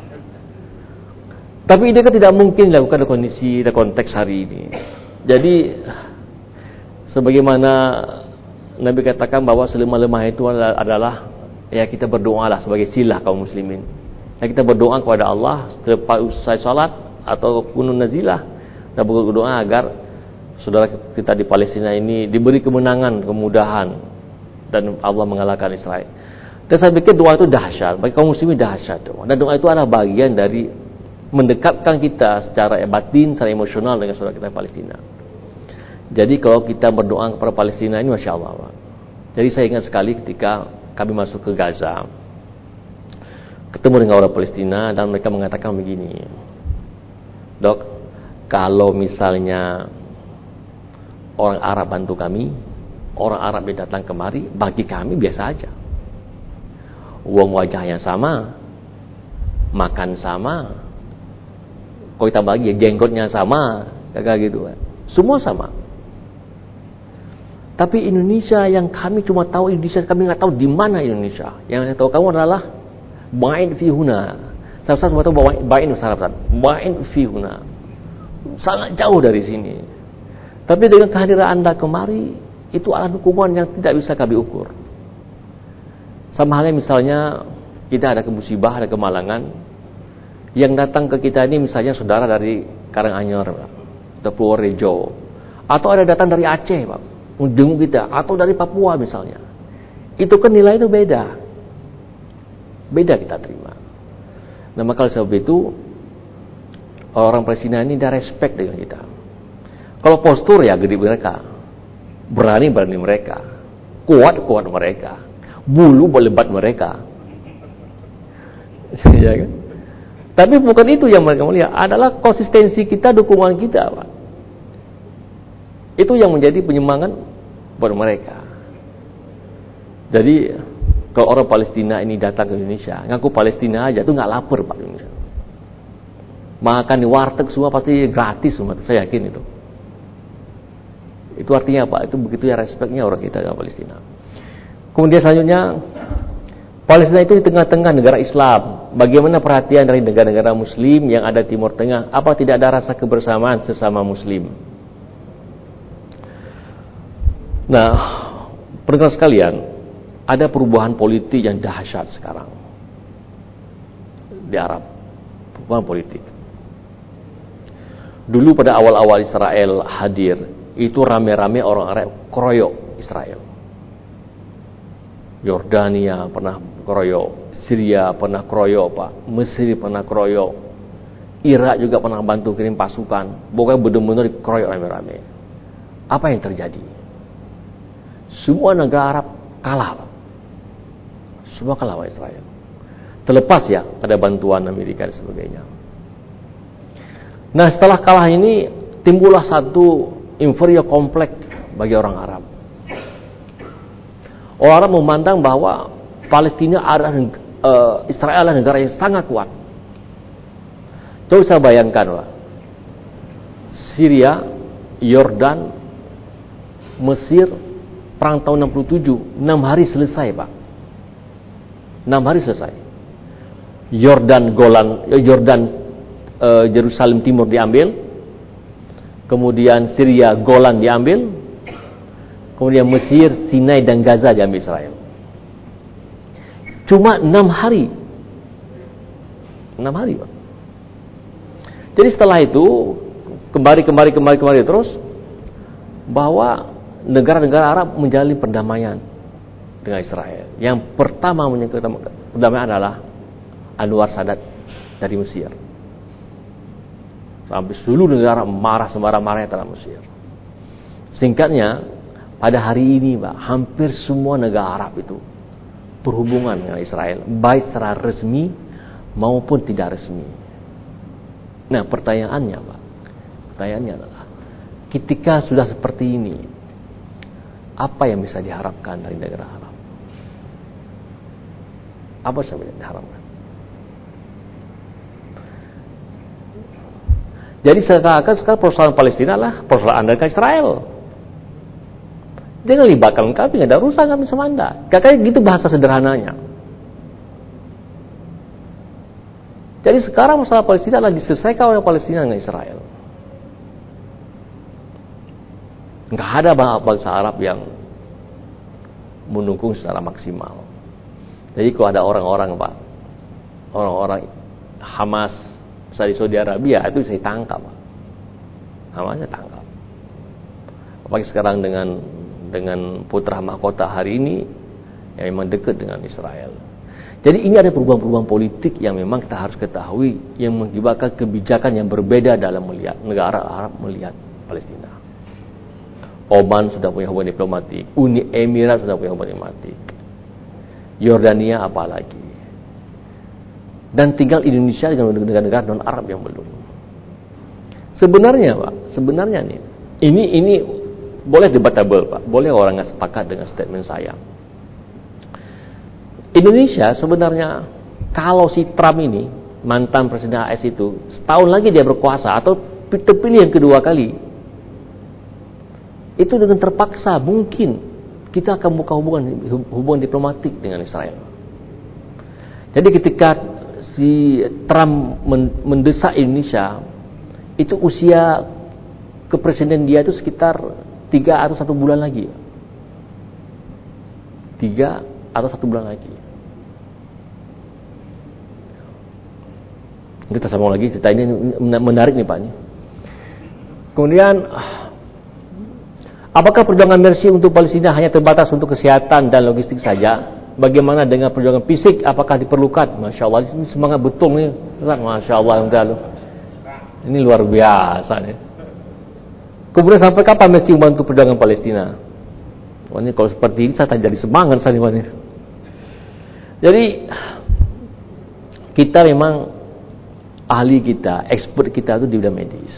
Tapi ini kan tidak mungkin dilakukan dalam kondisi dan konteks hari ini. Jadi sebagaimana Nabi katakan bahwa selemah-lemah itu adalah ya kita berdoalah sebagai silah kaum muslimin. Ya kita berdoa kepada Allah selepas usai salat atau kunun nazilah, dan berdoa agar saudara kita di Palestina ini diberi kemenangan, kemudahan, dan Allah mengalahkan Israel. Dan saya pikir doa itu dahsyat bagi kaum muslimin, dahsyat. Dan doa itu adalah bagian dari mendekatkan kita secara batin, secara emosional dengan saudara kita di Palestina. Jadi kalau kita berdoa kepada Palestina ini, masya Allah, Pak. Jadi saya ingat sekali ketika kami masuk ke Gaza, ketemu dengan orang Palestina, dan mereka mengatakan begini, Dok, kalau misalnya orang Arab bantu kami, orang Arab yang datang kemari, bagi kami biasa aja. Uang wajahnya sama, makan sama, kalau kita bagi jenggotnya sama, kayak gitu kan. Semua sama. Tapi Indonesia yang kami cuma tahu Indonesia, kami nggak tahu di mana Indonesia. Yang saya tahu kamu adalah ba'in fi huna. Saya cuma tahu bahwa ba'in fi huna. Sangat jauh dari sini. Tapi dengan kehadiran Anda kemari, itu adalah dukungan yang tidak bisa kami ukur. Sama halnya misalnya kita ada musibah, ada kemalangan, yang datang ke kita ini misalnya saudara dari Karanganyar atau Purworejo, atau ada datang dari Aceh, Pak, menjenguk kita, atau dari Papua misalnya. Itu kan nilai itu beda kita terima. Nah maka sebab itu orang Palestina ini dah respect dengan kita. Kalau postur ya gede mereka, berani mereka, kuat mereka, bulu berlebat mereka. Ya kan? Tapi bukan itu yang mereka melihat, adalah konsistensi kita, dukungan kita, Pak. Itu yang menjadi penyemangat buat mereka. Jadi kalau orang Palestina ini datang ke Indonesia, ngaku Palestina aja tuh nggak lapar, Pak. Indonesia. Makan di warteg semua pasti gratis semua, saya yakin itu. Itu artinya apa? Itu begitu ya respeknya orang kita ke Palestina. Kemudian selanjutnya, Palestina itu di tengah-tengah negara Islam. Bagaimana perhatian dari negara-negara Muslim yang ada di Timur Tengah? Apa tidak ada rasa kebersamaan sesama Muslim? Nah, pendengar sekalian, ada perubahan politik yang dahsyat sekarang di Arab. Perubahan politik. Dulu pada awal-awal Israel hadir, itu rame-rame orang Arab keroyok Israel. Yordania pernah keroyok, Syria pernah keroyok, Pak, Mesir pernah keroyok, Irak juga pernah bantu kirim pasukan. Pokoknya benar-benar dikeroyok rame-rame. Apa yang terjadi? Semua negara Arab kalah, Pak. Semua kalah sama Israel. Terlepas ya ada bantuan Amerika dan sebagainya. Nah setelah kalah ini timbullah satu inferior complex bagi orang Arab. Orang Arab memandang bahwa Palestina adalah Israel adalah negara yang sangat kuat. Coba bisa bayangkan, Pak. Syria, Yordan, Mesir, perang tahun 67, 6 hari selesai, Pak. 6 hari selesai. Yerusalem Timur diambil, kemudian Syria, Golan diambil, kemudian Mesir, Sinai dan Gaza diambil Israel. Cuma 6 hari. 6 hari, Pak. Jadi setelah itu kembali terus bahwa negara-negara Arab menjalin perdamaian dengan Israel. Yang pertama menyebut perdamaian adalah Anwar Sadat dari Mesir. Sampai seluruh negara marah semarah-marahnya terhadap Mesir. Singkatnya, pada hari ini, Pak, hampir semua negara Arab itu berhubungan dengan Israel, baik secara resmi maupun tidak resmi. Nah, pertanyaannya, Pak, adalah ketika sudah seperti ini, apa yang bisa diharapkan dari negara Arab? Apa yang bisa diharapkan? Jadi sekarang persoalan Palestina lah persoalan Anda dengan Israel. Jangan libatkan kami, nggak ada urusan kami sama Anda. Kayak gitu bahasa sederhananya. Jadi sekarang masalah Palestina adalah diselesaikan oleh Palestina dengan Israel. Nggak ada bangsa Arab yang mendukung secara maksimal. Jadi kalau ada orang-orang Hamas misalnya di Saudi Arabia itu saya tangkap, Hamasnya tangkap. Apalagi sekarang dengan putra mahkota hari ini yang memang dekat dengan Israel. Jadi ini ada perubahan-perubahan politik yang memang kita harus ketahui yang mengakibatkan kebijakan yang berbeda dalam melihat negara Arab melihat Palestina. Oman sudah punya hubungan diplomatik, Uni Emirat sudah punya hubungan diplomatik, Yordania apalagi, dan tinggal Indonesia dengan negara-negara non Arab yang belum. Sebenarnya Pak, nih, ini boleh debatable Pak, boleh orang nggak sepakat dengan statement saya. Indonesia sebenarnya kalau si Trump ini mantan presiden AS itu setahun lagi dia berkuasa atau terpilih yang kedua kali, itu dengan terpaksa mungkin kita akan buka hubungan diplomatik dengan Israel. Jadi ketika si Trump mendesak Indonesia, itu usia kepresiden dia itu sekitar 3 atau 1 bulan lagi. 3 atau 1 bulan lagi. Kita sambung lagi, cerita ini menarik nih Pak. Kemudian, apakah perjuangan Mercy untuk Palestina hanya terbatas untuk kesehatan dan logistik saja? Bagaimana dengan perjuangan fisik? Apakah diperlukan? Masya Allah, ini semangat betul nih. Masya Allah, ini luar biasa nih. Kemudian sampai kapan Mercy membantu perjuangan Palestina? Wah, ini kalau seperti ini saya tak jadi semangat saya nih. Jadi kita memang ahli kita, expert kita itu di bidang medis.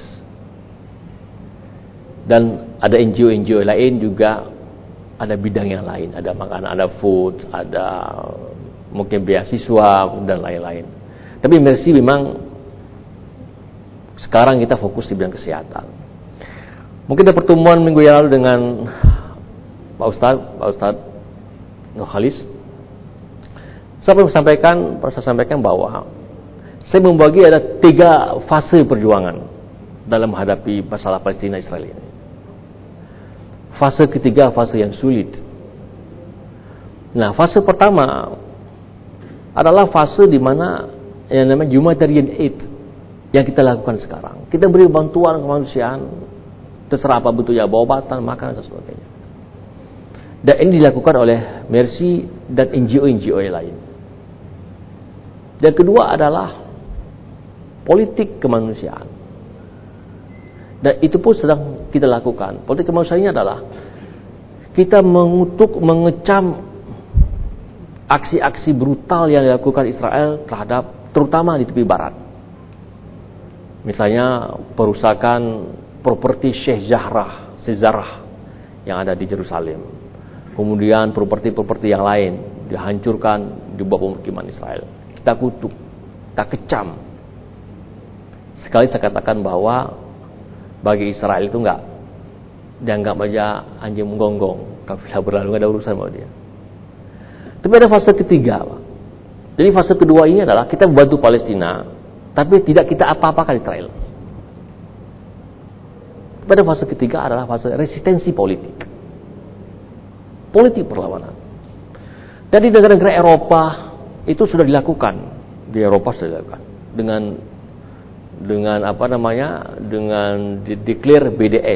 Dan ada NGO lain juga ada bidang yang lain, ada makanan, ada food, ada mungkin beasiswa dan lain-lain. Tapi Mercy memang sekarang kita fokus di bidang kesehatan. Mungkin ada pertemuan minggu yang lalu dengan Pak Ustadz Nurhalis. Saya sampaikan bahwa saya membagi ada 3 fase perjuangan dalam menghadapi masalah Palestina Israel ini. Fase ketiga, fase yang sulit. Nah, fase pertama adalah fase di mana yang namanya humanitarian aid yang kita lakukan sekarang. Kita beri bantuan kemanusiaan, terserah apa bentuknya, obat-obatan, makanan, dan sebagainya. Dan ini dilakukan oleh Mercy dan NGO yang lain. Yang kedua adalah politik kemanusiaan. Dan itu pun sedang kita lakukan. Politik kemanusiaan ini adalah kita mengutuk, mengecam aksi-aksi brutal yang dilakukan Israel terhadap, terutama di tepi barat. Misalnya perusakan properti Sheikh Zarah yang ada di Yerusalem. Kemudian properti-properti yang lain dihancurkan di bawah pemukiman Israel. Kita kutuk, kita kecam. Sekali saya katakan bahwa bagi Israel itu enggak dianggap aja anjing menggonggong, kafilah berlalu, enggak ada urusan sama dia. Tapi ada fase ketiga, Pak. Jadi fase kedua ini adalah kita membantu Palestina, tapi tidak kita apa-apakan Israel. Pada fase ketiga adalah fase resistensi politik, politik perlawanan. Dan di negara-negara Eropa itu sudah dilakukan, di Eropa sudah dilakukan dengan apa namanya, dengan declare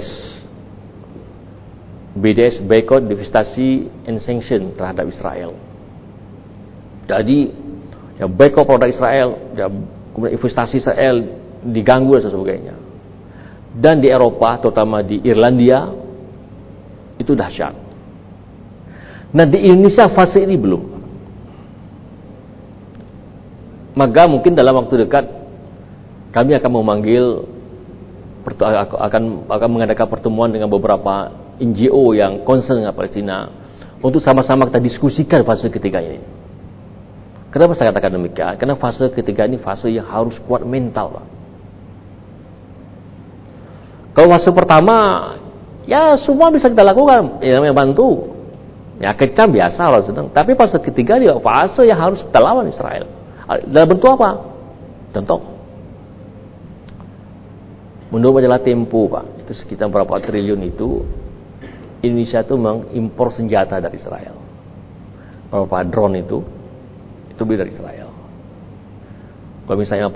BDS boycott, devastasi and sanction terhadap Israel. Jadi ya boycott produk Israel, ya kemudian investasi Israel diganggu dan sebagainya. Dan di Eropa, terutama di Irlandia, itu dahsyat. Nah, di Indonesia fase ini belum. Maka mungkin dalam waktu dekat kami akan memanggil, akan mengadakan pertemuan dengan beberapa NGO yang concern dengan Palestina untuk sama-sama kita diskusikan fase ketiga ini. Kenapa saya katakan demikian? Karena fase ketiga ini fase yang harus kuat mental, Pak. Kalau fase pertama, ya semua bisa kita lakukan, ya namanya bantu. Ya kecam biasa kalau sedang. Tapi fase ketiga dia fase yang harus kita lawan Israel. Dalam bentuk apa? Contoh. Menurut majalah Tempo, Pak, itu sekitar berapa triliun itu Indonesia itu mengimpor senjata dari Israel. Berapa drone itu beli dari Israel. Kalau misalnya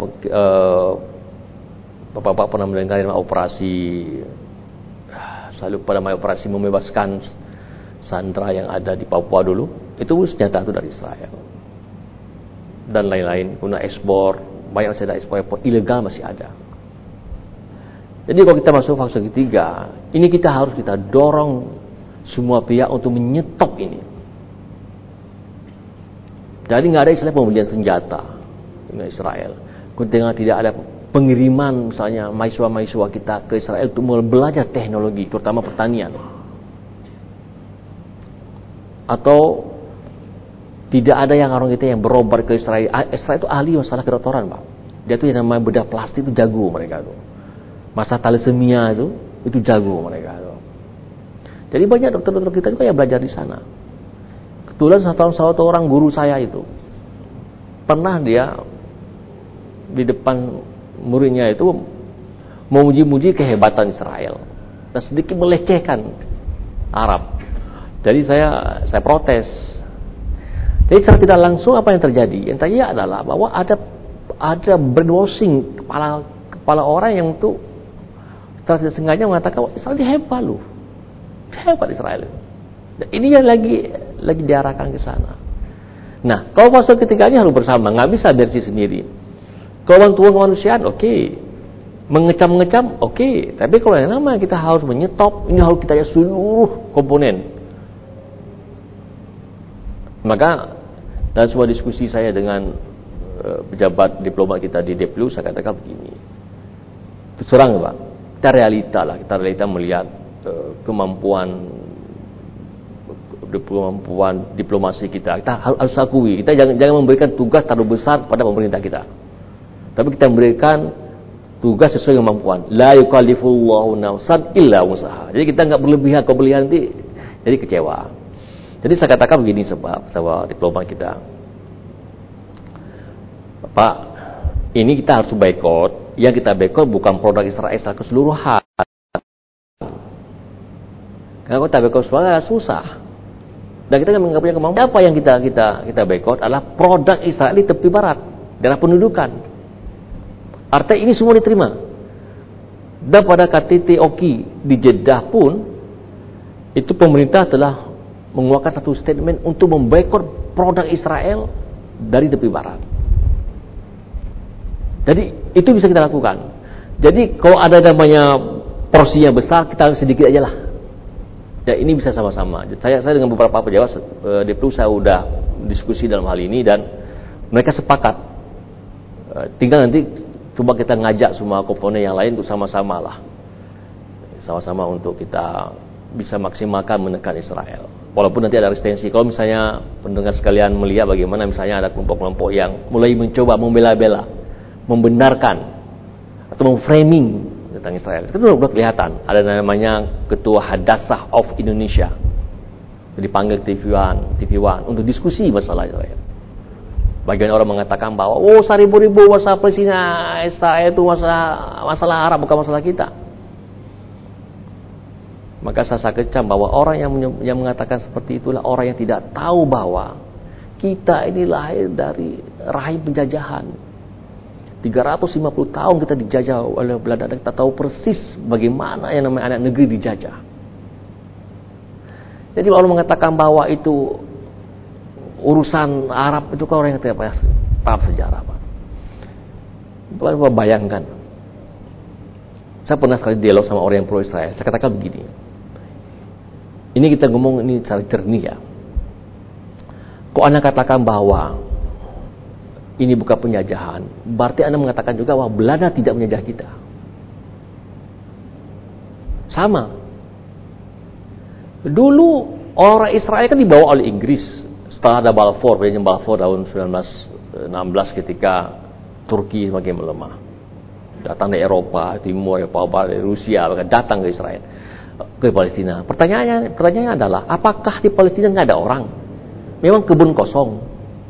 Bapak pernah mendengar operasi, selalu pada operasi membebaskan sandera yang ada di Papua dulu, itu senjata itu dari Israel. Dan lain-lain, guna ekspor, banyak senjata ekspor ilegal masih ada. Jadi kalau kita masuk fase ketiga, ini kita dorong semua pihak untuk menyetop ini. Jadi nggak ada istilah pembelian senjata dengan Israel. Ketika tidak ada pengiriman misalnya mahasiswa-mahasiswa kita ke Israel untuk belajar teknologi, terutama pertanian. Atau tidak ada yang orang kita yang berobat ke Israel. Israel itu ahli masalah kedokteran, Pak. Dia tuh yang namanya bedah plastik itu jago mereka tuh. Masa thalassemia itu jago mereka tuh. Jadi banyak dokter-dokter kita juga yang belajar di sana. Kebetulan satu orang guru saya itu pernah dia di depan muridnya itu memuji-muji kehebatan Israel dan sedikit melecehkan Arab. Jadi saya protes. Jadi secara tidak langsung apa yang terjadi? Yang terjadi adalah bahwa ada brainwashing kepala orang yang itu secara tidak sengaja mengatakan Israel ini hebat loh. Hebat Israel. Dan ini yang lagi diarahkan ke sana. Nah, kalau fase ketiganya harus bersama, nggak bisa versi sendiri. Kalau bantuan kemanusiaan, oke. Mengecam, oke. Tapi kalau yang namanya kita harus menyetop, ini harus kita lihat seluruh komponen. Maka dalam sebuah diskusi saya dengan pejabat diplomat kita di Deplu, saya katakan begini. Terus terang, Pak. Kita realita melihat kemampuan diplomasi kita. Kita harus akui, kita jangan memberikan tugas terlalu besar kepada pemerintah kita. Tapi kita memberikan tugas sesuai dengan kemampuan. La yukallifullahu nafsan illa wus'aha. Jadi kita enggak berlebihan, kalau berlebihan nanti jadi kecewa. Jadi saya katakan begini sebab diplomat kita. Pak, ini kita harus boikot. Yang kita boikot bukan produk Israel secara keseluruhan. Karena kalau kita boikot suara susah. Dan kita nggak punya kemampuan. Apa yang kita boikot adalah produk Israel di tepi barat, daerah pendudukan. Artinya ini semua diterima. Dan pada KTT Oki di Jeddah pun itu pemerintah telah mengeluarkan satu statement untuk memboikot produk Israel dari tepi barat. Jadi itu bisa kita lakukan. Jadi kalau ada namanya porsinya besar, kita sedikit aja lah. Ya ini bisa sama-sama. Saya dengan beberapa pejabat di Perlu saya sudah diskusi dalam hal ini dan mereka sepakat. Tinggal nanti coba kita ngajak semua komponen yang lain untuk sama-sama lah. Sama-sama untuk kita bisa maksimalkan menekan Israel. Walaupun nanti ada resistensi. Kalau misalnya pendengar sekalian melihat bagaimana misalnya ada kelompok-kelompok yang mulai mencoba membela-bela, membenarkan atau memframing tentang Israel. Itu sudah kelihatan. Ada namanya Ketua Hadassah of Indonesia. Dipanggil TV1 untuk diskusi masalah Israel. Bagian orang mengatakan bahwa seribu-ribu masalah Palestina, Israel itu masalah Arab bukan masalah kita. Maka saya kecam bahwa orang yang mengatakan seperti itulah orang yang tidak tahu bahwa kita ini lahir dari rahim penjajahan. 350 tahun kita dijajah oleh Belanda dan kita tahu persis bagaimana yang namanya anak negeri dijajah. Jadi orang mengatakan bahwa itu urusan Arab itu kan orang yang tidak paham sejarah, Pak. Bayangkan. Saya pernah sekali dialog sama orang yang pro Israel. Saya katakan begini. Ini kita ngomong ini secara jernih ya. Kok Anda katakan bahwa ini bukan penjajahan, berarti Anda mengatakan juga bahwa Belanda tidak menjajah kita. Sama. Dulu orang Israel kan dibawa oleh Inggris setelah ada Balfour, perjanjian Balfour tahun 1916 ketika Turki semakin melemah. Datang dari Eropa Timur, Eropa Barat, dari Rusia, bahkan datang ke Israel, ke Palestina. Pertanyaannya adalah, apakah di Palestina nggak ada orang? Memang kebun kosong.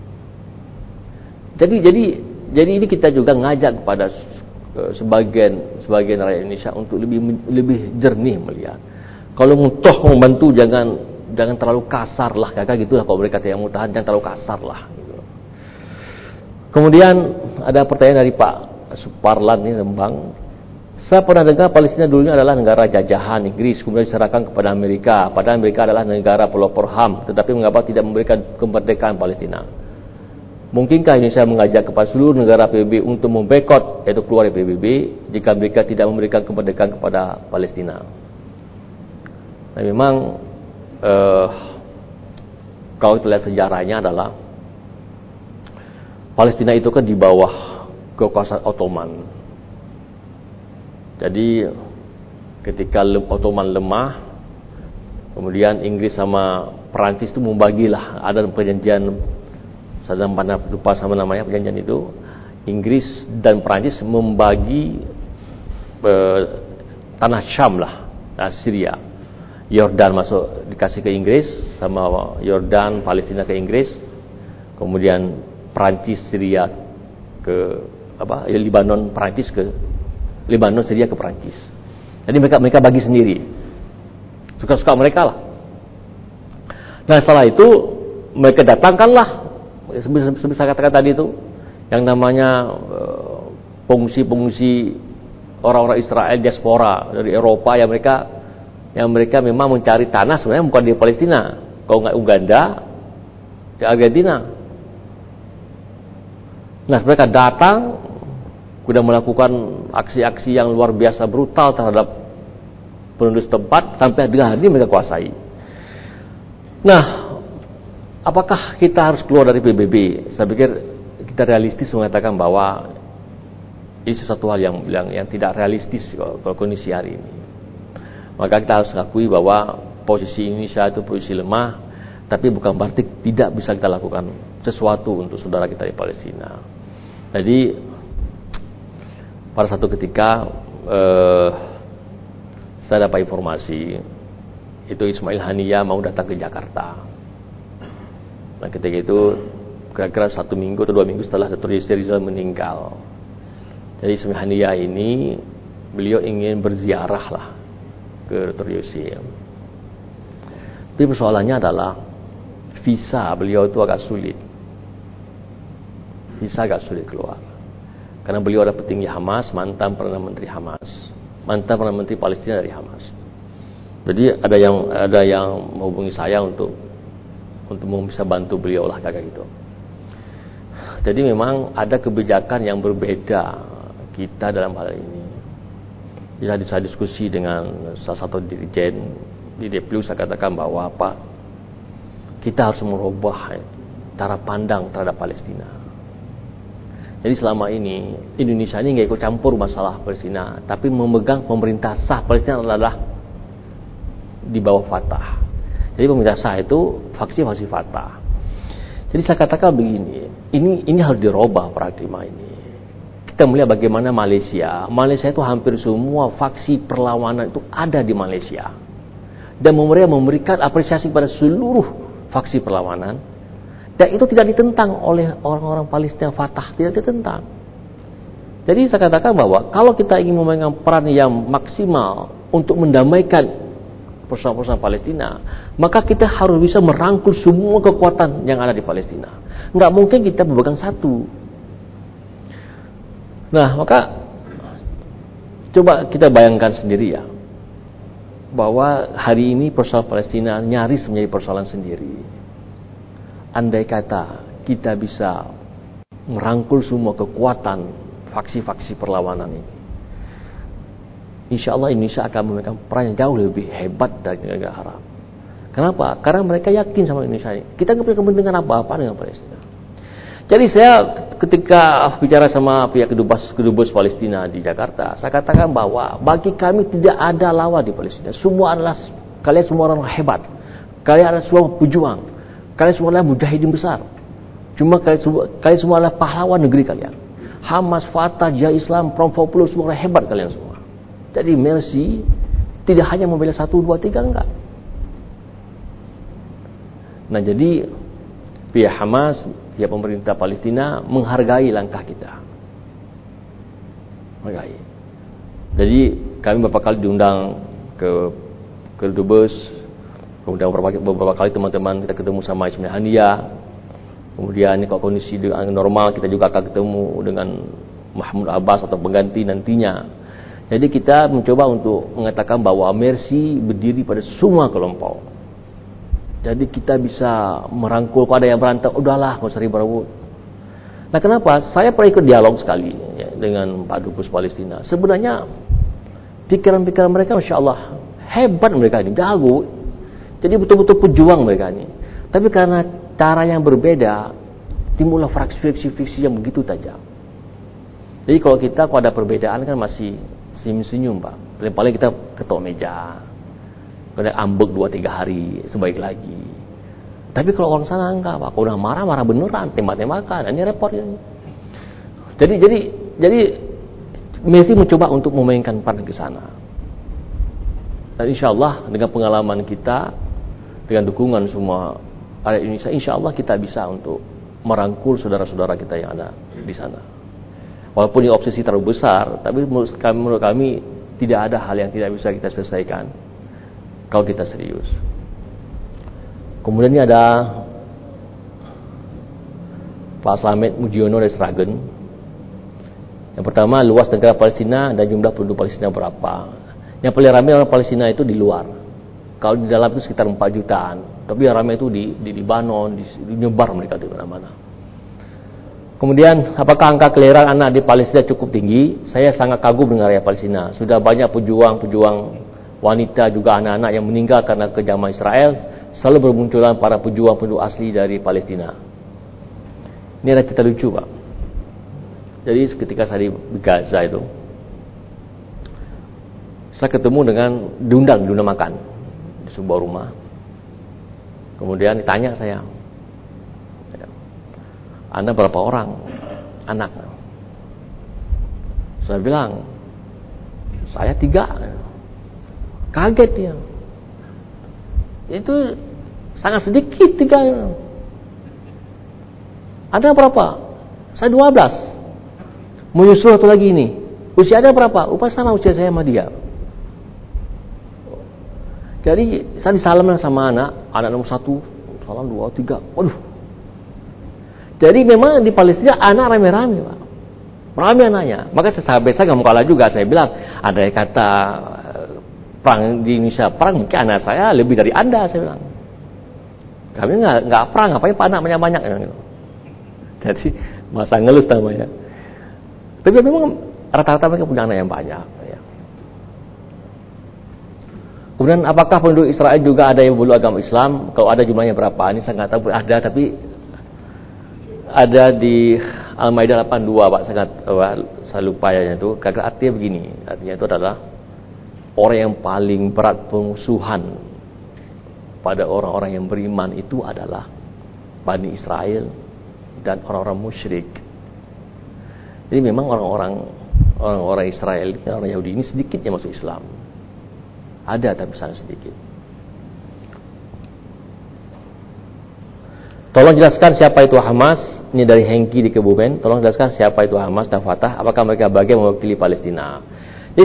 Jadi ini kita juga ngajak kepada sebagian rakyat Indonesia untuk lebih jernih melihat. Kalau toh membantu jangan terlalu kasar lah, kakak gitu lah. Kalau mereka yang mau tahan, jangan terlalu kasar lah. Gitu. Kemudian ada pertanyaan dari Pak Suparlan ini, Rembang. Saya pernah dengar Palestina dulunya adalah negara jajahan Inggris, kemudian diserahkan kepada Amerika. Padahal Amerika adalah negara pelopor HAM, tetapi mengapa tidak memberikan kemerdekaan Palestina? Mungkinkah Indonesia mengajak kepada seluruh negara PBB untuk membekot, yaitu keluar dari PBB, jika mereka tidak memberikan kemerdekaan kepada Palestina? Nah, memang kalau kita lihat sejarahnya adalah Palestina itu kan di bawah kekuasaan Ottoman. Jadi ketika Ottoman lemah, kemudian Inggris sama Perancis itu membagilah, ada perjanjian, saya lupa sama namanya perjanjian itu. Inggris dan Perancis membagi tanah Syam lah, Syria. Yordan masuk dikasih ke Inggris, sama Yordan Palestina ke Inggris, kemudian Perancis Syria ke Libanon, Perancis ke Libanon, Syria ke Perancis. Jadi mereka bagi sendiri, suka-suka mereka lah. Nah, setelah itu mereka datangkanlah, seperti saya katakan tadi itu, yang namanya pengungsi orang-orang Israel diaspora dari Eropa, yang mereka memang mencari tanah sebenarnya bukan di Palestina, kalau nggak Uganda, di Argentina. Nah, mereka datang sudah melakukan aksi-aksi yang luar biasa brutal terhadap penduduk setempat, sampai dengan hari ini mereka kuasai. Nah, apakah kita harus keluar dari PBB? Saya pikir kita realistis mengatakan bahwa ini sesuatu hal yang tidak realistis kalau kondisi hari ini. Maka kita harus akui bahwa posisi Indonesia itu posisi lemah, tapi bukan berarti tidak bisa kita lakukan sesuatu untuk saudara kita di Palestina. Jadi pada satu ketika saya dapat informasi itu Ismail Haniyah mau datang ke Jakarta. Nah, ketika itu kira-kira 1 minggu atau 2 minggu setelah Dr. Yusri Rizal meninggal. Jadi Ismail Haniyah ini beliau ingin berziarah lah ke Dr. Yusri. Tapi persoalannya adalah visa beliau itu agak sulit. Visa agak sulit keluar. Karena beliau ada petinggi Hamas, mantan Perdana Menteri Hamas, mantan Perdana Menteri Palestina dari Hamas. Jadi ada yang menghubungi saya untuk bisa bantu beliau lah kayak gitu. Jadi memang ada kebijakan yang berbeda kita dalam hal ini. Jadi saya diskusi dengan salah satu dirijen di DPLU, saya katakan bahwa kita harus merubah cara pandang terhadap Palestina. Jadi selama ini Indonesia ini nggak ikut campur masalah Palestina, tapi memegang pemerintah sah Palestina adalah di bawah Fatah. Jadi pemerintah sah itu faksi Fatah. Jadi saya katakan begini, ini harus dirubah paradigma ini. Kita melihat bagaimana Malaysia itu hampir semua faksi perlawanan itu ada di Malaysia, dan mereka memberikan apresiasi pada seluruh faksi perlawanan. Dan itu tidak ditentang oleh orang-orang Palestina, Fatah tidak ditentang. Jadi saya katakan bahwa kalau kita ingin memegang peran yang maksimal untuk mendamaikan persoalan-persoalan Palestina, maka kita harus bisa merangkul semua kekuatan yang ada di Palestina. Nggak mungkin kita memegang satu. Nah, maka coba kita bayangkan sendiri ya, bahwa hari ini persoalan Palestina nyaris menjadi persoalan sendiri. Andai kata kita bisa merangkul semua kekuatan faksi-faksi perlawanan ini, insya Allah Indonesia akan memegang peran yang jauh lebih hebat dari negara Arab. Kenapa? Karena mereka yakin sama Indonesia ini. Kita nggak punya kepentingan apa-apa dengan Palestina. Jadi saya ketika bicara sama pihak kedubes Palestina di Jakarta, saya katakan bahwa bagi kami tidak ada lawan di Palestina. Semua adalah Kalian semua orang hebat. Kalian adalah semua pejuang. Kalian semua adalah mujahidin besar. Cuma kalian semua adalah pahlawan negeri kalian. Hamas, Fatah, Jihad Islam, Front Popular, semua orang hebat kalian semua. Jadi Mercy tidak hanya membela 1, 2, 3, enggak. Nah, jadi pihak Hamas, pihak pemerintah Palestina menghargai langkah kita. Menghargai. Jadi kami beberapa kali diundang ke Dubes, kemudian beberapa kali teman-teman kita ketemu sama Ismail Haniyah. Kemudian kalau kondisi normal kita juga akan ketemu dengan Mahmud Abbas atau pengganti nantinya. Jadi kita mencoba untuk mengatakan bahwa Mercy berdiri pada semua kelompok. Jadi kita bisa merangkul pada yang berantem, udahlah nggak usah ribut. Nah, kenapa? Saya pernah ikut dialog sekali ya, dengan Pak Dubes Palestina. Sebenarnya pikiran-pikiran mereka, Masya Allah, hebat mereka ini, jago. Jadi betul-betul pejuang mereka ini. Tapi karena cara yang berbeda, timbullah friksi-friksi yang begitu tajam. Jadi kalau ada perbedaan kan masih senyum-senyum, Pak. Paling kita ketok meja, kena ambek 2-3 hari sebaik lagi. Tapi kalau orang sana enggak, Pak. Kalau udah marah beneran, tembak-tembakan. Ini repot ini. Jadi Mercy mencoba untuk memainkan peran ke sana. Dan insya Allah dengan pengalaman kita, dengan dukungan semua rakyat Indonesia, insya Allah kita bisa untuk merangkul saudara-saudara kita yang ada di sana. Walaupun ini obsesi terlalu besar, tapi menurut kami tidak ada hal yang tidak bisa kita selesaikan kalau kita serius. Kemudian ini ada Pak Slamet Mujiono dari Sragen. Yang pertama, luas negara Palestina dan jumlah penduduk Palestina berapa. Yang paling ramai orang Palestina itu di luar. Kalau di dalam itu sekitar 4 jutaan. Tapi yang ramai itu di Libanon, nyebar mereka di mana-mana. Kemudian, apakah angka kelahiran anak di Palestina cukup tinggi? Saya sangat kagum dengan rakyat Palestina. Sudah banyak pejuang-pejuang wanita juga anak-anak yang meninggal karena kejaman Israel. Selalu bermunculan para pejuang-pejuang asli dari Palestina. Ini ada cerita lucu, Pak. Jadi ketika saya di Gaza itu, saya ketemu diundang makan di sebuah rumah. Kemudian ditanya saya, Anda berapa orang anak? Saya bilang, saya 3. Kaget dia. Itu sangat sedikit 3. Ada berapa? Saya 12. Menyusul satu lagi ini. Usia ada berapa? Sama usia saya sama dia. Jadi saya disalam sama anak nomor 1, salam 2, 3. Waduh. Jadi memang di Palestina anak rame-rame, Pak. Rame anaknya. Maka saya nggak mau kalah juga. Saya bilang, ada yang kata perang di Indonesia, perang mungkin anak saya lebih dari Anda, saya bilang. Kami nggak perang, ngapain Pak anak banyak-banyak. Jadi masa ngelus namanya. Tapi memang rata-rata mereka punya anak yang banyak. Ya. Kemudian apakah penduduk Israel juga ada yang memeluk agama Islam? Kalau ada jumlahnya berapa? Ini saya nggak tahu. Ada, tapi ada di Al-Maidah 82, Pak. Saya lupa ya itu. Karena artinya begini. Artinya itu adalah orang yang paling berat pemusuhan pada orang-orang yang beriman itu adalah Bani Israel dan orang-orang musyrik. Jadi memang orang-orang Israel, orang Yahudi ini sedikit yang masuk Islam. Ada tapi sangat sedikit. Tolong jelaskan siapa itu Hamas. Ini dari Hengki di Kebumen. Tolong jelaskan siapa itu Hamas dan Fatah. Apakah mereka bagian mewakili Palestina? Jadi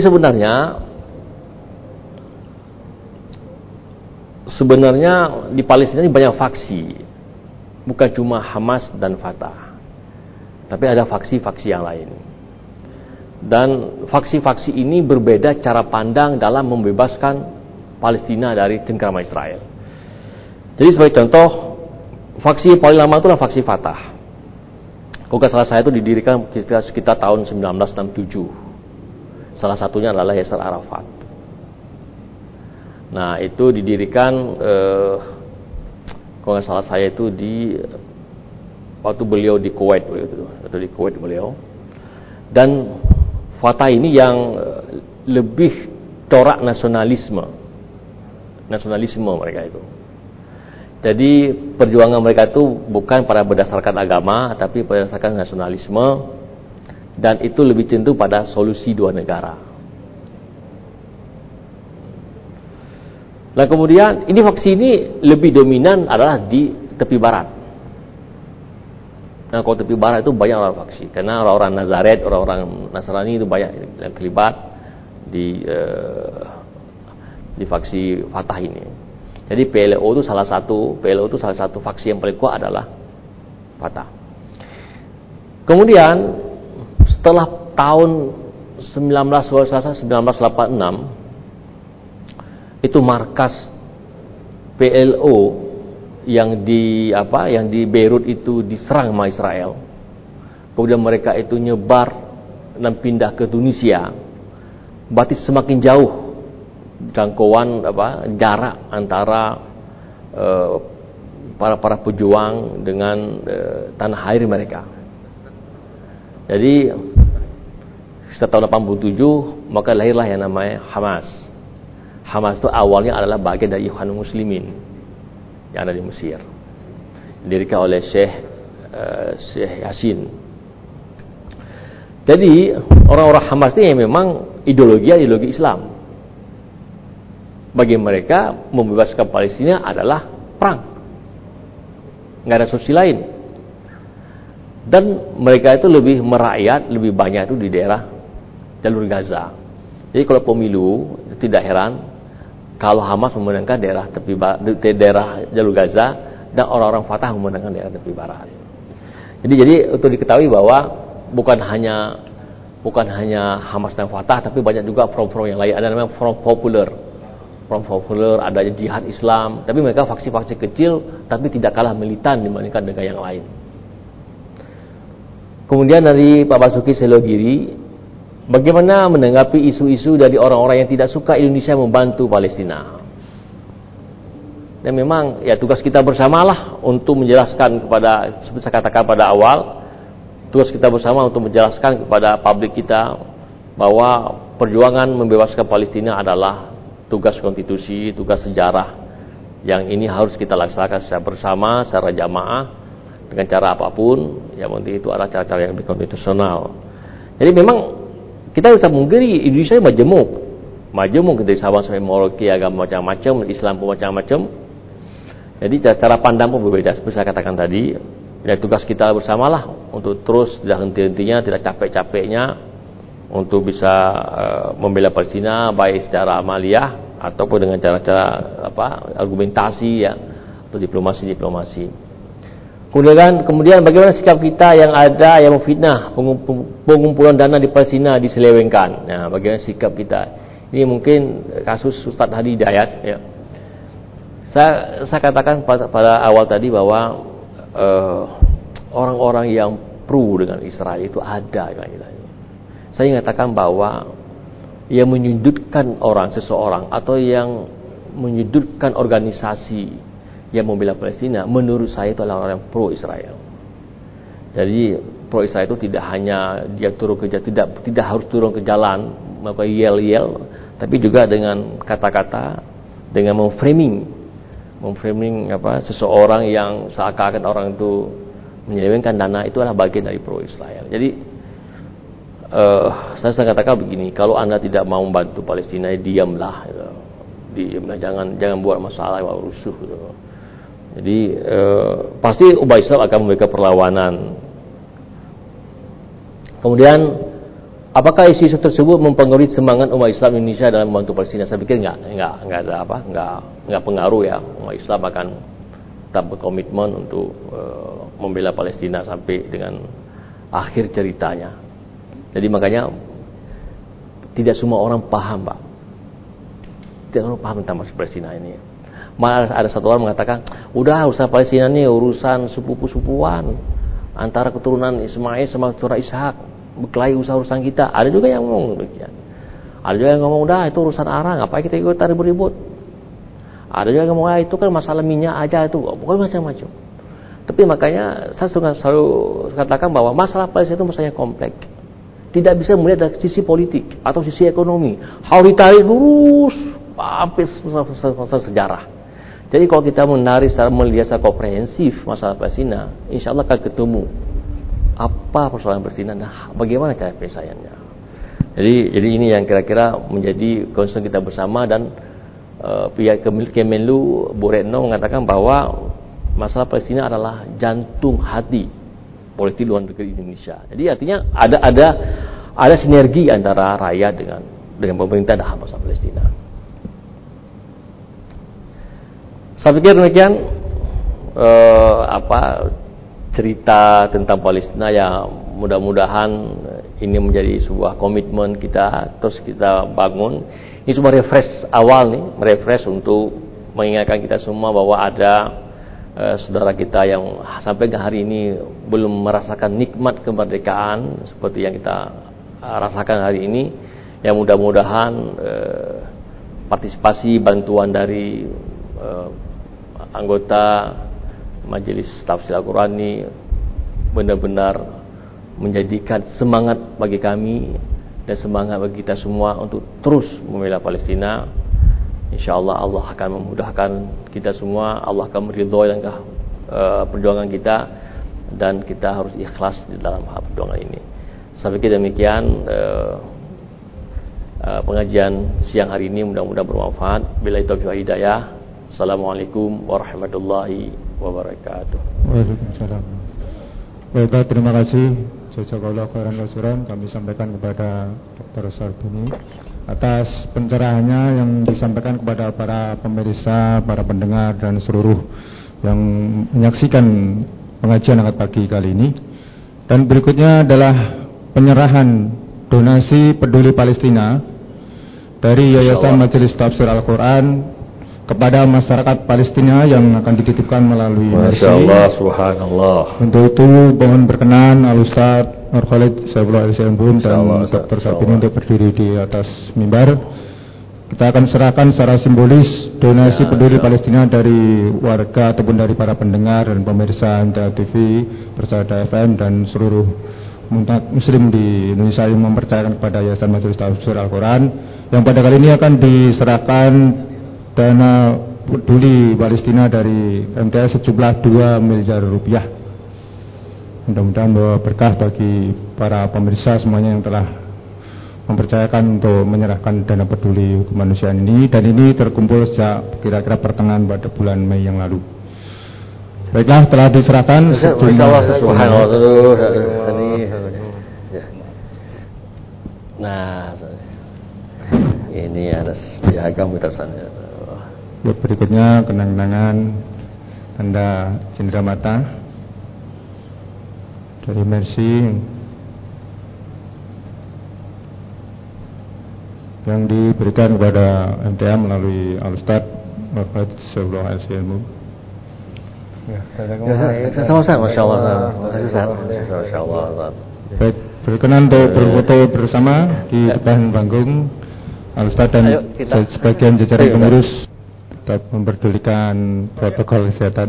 sebenarnya di Palestina ini banyak faksi. Bukan cuma Hamas dan Fatah. Tapi ada faksi-faksi yang lain. Dan faksi-faksi ini berbeda cara pandang dalam membebaskan Palestina dari cengkraman Israel. Jadi sebagai contoh, faksi yang paling lama itulah faksi Fatah. Kalau nggak salah saya itu didirikan sekitar tahun 1967. Salah satunya adalah Yasser Arafat. Nah itu didirikan, kalau nggak salah saya itu waktu beliau di Kuwait beliau. Dan Fatah ini yang lebih corak nasionalisme nasionalisme mereka itu. Jadi perjuangan mereka itu bukan pada berdasarkan agama, tapi berdasarkan nasionalisme, dan itu lebih cenderung pada solusi dua negara. Nah kemudian ini faksi ini lebih dominan adalah di tepi barat. Nah kalau tepi barat itu banyak orang faksi, karena orang-orang Nazaret, orang-orang Nasrani itu banyak yang terlibat di faksi Fatah ini. Jadi PLO itu salah satu faksi yang paling kuat adalah Fatah. Kemudian setelah tahun 1986 itu markas PLO yang di Beirut itu diserang sama Israel. Kemudian mereka itu nyebar dan pindah ke Tunisia. Berarti semakin jauh jangkauan jarak antara para pejuang dengan tanah air mereka. Jadi setelah tahun 87 maka lahirlah yang namanya Hamas. Hamas itu awalnya adalah bagian dari Ikhwanul Muslimin yang ada di Mesir, didirikan oleh Syekh Yasin. Jadi orang-orang Hamas ini memang ideologi Islam. Bagi mereka membebaskan Palestina adalah perang, nggak ada solusi lain. Dan mereka itu lebih merakyat, lebih banyak itu di daerah jalur Gaza. Jadi kalau pemilu tidak heran kalau Hamas memenangkan daerah jalur Gaza dan orang-orang Fatah memenangkan daerah tepi barat. Jadi untuk diketahui bahwa bukan hanya Hamas dan Fatah, tapi banyak juga front-front yang lain. Ada namanya front populer, ada jihad Islam, tapi mereka faksi-faksi kecil tapi tidak kalah militan dibandingkan dengan yang lain. Kemudian dari Pak Basuki Selogiri, bagaimana menanggapi isu-isu dari orang-orang yang tidak suka Indonesia membantu Palestina? Dan memang ya tugas kita bersamalah untuk menjelaskan kepada, seperti saya katakan pada awal, tugas kita bersama untuk menjelaskan kepada publik kita bahwa perjuangan membebaskan Palestina adalah tugas konstitusi, tugas sejarah yang ini harus kita laksanakan secara bersama, secara jamaah, dengan cara apapun, yang penting itu adalah cara-cara yang lebih konstitusional. Jadi memang kita bisa mengkiri Indonesia majemuk dari Sabang sampai Merauke, agama macam-macam, Islam pun macam-macam. Jadi cara pandang pun berbeda. Seperti saya katakan tadi, ya tugas kita bersamalah untuk terus tidak henti-hentinya, tidak capek-capeknya untuk bisa membela Palestina, baik secara amaliyah ataupun dengan cara-cara argumentasi ya, atau diplomasi. Kemudian bagaimana sikap kita yang ada yang memfitnah pengumpulan dana di Palestina diselewengkan. Nah, bagaimana sikap kita? Ini mungkin kasus Ustaz Hadi Hidayat ya. Saya katakan pada awal tadi bahwa orang-orang yang pro dengan Israel itu ada. Saya mengatakan bahwa yang menyudutkan seseorang atau yang menyudutkan organisasi yang membela Palestina, menurut saya itu adalah orang yang pro Israel. Jadi pro Israel itu tidak hanya dia turun ke jalan, tidak harus turun ke jalan maka yel-yel, tapi juga dengan kata-kata, dengan memframing seseorang yang seakan-akan orang itu menyelewengkan dana, itu adalah bagian dari pro Israel. Jadi saya katakan begini, kalau Anda tidak mau membantu Palestina, diamlah, jangan buat masalah, rusuh gitu. Jadi pasti umat Islam akan memberikan perlawanan. Kemudian apakah isu tersebut mempengaruhi semangat umat Islam Indonesia dalam membantu Palestina? Saya pikir enggak pengaruh ya. Umat Islam akan tetap berkomitmen untuk membela Palestina sampai dengan akhir ceritanya. Jadi makanya tidak semua orang paham, Pak. Tidak semua orang paham tentang masalah Palestina ini. Malah ada satu orang mengatakan, udah urusan Palestina ini urusan sepupu-sepuan antara keturunan Ismail sama keturunan Ishak, berkelahi urusan kita. Ada juga yang ngomong demikian. Ada juga yang ngomong, udah itu urusan arang, ngapain kita ikut ribut-ribut. Ada juga yang ngomong, itu kan masalah minyak aja, itu pokoknya macam-macam. Tapi makanya saya selalu katakan bahwa masalah Palestina itu masalah yang kompleks. Tidak bisa melihat dari sisi politik atau sisi ekonomi. Harus ditarik lurus hampir masa sejarah. Jadi kalau kita melihat secara komprehensif masalah Palestina, insya Allah akan ketemu apa persoalan Palestina dan bagaimana cara penyelesaiannya. Jadi ini yang kira-kira menjadi concern kita bersama, dan pihak Kemenlu Bu Retno mengatakan bahwa masalah Palestina adalah jantung hati politik luar negeri Indonesia. Jadi artinya ada sinergi antara rakyat dengan pemerintah dalam masalah Palestina. Saya pikir demikian cerita tentang Palestina, yang mudah-mudahan ini menjadi sebuah komitmen kita terus kita bangun. Ini sebuah refresh awal nih, refresh untuk mengingatkan kita semua bahwa ada saudara kita yang sampai ke hari ini belum merasakan nikmat kemerdekaan seperti yang kita rasakan hari ini. Yang mudah-mudahan partisipasi bantuan dari anggota Majelis Tafsir Al-Quran ini benar-benar menjadikan semangat bagi kami dan semangat bagi kita semua untuk terus membela Palestina. InsyaAllah Allah akan memudahkan kita semua, Allah akan meridhoi langkah perjuangan kita, dan kita harus ikhlas di dalam perjuangan ini. Sampai demikian pengajian siang hari ini, mudah-mudahan bermanfaat. Billahi taufiq wal hidayah. Assalamualaikum warahmatullahi wabarakatuh. Waalaikumsalam. Baiklah, terima kasih. Jazakallahu khairan katsiran kami sampaikan kepada Dr. Sarbini atas pencerahannya yang disampaikan kepada para pemirsa, para pendengar dan seluruh yang menyaksikan pengajian angkat pagi kali ini. Dan berikutnya adalah penyerahan donasi peduli Palestina dari Yayasan Majelis Tafsir Al-Quran kepada masyarakat Palestina yang akan dititipkan melalui Masya Allah, subhanallah. Untuk itu mohon berkenan Al-Ustaz Nur Khalid Saifullah Al-Syambun dan Dr. Sabini untuk berdiri di atas mimbar. Kita akan serahkan secara simbolis donasi peduli Palestina dari warga ataupun dari para pendengar dan pemirsa MTA TV, Persada FM dan seluruh umat muslim di Indonesia yang mempercayakan kepada Yayasan Majelis Tafsir Al-Quran, yang pada kali ini akan diserahkan dana peduli Palestina dari MTS sejumlah 2 miliar rupiah. Mudah-mudahan bahwa berkah bagi para pemirsa semuanya yang telah mempercayakan untuk menyerahkan dana peduli kemanusiaan ini, dan ini terkumpul sejak kira-kira pertengahan pada bulan Mei yang lalu. Baiklah, telah diserahkan Nah, ini ada piagam betasannya. Berikutnya kenang-kenangan tanda cindera mata dari Mercy yang diberikan kepada MTA melalui Al-Ustaz Muhammad Saifullah Al-Syambun. Sama-sama, Masya Allah. Masya Allah. Baik, berkenan untuk berfoto bersama di depan panggung. Al-Ustaz dan sebagian jajaran pengurus tetap memperdulikan protokol kesehatan.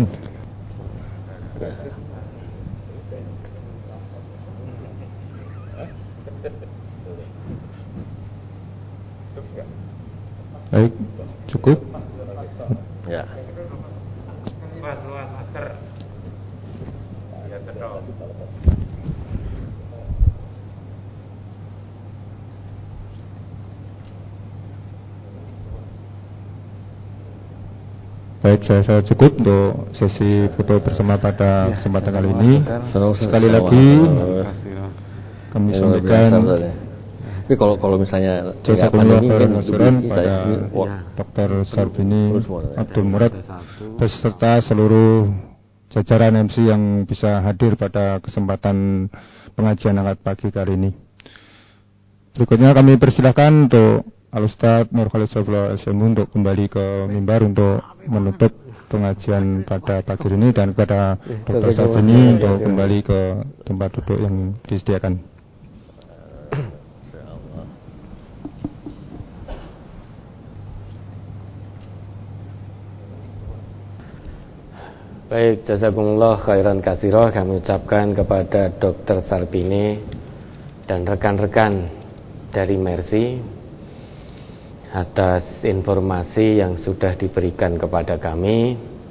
Baik, cukup. Ya. Baik, saya cukup untuk sesi foto bersama pada kesempatan kali ini. Sekali lagi kami sampaikan tapi kalau misalnya jasa penyuluhan pada Dr. Sarbini Abdul Murad beserta seluruh jajaran MC yang bisa hadir pada kesempatan pengajian angkat pagi kali ini. Berikutnya kami persilahkan untuk Al-Ustaz Nur Khalid Saifullah Al-Syambun untuk kembali ke mimbar untuk menutup pengajian pada pagi ini, dan kepada Dr. Sarbini untuk kembali ke tempat duduk yang disediakan. Baik, jazakumullah khairan katsira kami ucapkan kepada Dr. Sarbini dan rekan-rekan dari Mercy atas informasi yang sudah diberikan kepada kami.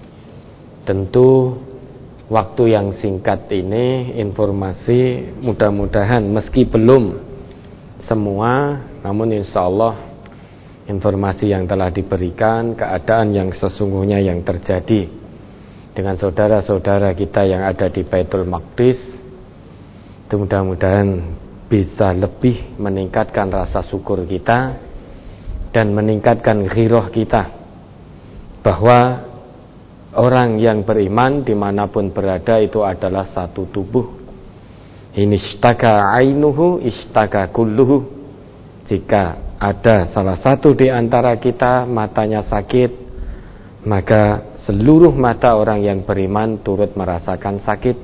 Tentu waktu yang singkat ini informasi mudah-mudahan meski belum semua, namun insya Allah informasi yang telah diberikan, keadaan yang sesungguhnya yang terjadi dengan saudara-saudara kita yang ada di Baitul Maqdis, itu mudah-mudahan bisa lebih meningkatkan rasa syukur kita dan meningkatkan ghirah kita bahwa orang yang beriman dimanapun berada itu adalah satu tubuh. In ishtaka ainuhu ishtaka kulluhu. Jika ada salah satu di antara kita matanya sakit, maka seluruh mata orang yang beriman turut merasakan sakit.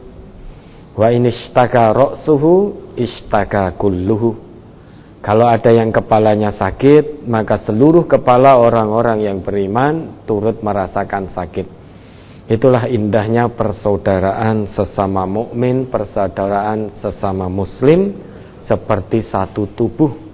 Wa in ishtaka ra'suhu ishtaka kulluhu. Kalau ada yang kepalanya sakit, maka seluruh kepala orang-orang yang beriman turut merasakan sakit. Itulah indahnya persaudaraan sesama mukmin, persaudaraan sesama muslim seperti satu tubuh.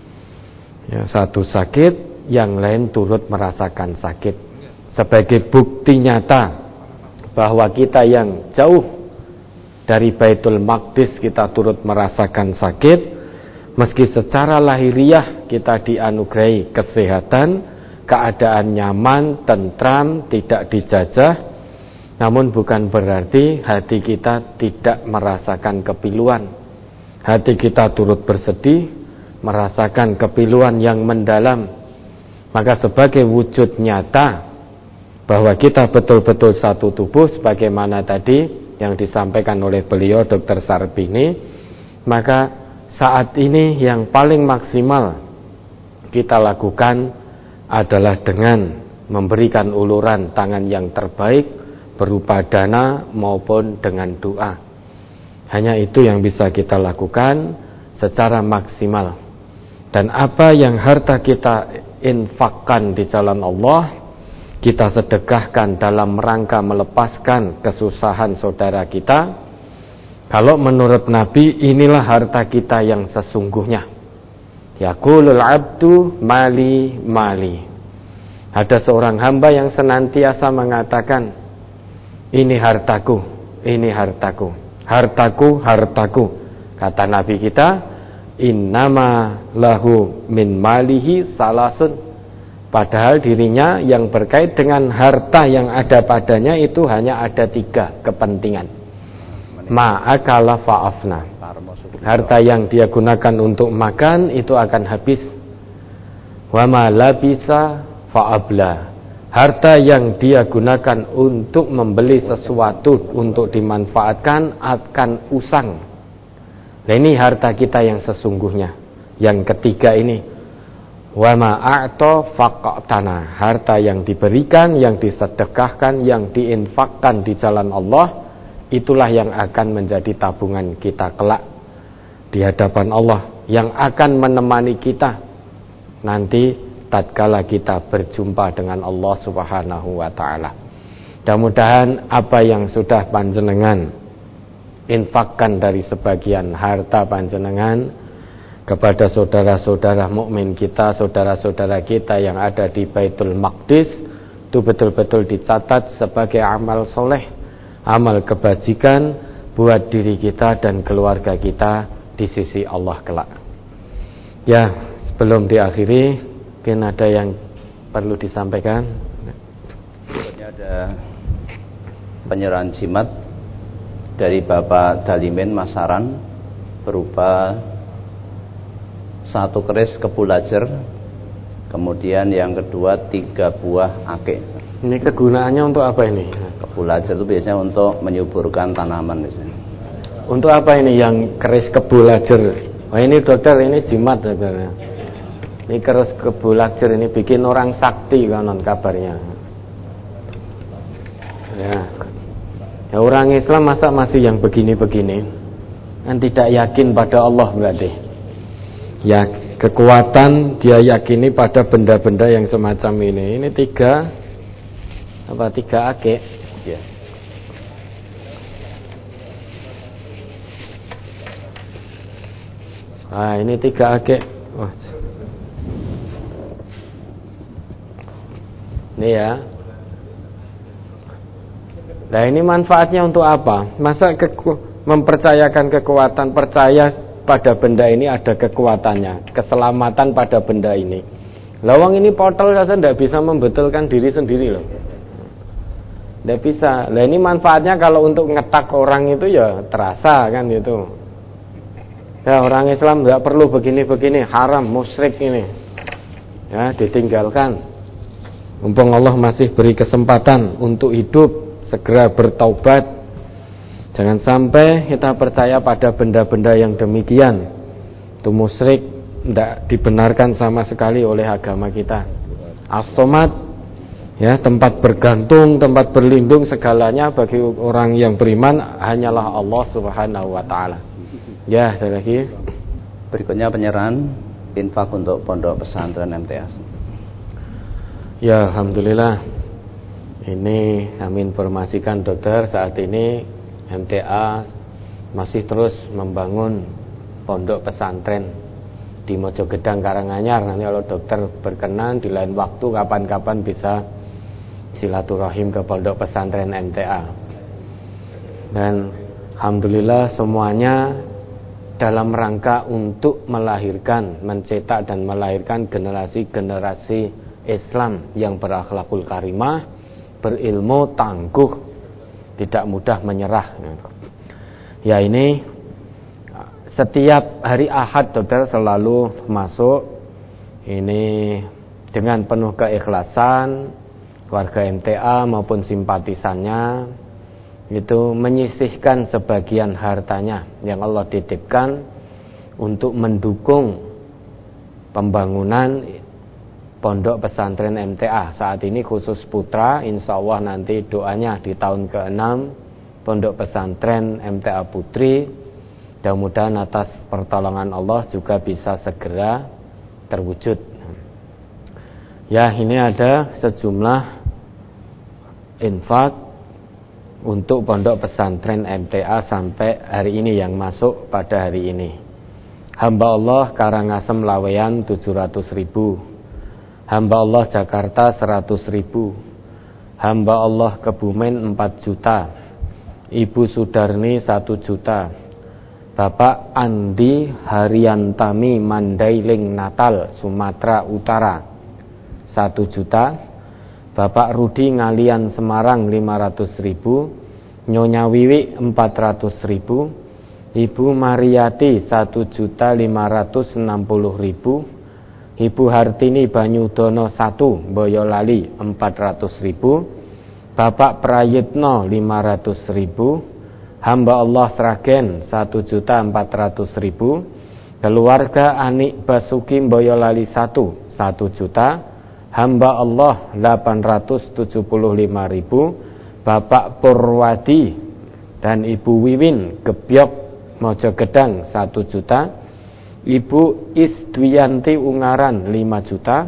Ya, satu sakit, yang lain turut merasakan sakit. Sebagai bukti nyata bahwa kita yang jauh dari Baitul Maqdis kita turut merasakan sakit, meski secara lahiriah kita dianugerahi kesehatan, keadaan nyaman, tentram, tidak dijajah, namun bukan berarti hati kita tidak merasakan kepiluan. Hati kita turut bersedih, merasakan kepiluan yang mendalam. Maka sebagai wujud nyata bahwa kita betul-betul satu tubuh, sebagaimana tadi yang disampaikan oleh beliau Dr. Sarbini, maka saat ini yang paling maksimal kita lakukan adalah dengan memberikan uluran tangan yang terbaik berupa dana maupun dengan doa. Hanya itu yang bisa kita lakukan secara maksimal. Dan apa yang harta kita infakkan di jalan Allah, kita sedekahkan dalam rangka melepaskan kesusahan saudara kita. Kalau menurut Nabi, inilah harta kita yang sesungguhnya. Yaqulul abdu mali mali. Ada seorang hamba yang senantiasa mengatakan, ini hartaku, ini hartaku, hartaku, hartaku. Kata Nabi kita, innama lahu min malihi salasun. Padahal dirinya yang berkait dengan harta yang ada padanya itu hanya ada 3 kepentingan. Ma'akala fa'afna. Harta yang dia gunakan untuk makan itu akan habis. Wa ma labisa fa'abla. Harta yang dia gunakan untuk membeli sesuatu untuk dimanfaatkan akan usang. Nah, ini harta kita yang sesungguhnya. Yang ketiga ini, wa ma a'ta faqatana. Harta yang diberikan, yang disedekahkan, yang diinfakkan di jalan Allah, itulah yang akan menjadi tabungan kita kelak di hadapan Allah, yang akan menemani kita nanti tatkala kita berjumpa dengan Allah Subhanahu wa taala. Mudah-mudahan apa yang sudah panjenengan infakkan dari sebagian harta panjenengan kepada saudara-saudara mukmin kita, saudara-saudara kita yang ada di Baitul Maqdis, itu betul-betul dicatat sebagai amal soleh, amal kebajikan buat diri kita dan keluarga kita di sisi Allah kelak. Ya, sebelum diakhiri, mungkin ada yang perlu disampaikan. Berikutnya ada penyerahan jimat dari Bapak Dalimin Masaran berupa 1 keris kebulajer, kemudian yang kedua 3 buah ake. Ini kegunaannya untuk apa ini? Kebulajer itu biasanya untuk menyuburkan tanaman biasanya. Untuk apa ini yang keris kebulajer? Oh ini dokter, ini jimat dokter. Ini keris kebulajer ini bikin orang sakti konon kabarnya. Ya, orang Islam masa masih yang begini-begini, kan tidak yakin pada Allah berarti. Ya, kekuatan dia yakini pada benda-benda yang semacam ini. Ini 3 ake. Ya. Ini 3 ake. Wah. Ini ya. Nah ini manfaatnya untuk apa? Masa mempercayakan kekuatan, percaya pada benda ini ada kekuatannya, keselamatan pada benda ini. Lawang ini portal saja tidak bisa membetulkan diri sendiri loh. Tidak bisa. Nah ini manfaatnya kalau untuk ngetak orang itu ya terasa kan itu. Ya orang Islam tidak perlu begini-begini, haram, musyrik ini. Ya ditinggalkan. Mumpung Allah masih beri kesempatan untuk hidup, segera bertaubat. Jangan sampai kita percaya pada benda-benda yang demikian. Itu musyrik, tidak dibenarkan sama sekali oleh agama kita. As-Somad, ya tempat bergantung, tempat berlindung segalanya bagi orang yang beriman hanyalah Allah Subhanahu wa taala. Ya, ada lagi. Berikutnya penyerahan infak untuk pondok pesantren MTA. Ya, alhamdulillah. Ini kami informasikan dokter, saat ini MTA masih terus membangun pondok pesantren di Mojogedang Karanganyar. Nanti kalau dokter berkenan di lain waktu kapan-kapan bisa silaturahim ke pondok pesantren MTA. Dan alhamdulillah semuanya dalam rangka untuk melahirkan, mencetak dan melahirkan generasi-generasi Islam yang berakhlakul karimah, berilmu, tangguh, tidak mudah menyerah. Ya ini setiap hari Ahad dokter selalu masuk ini dengan penuh keikhlasan, warga MTA maupun simpatisannya itu menyisihkan sebagian hartanya yang Allah titipkan untuk mendukung pembangunan pondok pesantren MTA. Saat ini khusus putra, insya Allah nanti doanya di tahun ke-6 pondok pesantren MTA Putri, mudah-mudahan atas pertolongan Allah juga bisa segera terwujud. Ya, ini ada sejumlah infak untuk pondok pesantren MTA sampai hari ini yang masuk pada hari ini. Hamba Allah Karangasem Laweyan 700.000, hamba Allah Jakarta 100.000, hamba Allah Kebumen 4 juta, Ibu Sudarni 1 juta, Bapak Andi Haryantami Mandailing Natal Sumatera Utara 1 juta, Bapak Rudi Ngalian Semarang 500.000, Nyonya Wiwi 400.000, Ibu Mariati 1.560.000, Ibu Hartini Banyudono 1 Boyolali 400.000, Bapak Prayitno 500.000, hamba Allah Sragen 1.400.000, keluarga Anik Basuki Boyolali 1 juta, hamba Allah 875.000, Bapak Purwadi dan Ibu Wiwin Gebyok Mojogedang 1 juta, Ibu Isdwiyanti Ungaran 5 juta,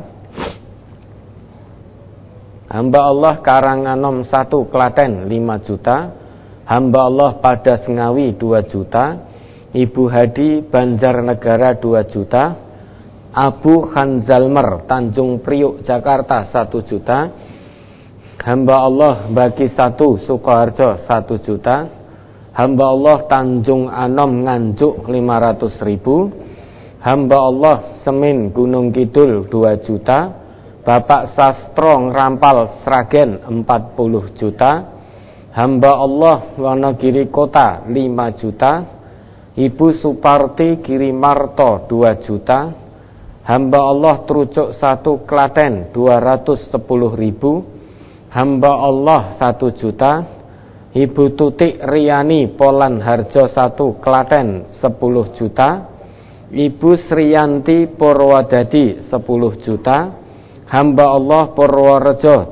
hamba Allah Karanganom 1 Klaten 5 juta, hamba Allah Padas Ngawi 2 juta, Ibu Hadi Banjarnegara 2 juta, Abu Khanzalmer Tanjung Priuk Jakarta 1 juta, hamba Allah Bagi 1 Sukoharjo 1 juta, hamba Allah Tanjung Anom Nganjuk 500.000, hamba Allah Semin Gunung Kidul 2 juta, Bapak Sastro Rampal Sragen 40 juta, hamba Allah Wonogiri Kota 5 juta, Ibu Suparti Girimarto 2 juta, hamba Allah Trucuk 1 Klaten 210.000, hamba Allah 1 juta, Ibu Tutik Riani Polan Harjo 1 Klaten 10 juta, Ibu Sriyanti Purwodadi 10 juta, hamba Allah Purworejo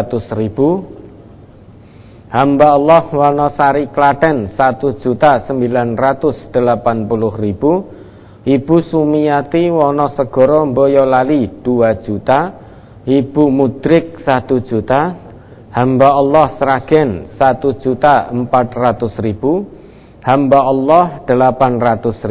700.000, hamba Allah Wonosari Klaten 1.980.000, Ibu Sumiati Wonosegoro Boyolali 2 juta, Ibu Mudrik 1 juta, hamba Allah Sragen 1.400.000, hamba Allah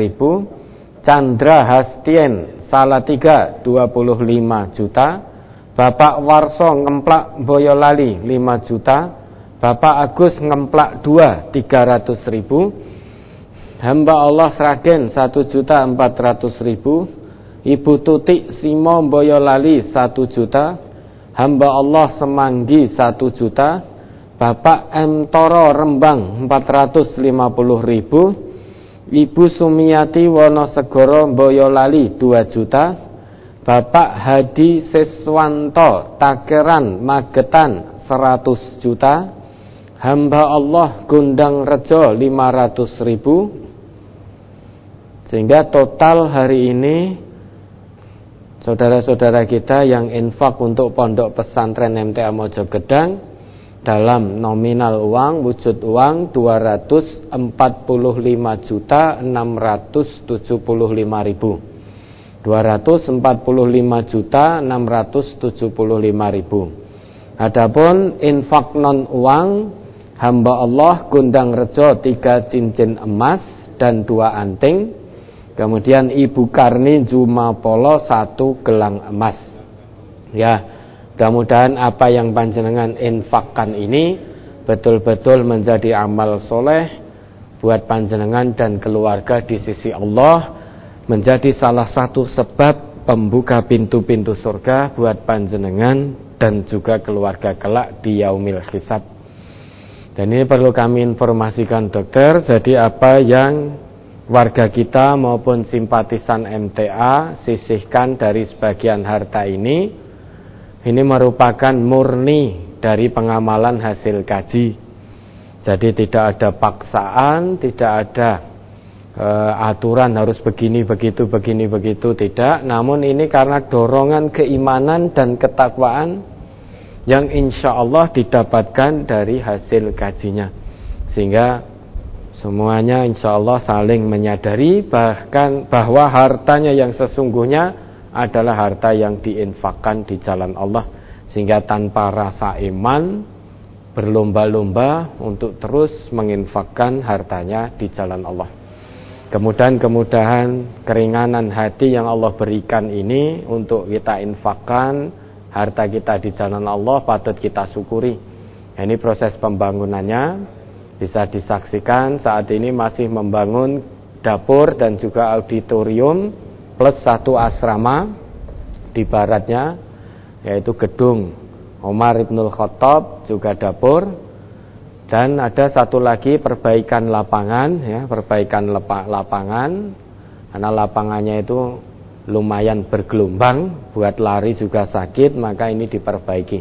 800.000, Chandra Hastien Salatiga 25 juta, Bapak Warso ngemplak Boyolali 5 juta. Bapak Agus ngemplak 2 300.000. Hamba Allah Sragen 1.400.000. Ibu Tutik Simo Boyolali 1 juta. Hamba Allah Semanggi 1 juta. Bapak M Toro Rembang 450.000. Ibu Sumiati Wonosegoro Boyolali 2 juta. Bapak Hadi Seswanto Takeran Magetan 100 juta. Hamba Allah Gundang Rejo 500.000. Sehingga total hari ini saudara-saudara kita yang infak untuk Pondok Pesantren MTA Mojogedang dalam nominal uang, wujud uang 245.675.000. 245.675.000. Adapun infak non uang, hamba Allah Gundang Rejo 3 cincin emas dan 2 anting. Kemudian Ibu Karni Jumapolo 1 gelang emas. Ya, mudah-mudahan apa yang panjenengan infakkan ini betul-betul menjadi amal soleh buat panjenengan dan keluarga di sisi Allah, menjadi salah satu sebab pembuka pintu-pintu surga buat panjenengan dan juga keluarga kelak di yaumil hisab. Dan ini perlu kami informasikan dokter, jadi apa yang warga kita maupun simpatisan MTA sisihkan dari sebagian harta ini merupakan murni dari pengamalan hasil kaji. Jadi tidak ada paksaan, tidak ada aturan harus begini begitu tidak, namun ini karena dorongan keimanan dan ketakwaan yang insya Allah didapatkan dari hasil kajinya, sehingga semuanya insya Allah saling menyadari bahkan bahwa hartanya yang sesungguhnya adalah harta yang diinfakkan di jalan Allah, sehingga tanpa rasa iman berlomba-lomba untuk terus menginfakkan hartanya di jalan Allah. Kemudahan keringanan hati yang Allah berikan ini untuk kita infakkan harta kita di jalan Allah patut kita syukuri. Ini proses pembangunannya bisa disaksikan saat ini masih membangun dapur dan juga auditorium plus 1 asrama di baratnya, yaitu gedung Umar Ibnul Khattab, juga dapur. Dan ada satu lagi perbaikan lapangan, ya, perbaikan lapangan, karena lapangannya itu lumayan bergelombang, buat lari juga sakit, maka ini diperbaiki.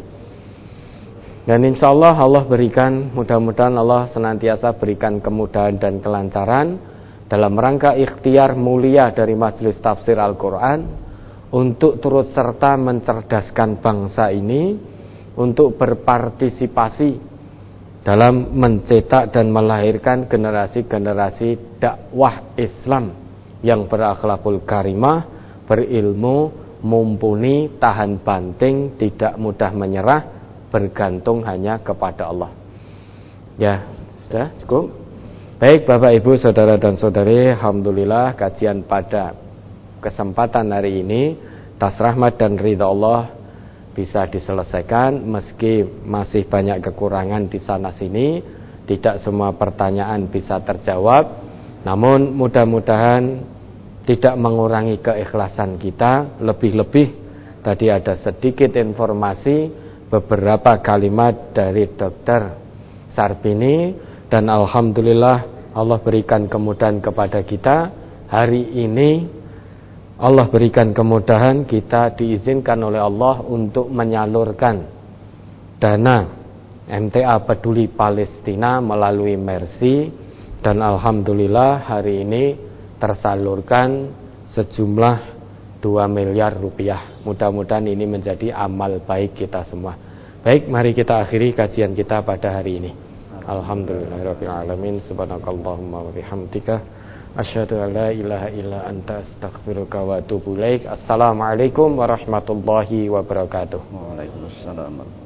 Dan insya Allah berikan, mudah-mudahan Allah senantiasa berikan kemudahan dan kelancaran dalam rangka ikhtiar mulia dari Majelis Tafsir Al-Quran untuk turut serta mencerdaskan bangsa ini untuk berpartisipasi dalam mencetak dan melahirkan generasi-generasi dakwah Islam yang berakhlakul karimah, berilmu, mumpuni, tahan banting, tidak mudah menyerah, bergantung hanya kepada Allah. Ya, sudah cukup. Baik Bapak Ibu, saudara dan saudari, alhamdulillah kajian pada kesempatan hari ini atas rahmat dan ridha Allah bisa diselesaikan, meski masih banyak kekurangan di sana sini, tidak semua pertanyaan bisa terjawab, namun mudah-mudahan tidak mengurangi keikhlasan kita. Lebih-lebih tadi ada sedikit informasi, beberapa kalimat dari Dr. Sarbini, dan alhamdulillah Allah berikan kemudahan kepada kita. Hari ini Allah berikan kemudahan, kita diizinkan oleh Allah untuk menyalurkan dana MTA Peduli Palestina melalui Mercy, dan alhamdulillah hari ini tersalurkan sejumlah 2 miliar rupiah. Mudah-mudahan ini menjadi amal baik kita semua. Baik, mari kita akhiri kajian kita pada hari ini. Alhamdulillahirabbil alamin, subhanakallahumma wa bihamdika asyhadu an la ilaha illa anta astaghfiruka wa atubu ilaik. Assalamualaikum warahmatullahi wabarakatuh. Waalaikumsalam.